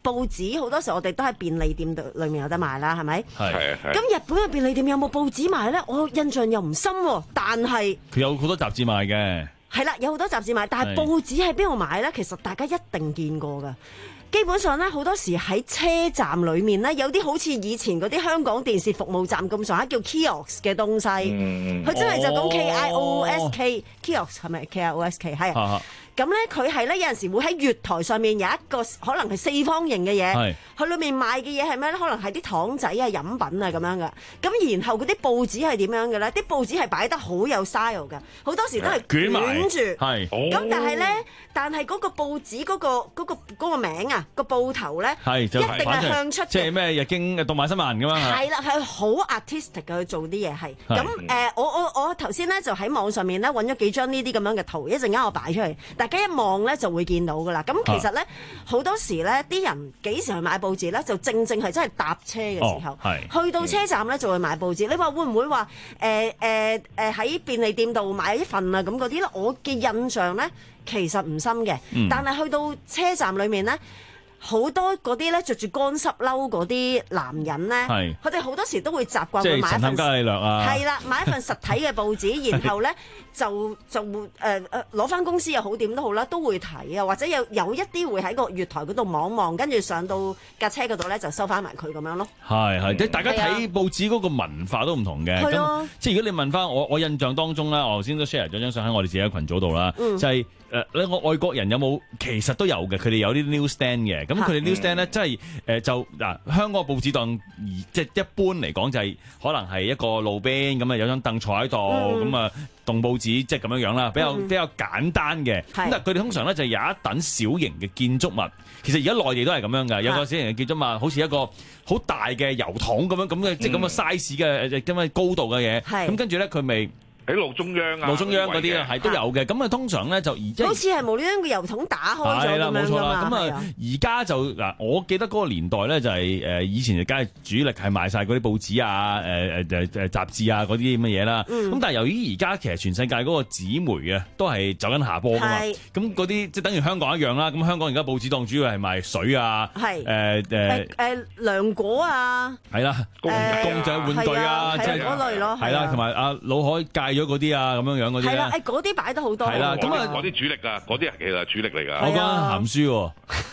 報紙好多時候我哋都喺便利店度裏面有得賣啦，係咪？ 係係係。 咁日本嘅便利店有冇報紙賣咧？我印象又唔深喎，但係佢有好多雜誌賣嘅。 係啦，有好多雜誌賣，但係報紙喺邊度買咧？其實大家一定見過㗎。基本上咧，好多時喺車站裏面咧，有啲好似以前嗰啲香港電視服務站咁上下叫 kiosk 嘅東西，佢、嗯、真係就咁 K I O S K kiosk 係咪 K I O S K 係啊？咁咧佢係咧有陣時會喺月台上面有一個可能係四方形嘅嘢，佢裏面賣嘅嘢係咩咧？可能係啲糖仔啊、飲品啊咁樣嘅。咁然後嗰啲報紙係點樣嘅咧？啲報紙係擺得好有 style 嘅，好多時都係捲住。係。咁但係咧，但係嗰個報紙嗰、嗰個嗰、嗰個嗰個名啊，個報頭咧，一定係向出嘅。即係咩日經動漫新聞咁樣。係啦，係好 artistic 嘅去做啲嘢係。咁誒、呃，我我我頭先咧就喺網上面咧揾咗幾張呢啲咁樣嘅圖，一陣間我擺出嚟。大家一望咧就會見到噶啦，咁其實咧好、啊、多時咧啲人幾時去買報紙咧，就正正係真係搭車嘅時候，哦、去到車站咧就會買報紙。嗯、你話會唔會話誒誒誒喺便利店度買一份啊咁嗰啲咧？我嘅印象咧其實唔深嘅，嗯、但係去到車站裏面咧。好多嗰啲咧着住乾濕褸嗰啲男人咧，佢哋好多時都會習慣去買一份，即係神探伽利略啊，係啦，買一份實體嘅報紙，然後咧就就誒誒攞翻公司又好點都好啦，都會睇啊，或者有有一啲會喺個月台嗰度望望，跟住上到架車嗰度咧就收翻埋佢咁樣咯。係係，即係大家睇報紙嗰個文化都唔同嘅。咁即係如果你問翻我，我印象當中咧，我頭先都 share 咗張相喺我哋自己嘅群組度啦，嗯、就係、是。誒咧，我外國人有冇？其實都有嘅，佢哋有啲 newsstand 嘅。咁佢哋 newsstand 咧，真係誒就嗱，香港報紙檔，即係一般嚟講就係可能係一個路邊咁啊，有張凳坐喺度，咁啊，棟報紙即係咁樣樣啦，比較比較簡單嘅。咁但係佢哋通常咧就有一等小型嘅建築物。其實而家內地都係咁樣㗎，有個小型嘅建築物，好似一個好大嘅油桶咁樣咁嘅，即係咁嘅 size 嘅咁嘅高度嘅嘢。咁跟住咧，佢咪喺路中央啊，路中央嗰啲啊，係都有嘅。咁啊，通常咧就而家好似係無端端個油桶打開咗咁樣㗎嘛。係啦，冇錯啦。咁啊，而家就嗱，我記得嗰個年代咧就係誒以前就梗係主力係賣晒嗰啲報紙啊、誒誒誒誒雜誌啊嗰啲咁嘅嘢啦。咁但係由於而家其實全世界嗰個紙媒啊都係走緊下坡㗎嘛。咁嗰啲即係等於香港一樣啦。咁香港而家報紙檔主要係賣水啊，誒誒誒涼果啊， 係啦，公公仔玩具啊，即係嗰類咯。 係啦，同埋阿老海介咗嗰啲啊，咁樣樣嗰啲係啦，誒嗰啲擺得好多。 係啦，咁啊， 嗰啲主力㗎，嗰啲其實係主力嚟㗎。 我講鹹書喎。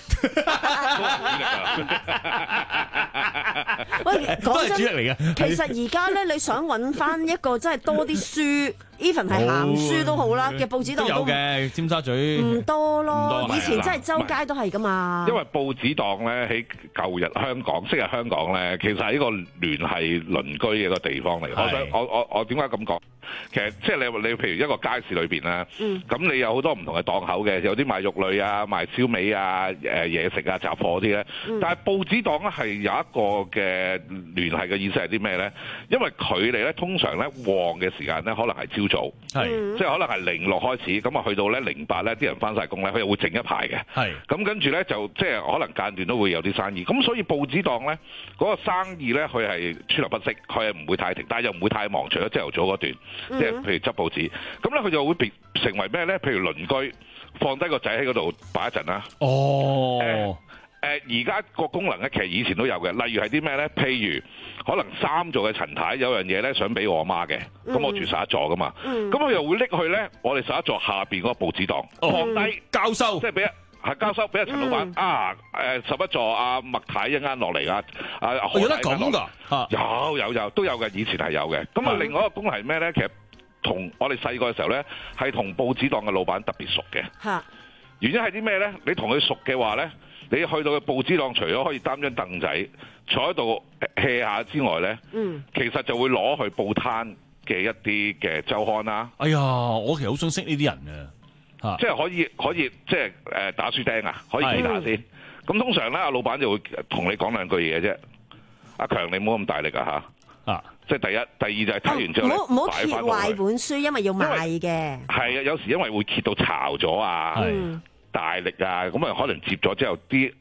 喂，講真， 主力嚟嘅。 其實而家咧，你想揾翻一個真係多啲書，even 係鹹書都好啦嘅報紙檔都有嘅，尖沙咀唔多咯。以前真係周街都係㗎嘛。 因為報紙檔咧喺舊日香港，昔日香港咧，其實係一個聯繫鄰居嘅一個地方嚟。我想我我我點解咁講？其實即係你你譬如一個街市裏邊啦，咁、嗯、你有好多唔同嘅檔口嘅，有啲賣肉類啊、賣燒味啊、誒嘢食啊、雜貨啲咧。嗯、但係報紙檔咧係有一個嘅聯繫嘅意思係啲咩咧？因為佢哋咧通常咧旺嘅時間咧可能係朝早，嗯、即係可能係零六開始，咁啊去到咧零八咧啲人翻晒工咧，佢又會靜一排嘅。咁跟住咧就即係可能間段都會有啲生意。咁所以報紙檔咧嗰個生意咧佢係川流不息，佢係唔會太停，但係又唔會太忙，除咗朝頭早嗰段。即係譬如執報紙，咁咧佢就會變成為咩咧？譬如鄰居放低個仔喺嗰度擺一陣啦。 哦， 誒誒，而家個功能咧，其實以前都有嘅。例如係啲咩咧？譬如可能三座嘅陳太有樣嘢咧，想俾我阿媽嘅，咁、嗯、我住十一座噶嘛，咁佢、嗯、又會拎去咧，我哋十一座下邊嗰個報紙檔、嗯、放低交收，即係俾一。係交收俾阿陳老闆、嗯、啊！誒十一座阿麥太一間落嚟啊！啊， 有得咁㗎？ 有有有都有嘅，以前係有嘅。咁啊，另外一個功能係咩咧？其實同我哋細個嘅時候咧，係同報紙檔嘅老闆特別熟嘅。嚇！原因係啲咩咧？你同佢熟嘅話咧，你去到嘅報紙檔，除咗可以擔張凳仔坐喺度 hea 下之外咧，嗯，其實就會攞去報攤嘅一啲嘅週刊啦。 哎呀，我其實好想識呢啲人嘅。 啊、即係可以可以即係誒打書釘啊，可以見下先。咁通常咧，阿老闆就會同你講兩句嘢啫。阿強，你唔好咁大力啊嚇！啊，即係第一，第二就係睇完之後咧， 唔好唔好揭壞本書，因為要賣嘅。係啊，有時因為會揭到巢咗啊，大力啊，咁啊可能接咗之後啲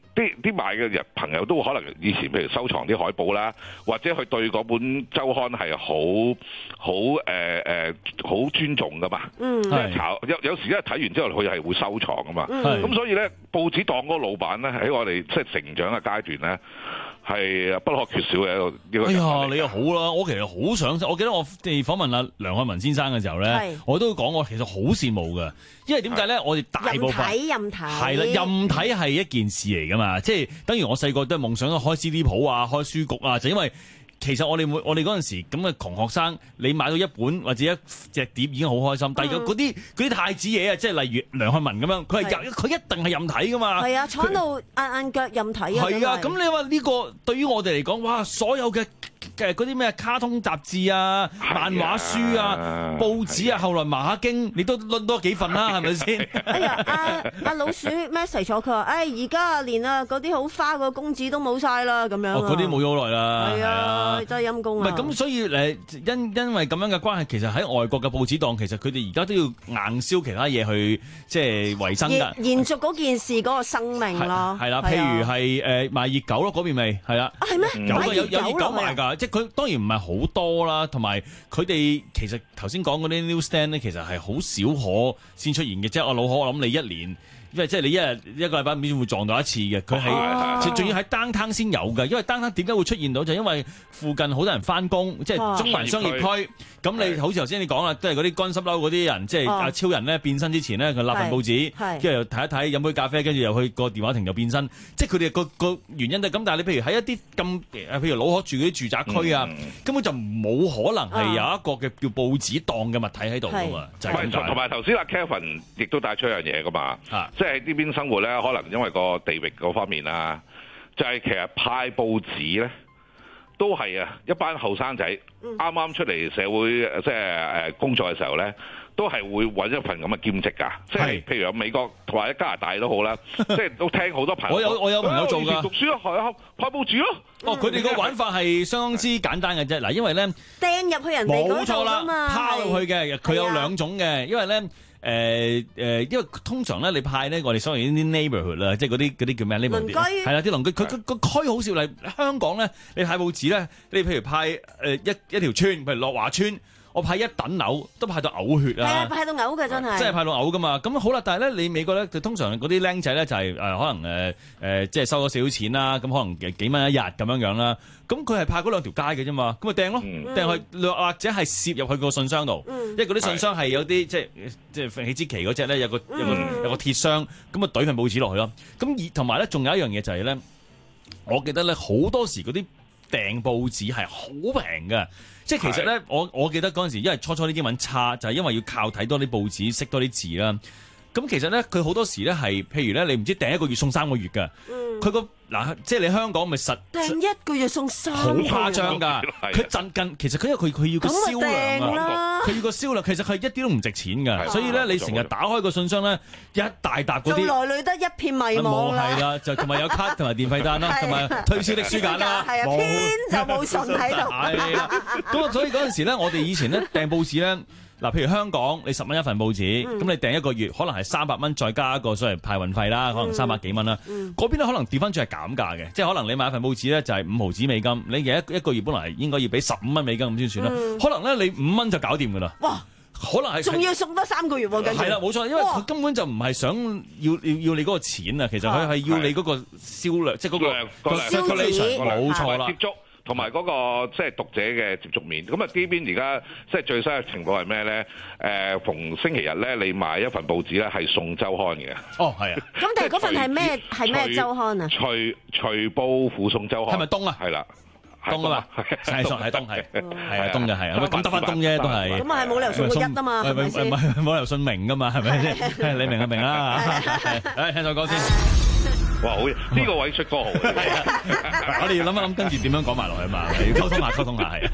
啲啲買嘅人朋友都可能以前譬如收藏啲海報啦，或者佢對嗰本週刊係好好誒誒好尊重噶嘛。嗯，即係炒有有時一睇完之後佢係會收藏噶嘛。咁、嗯、所以咧報紙檔嗰個老闆咧喺我哋即係成長嘅階段咧。係不可缺少嘅一個。一個哎呀，你又好啦！我其實好想，我記得我哋訪問阿梁漢文先生嘅時候咧，我都講我其實好羨慕嘅，因為點解咧？我哋大部分任睇任睇係啦，任睇係一件事嚟噶嘛，即係等於我細個都係夢想開 C D 鋪啊，開書局啊，就因為。其實我哋每我哋嗰陣時咁嘅窮學生，你買到一本或者一隻碟已經好開心。但係嗰啲嗰啲太子爺啊，即係例如梁漢文咁樣，佢係佢一定係任睇噶嘛。係啊， 坐喺度晏晏腳任睇啊。 係啊，咁你話呢個對於我哋嚟講，哇！所有嘅嘅嗰啲咩卡通雜誌啊、漫畫書啊、報紙啊，後來麻蝦經你都攆多幾份啦，係咪先？ 哎呀，阿阿老鼠 message 咗佢話，哎，而家連啊嗰啲好花個公子都冇晒啦，咁樣。 嗰啲冇咗好耐啦。係啊。 真係陰公啊！ 唔係咁，所以誒，因因為咁樣嘅關係，其實喺外國嘅報紙檔，其實佢哋而家都要硬銷其他嘢去即係維生㗎。 延續嗰件事嗰個生命咯。 係啦，譬如係誒賣熱狗咯，嗰邊咪係啦。 啊，係咩？ 有有有熱狗賣㗎，即係佢當然唔係好多啦，同埋佢哋其實頭先講嗰啲 newsstand 咧，其實係好少可先出現嘅，即係我老可我諗你一年。因為即係你一日一個禮拜先會撞到一次嘅，佢係仲要喺 downtown 先有嘅。因為 downtown 點解會出現到？就因為附近好多人翻工，即係中環商業區。咁你好似頭先你講啦，都係嗰啲乾濕褸嗰啲人，即係阿超人咧變身之前咧，佢立份報紙，跟住又睇一睇，飲杯咖啡，跟住又去個電話亭又變身。即係佢哋個個原因都係咁。但係你譬如喺一啲咁誒，譬如老可住嗰啲住宅區啊，根本就冇可能係有一個嘅叫報紙檔嘅物體喺度噶嘛。就係咁解。 同埋頭先阿 Kevin 亦都帶出一樣嘢噶嘛。即係喺呢邊生活咧，可能因為個地域嗰方面啦，就係、是、其實派報紙咧，都係啊一班後生仔啱啱出嚟社會，即係誒工作嘅時候咧，都係會揾一份咁嘅兼職㗎。即係譬如有美國或者加拿大都好啦，即係都聽好多朋友。 我有我有朋友做㗎， 讀書啊，係啊，派報紙咯。 哦，佢哋個玩法係相當之簡單嘅啫。嗱，因為咧掟入去人哋嗰度啊嘛， 拋入去嘅，佢有兩種嘅，因為咧。誒誒、呃，因為通常咧，你派咧，我哋所謂呢啲 neighborhood 啦，即係嗰啲嗰啲叫咩？鄰居係啦，啲鄰居，佢佢個區好少嚟。香港咧，你派報紙咧，你譬如派誒一一條村，譬如樂華村，我派一等樓都派到嘔血啊！係啊，派到嘔嘅真係，真係派到嘔噶嘛。咁好啦，但係咧，你美國咧就通常嗰啲僆仔咧就係、是、誒、呃、可能誒誒、呃、即係收咗少少錢啦，咁可能幾蚊一日咁樣樣啦。咁佢係派嗰兩條街嘅啫嘛，咁咪掟咯，掟去或者係攝入去個信箱度，因為嗰啲信箱係有啲即係即係喜之奇嗰隻咧，有個有個有個鐵箱，咁啊懟份報紙落去咯。咁而同埋咧，仲有一樣嘢就係咧，我記得咧好多時嗰啲訂報紙係好平嘅，即係其實咧，我我記得嗰陣時，因為初初啲英文差，就係因為要靠睇多啲報紙，識多啲字啦。咁其實咧，佢好多時咧係，譬如咧，你唔知訂一個月送三個月嘅，佢個嗱，即係你香港咪實訂一個月送三個月， 好誇張㗎。佢近近，其實佢因為佢佢要個銷量啊，佢要個銷量，其實佢一啲都唔值錢㗎。所以咧，你成日打開個信箱咧，一大沓嗰啲， 仲內裏得一片迷茫啦。 係啦，就同埋有卡同埋電費單啦，同埋推銷的書簡啦， 係啊，偏就冇信喺度。 係啊，咁啊，所以嗰陣時咧，我哋以前咧訂報紙咧。嗱，譬如香港，你十蚊一份報紙，咁、嗯、你訂一個月，可能係三百蚊，再加一個所謂派運費啦，可能三百幾蚊啦。嗰、嗯、邊咧可能調翻轉係減價嘅，即係可能你買一份報紙咧就係五毫紙美金，你嘅一一個月本來應該要俾十五蚊美金咁先算啦。嗯、可能咧你五蚊就搞掂㗎啦。哇！可能係仲要送多三個月喎，跟住係啦， 冇錯，因為佢根本就唔係想要要要你嗰個錢啊，其實佢係要你嗰個銷量，即係嗰個銷量，冇錯啦。 同埋嗰個即係讀者嘅接觸面，咁啊呢邊而家即係最新嘅情況係咩咧？誒、呃，逢星期日咧，你買一份報紙咧係送週刊嘅。 哦，係啊。 咁但係嗰份係咩係咩週刊啊？ 隨隨報附送週刊。 係咪東啊？ 係啦， 東啊嘛，係送係東係，係啊東嘅係啊，咁得翻東啫都係。 咁啊係冇理由送個一啊嘛，係咪先？ 唔係冇理由信明噶嘛，係咪先？你明就明啦。誒，聽首歌先。 哇！好，呢、這個位出歌好， 我哋要諗一諗，跟住點樣講埋落去嘛？要溝通下，溝通下係。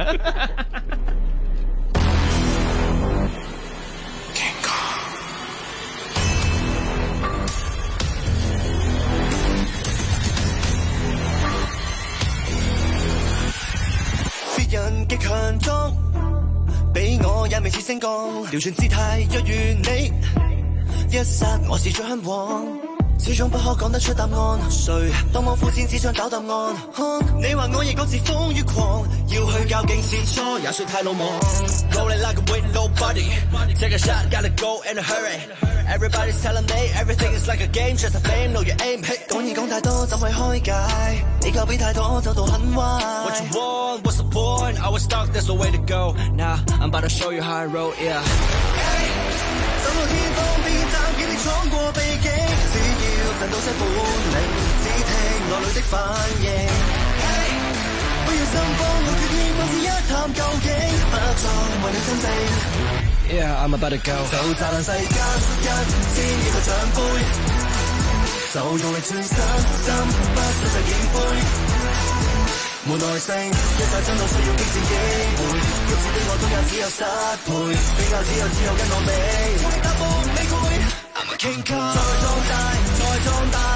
別人極強壯，比我也未似星光，遼闊姿態若如你，一剎我是最向往。 始終不可講得出答案。誰當我膚淺只想找答案？你話我亦各自瘋與狂，要去較勁試錯也算太魯莽。Rolling like a with nobody, take a shot, gotta go in a hurry. Everybody's telling me everything is like a game, just a fame, know your aim. Hey, 講嘢講太多怎會開解？你靠比太多走到很歪。What you want? What's the point? I was stuck, there's a way to go. Now I'm about to show you how I roll, yeah. 走到天荒邊站，見你闖過秘境，只要賺到些本領，只聽內裏的反應。不要心慌，我決意放肆一探究竟，不再為了真正。Yeah, I'm about to go. 就炸爛世間，一千億個獎杯，就用力轉身，心不需再掩灰。冇耐性，一再爭到需要激戰機會，肉似的我都也只有失陪，比較只有只有跟我比。我的踏步未攰 ，I'm a king kong。再壯大，再壯大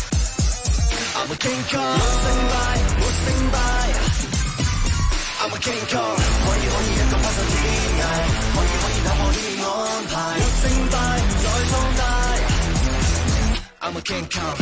，I'm a king kong。冇勝敗，冇勝敗。I'm a king kong， 可以可以一個拋上天涯，可以可以打破呢啲安排。沒勝敗，再壯大。I'm a king kong，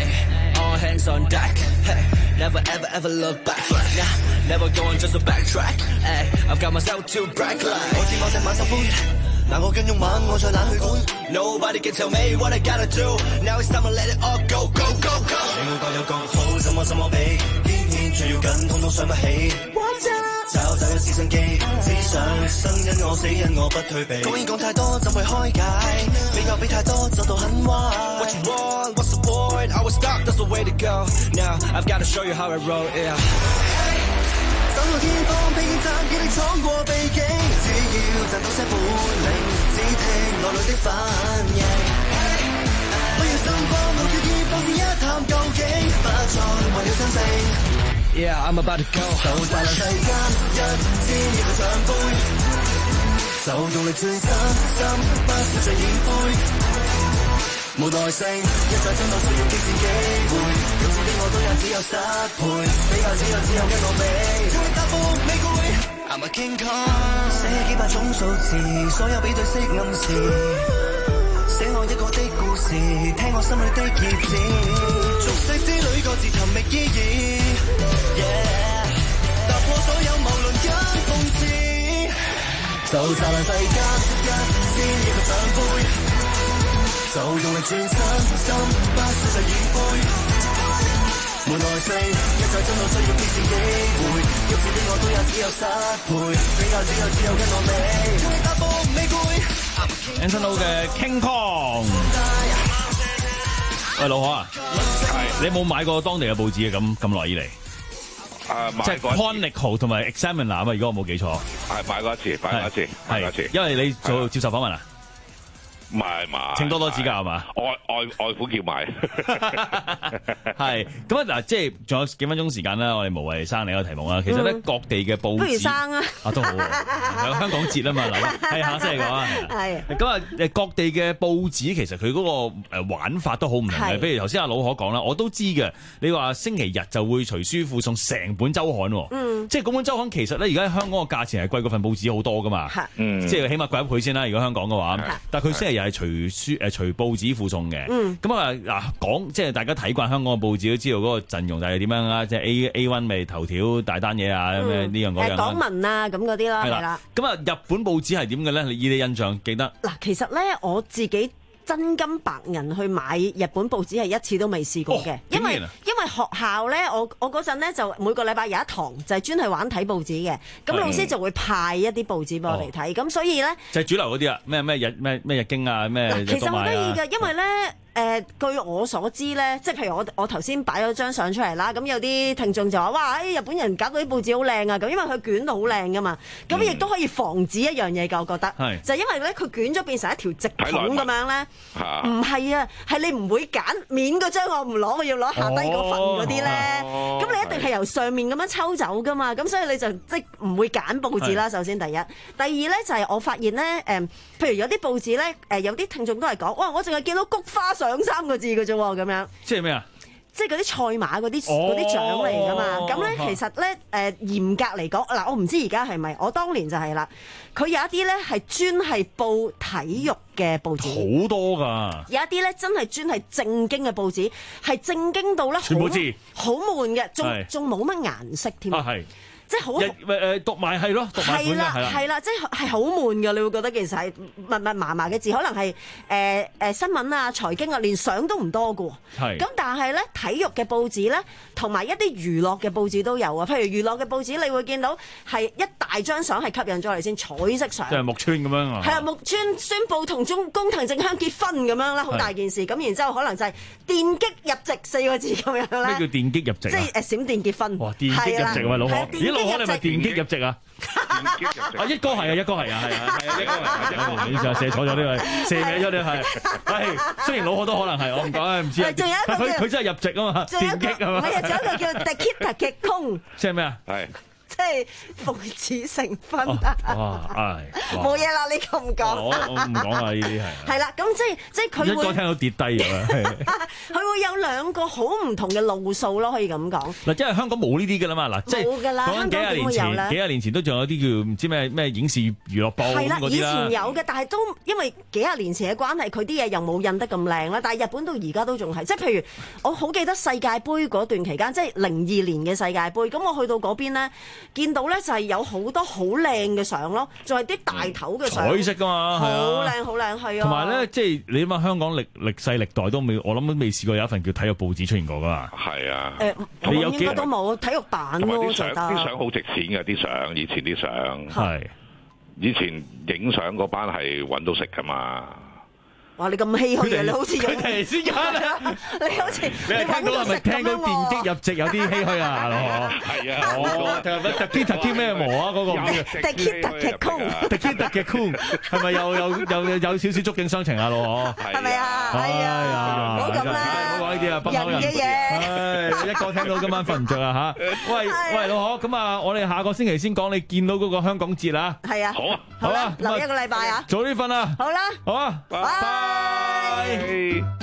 all hands on deck， never ever ever look back， never going just a backtrack， I've got myself to brag like。好似我隻猛獸般，嗱我更勇猛，我再懶去管。Nobody can tell me what I gotta do，now it's time to let it all go go go go。你我各有各好，怎麼怎麼比？最要緊，通通想不起。找找有自信機，只想生因我死因我不退避。講演講太多怎會開解？比較比太多走到很歪。What you want? What's the point? I was stuck, that's the way to go. Now I've got to show you how I roll. Yeah. 走到天荒披荊斬棘，你闖過秘境，只要賺到些本領，只聽內裏的反應。不要心慌，我決意放肆一探究竟，不再為了真正。Yeah, I'm about to go。就炸爛世間，一千億個獎杯，就用力轉身，心不需再掩灰。冇耐性，一再爭到需要激戰機會，肉似的我都也只有失陪，比較只有只有跟我比。要力踏步未攰 ，I'm a king kong。寫幾百種數字，所有比對式暗示，寫我一個的故事，聽我心裏的意志，俗世之旅各自尋覓意義。Yeah， 踏破所有謬論跟諷刺，就炸爛世間，一千億個獎杯，就用力轉身，心不需再掩灰。冇耐性，一再爭到需要激戰機會，肉似的我都也只有失陪，比較只有只有跟我比。要力踏步未攰 Anson Lo 嘅 King Kong。喂，老何啊，你有冇買過當地嘅報紙啊？咁咁耐以嚟？ 誒即係 Chronicle 同埋 Examiner 啊嘛，如果我冇記錯。 係買過一次，買過一次，買過一次。 因為你做接受訪問啊？ 唔係嘛？ 請多多指教係嘛？ 外外外父叫買。 係咁啊！嗱，即係仲有幾分鐘時間啦，我哋無謂生你個題目啦。其實咧，各地嘅報紙不如生啊！ 啊都好，有香港節啊嘛，嗱，係下星期講啊。係咁啊！誒，各地嘅報紙其實佢嗰個誒玩法都好唔同嘅。譬如頭先阿老可講啦，我都知嘅。你話星期日就會隨書附送成本週刊喎，嗯，即係嗰本週刊其實咧，而家香港個價錢係貴過份報紙好多噶嘛，嗯，即係起碼貴一倍先啦。如果香港嘅話，但係佢星期日係隨書誒隨報紙附送嘅，咁啊嗱講即係大家睇慣香港嘅報紙都知道嗰個陣容大係點樣啦，即係 A A one 咪頭條大單嘢啊，咩呢樣嗰樣， 港文啊咁嗰啲啦，係啦。 咁啊日本報紙係點嘅咧？你以你印象記得？嗱， 其實咧我自己真金白銀去買日本報紙係一次都未試過嘅，哦，因為因為學校咧，我我嗰陣咧就每個禮拜有一堂就係專係玩睇報紙嘅，咁老師就會派一啲報紙俾我嚟睇，咁，哦，所以咧就係主流嗰啲啊，咩咩日咩咩日經啊，咩日其實好得意嘅， 啊， 因為咧。誒、呃，據我所知咧，即係譬如我我頭先擺咗張相出嚟啦，咁有啲聽眾就話：哇！日本人搞到啲報紙好靚啊！咁因為佢捲到好靚噶嘛，咁亦都可以防止一樣嘢㗎，我覺得，嗯、就係因為咧佢捲咗變成一條直筒咁樣咧，唔係啊，係你唔會揀面嗰張我唔攞，我要攞下低嗰份嗰啲咧，咁、哦、你一定係由上面咁樣抽走噶嘛，咁所以你就即唔會揀報紙啦。首先第一，第二咧就係、是、我發現咧，誒、呃，譬如有啲報紙咧，誒、呃、有啲聽眾都係講：哇！我淨係見到菊花上三個字嘅啫喎，咁樣。 即係咩啊？ 即係嗰啲賽馬嗰啲嗰啲獎嚟㗎嘛。咁咧、哦、其實咧誒、呃、嚴格嚟講，嗱我唔知而家係咪，我當年就係啦。佢有一啲咧係專係報體育嘅報紙， 好多㗎。有一啲咧真係專係正經嘅報紙，係正經到咧， 全部知， 好悶嘅，仲仲冇乜顏色添。 啊係。 即係好誒誒讀埋係咯，讀埋本嘅係啦， 係啦，即係係好悶㗎，你會覺得其實係密密麻麻嘅字，可能係誒誒新聞啊、財經啊，連相都唔多㗎喎。係。咁但係咧，體育嘅報紙咧，同埋一啲娛樂嘅報紙都有啊。譬如娛樂嘅報紙，你會見到係一大張相係吸引咗嚟先，彩色相。 即係木村咁樣啊。係啊，木村宣布同中工藤靜香結婚咁樣啦，好大件事。咁然之後可能就係電擊入籍四個字咁樣啦。 咩叫電擊入籍啊？ 即係誒閃電結婚。 哇！電擊入籍喂老婆。老婆你係咪電擊入籍啊？ 電擊入籍啊！一哥係啊，一哥係啊，係啊，係啊，一哥係。你就寫錯咗呢位，寫歪咗你係。係雖然老婆都可能係，我唔講唔知啊。 仲有一個佢佢真係入籍啊嘛，電擊啊嘛。 唔係啊，仲有一個叫 Dakita 嘅空。 即係咩啊？ 係。 即係奉子成婚啊！ 哇，係冇嘢啦，你咁唔講， 我我唔講啦，呢啲係係啦，咁即係即係佢會應該聽到跌低㗎， 佢會有兩個好唔同嘅路數咯，可以咁講。 嗱，因為香港冇呢啲㗎啦嘛，嗱，即係冇㗎啦， 講緊幾廿年前，幾廿年前都仲有啲叫唔知咩咩影視娛樂報係啦，以嗰啲啦。 前有嘅，但係都因為幾廿年前嘅關係，佢啲嘢又冇印得咁靚啦。但係日本到而家都仲係，即係譬如我好記得世界盃嗰段期間，即係零二年嘅世界盃，咁我去到嗰邊咧，見到咧就係有好多好靚嘅相咯，仲係啲大頭嘅相， 彩色㗎嘛， 好靚好靚係啊！ 同埋咧，即係你諗下香港歷歷世歷代都未，我諗都未試過有一份叫體育報紙出現過㗎嘛。 係啊， 誒，你有應該都冇體育版咯， 啲相啲相好值錢嘅啲相，以前啲相係以前影相嗰班係揾到食㗎嘛。 哇！你咁唏噓嘅，你好似佢突然之間你好似你係聽到係咪聽到電擊入籍有啲唏噓啊？ 係啊， 哦，特特基特基咩模啊？嗰個特基特嘅空， 特基特嘅空係咪又有有有少少觸景傷情啊？老可係咪啊？係啊，唔好咁啦， 唔好講呢啲啊，北口人嘅嘢。 唉，一個聽到今晚瞓唔着啊嚇！喂喂，老可咁啊，我哋下個星期先講你見到嗰個香港節啊。 係啊， 好啊， 好啦，留一個禮拜啊。 早啲瞓啊！ 好啦， 好啊，拜拜。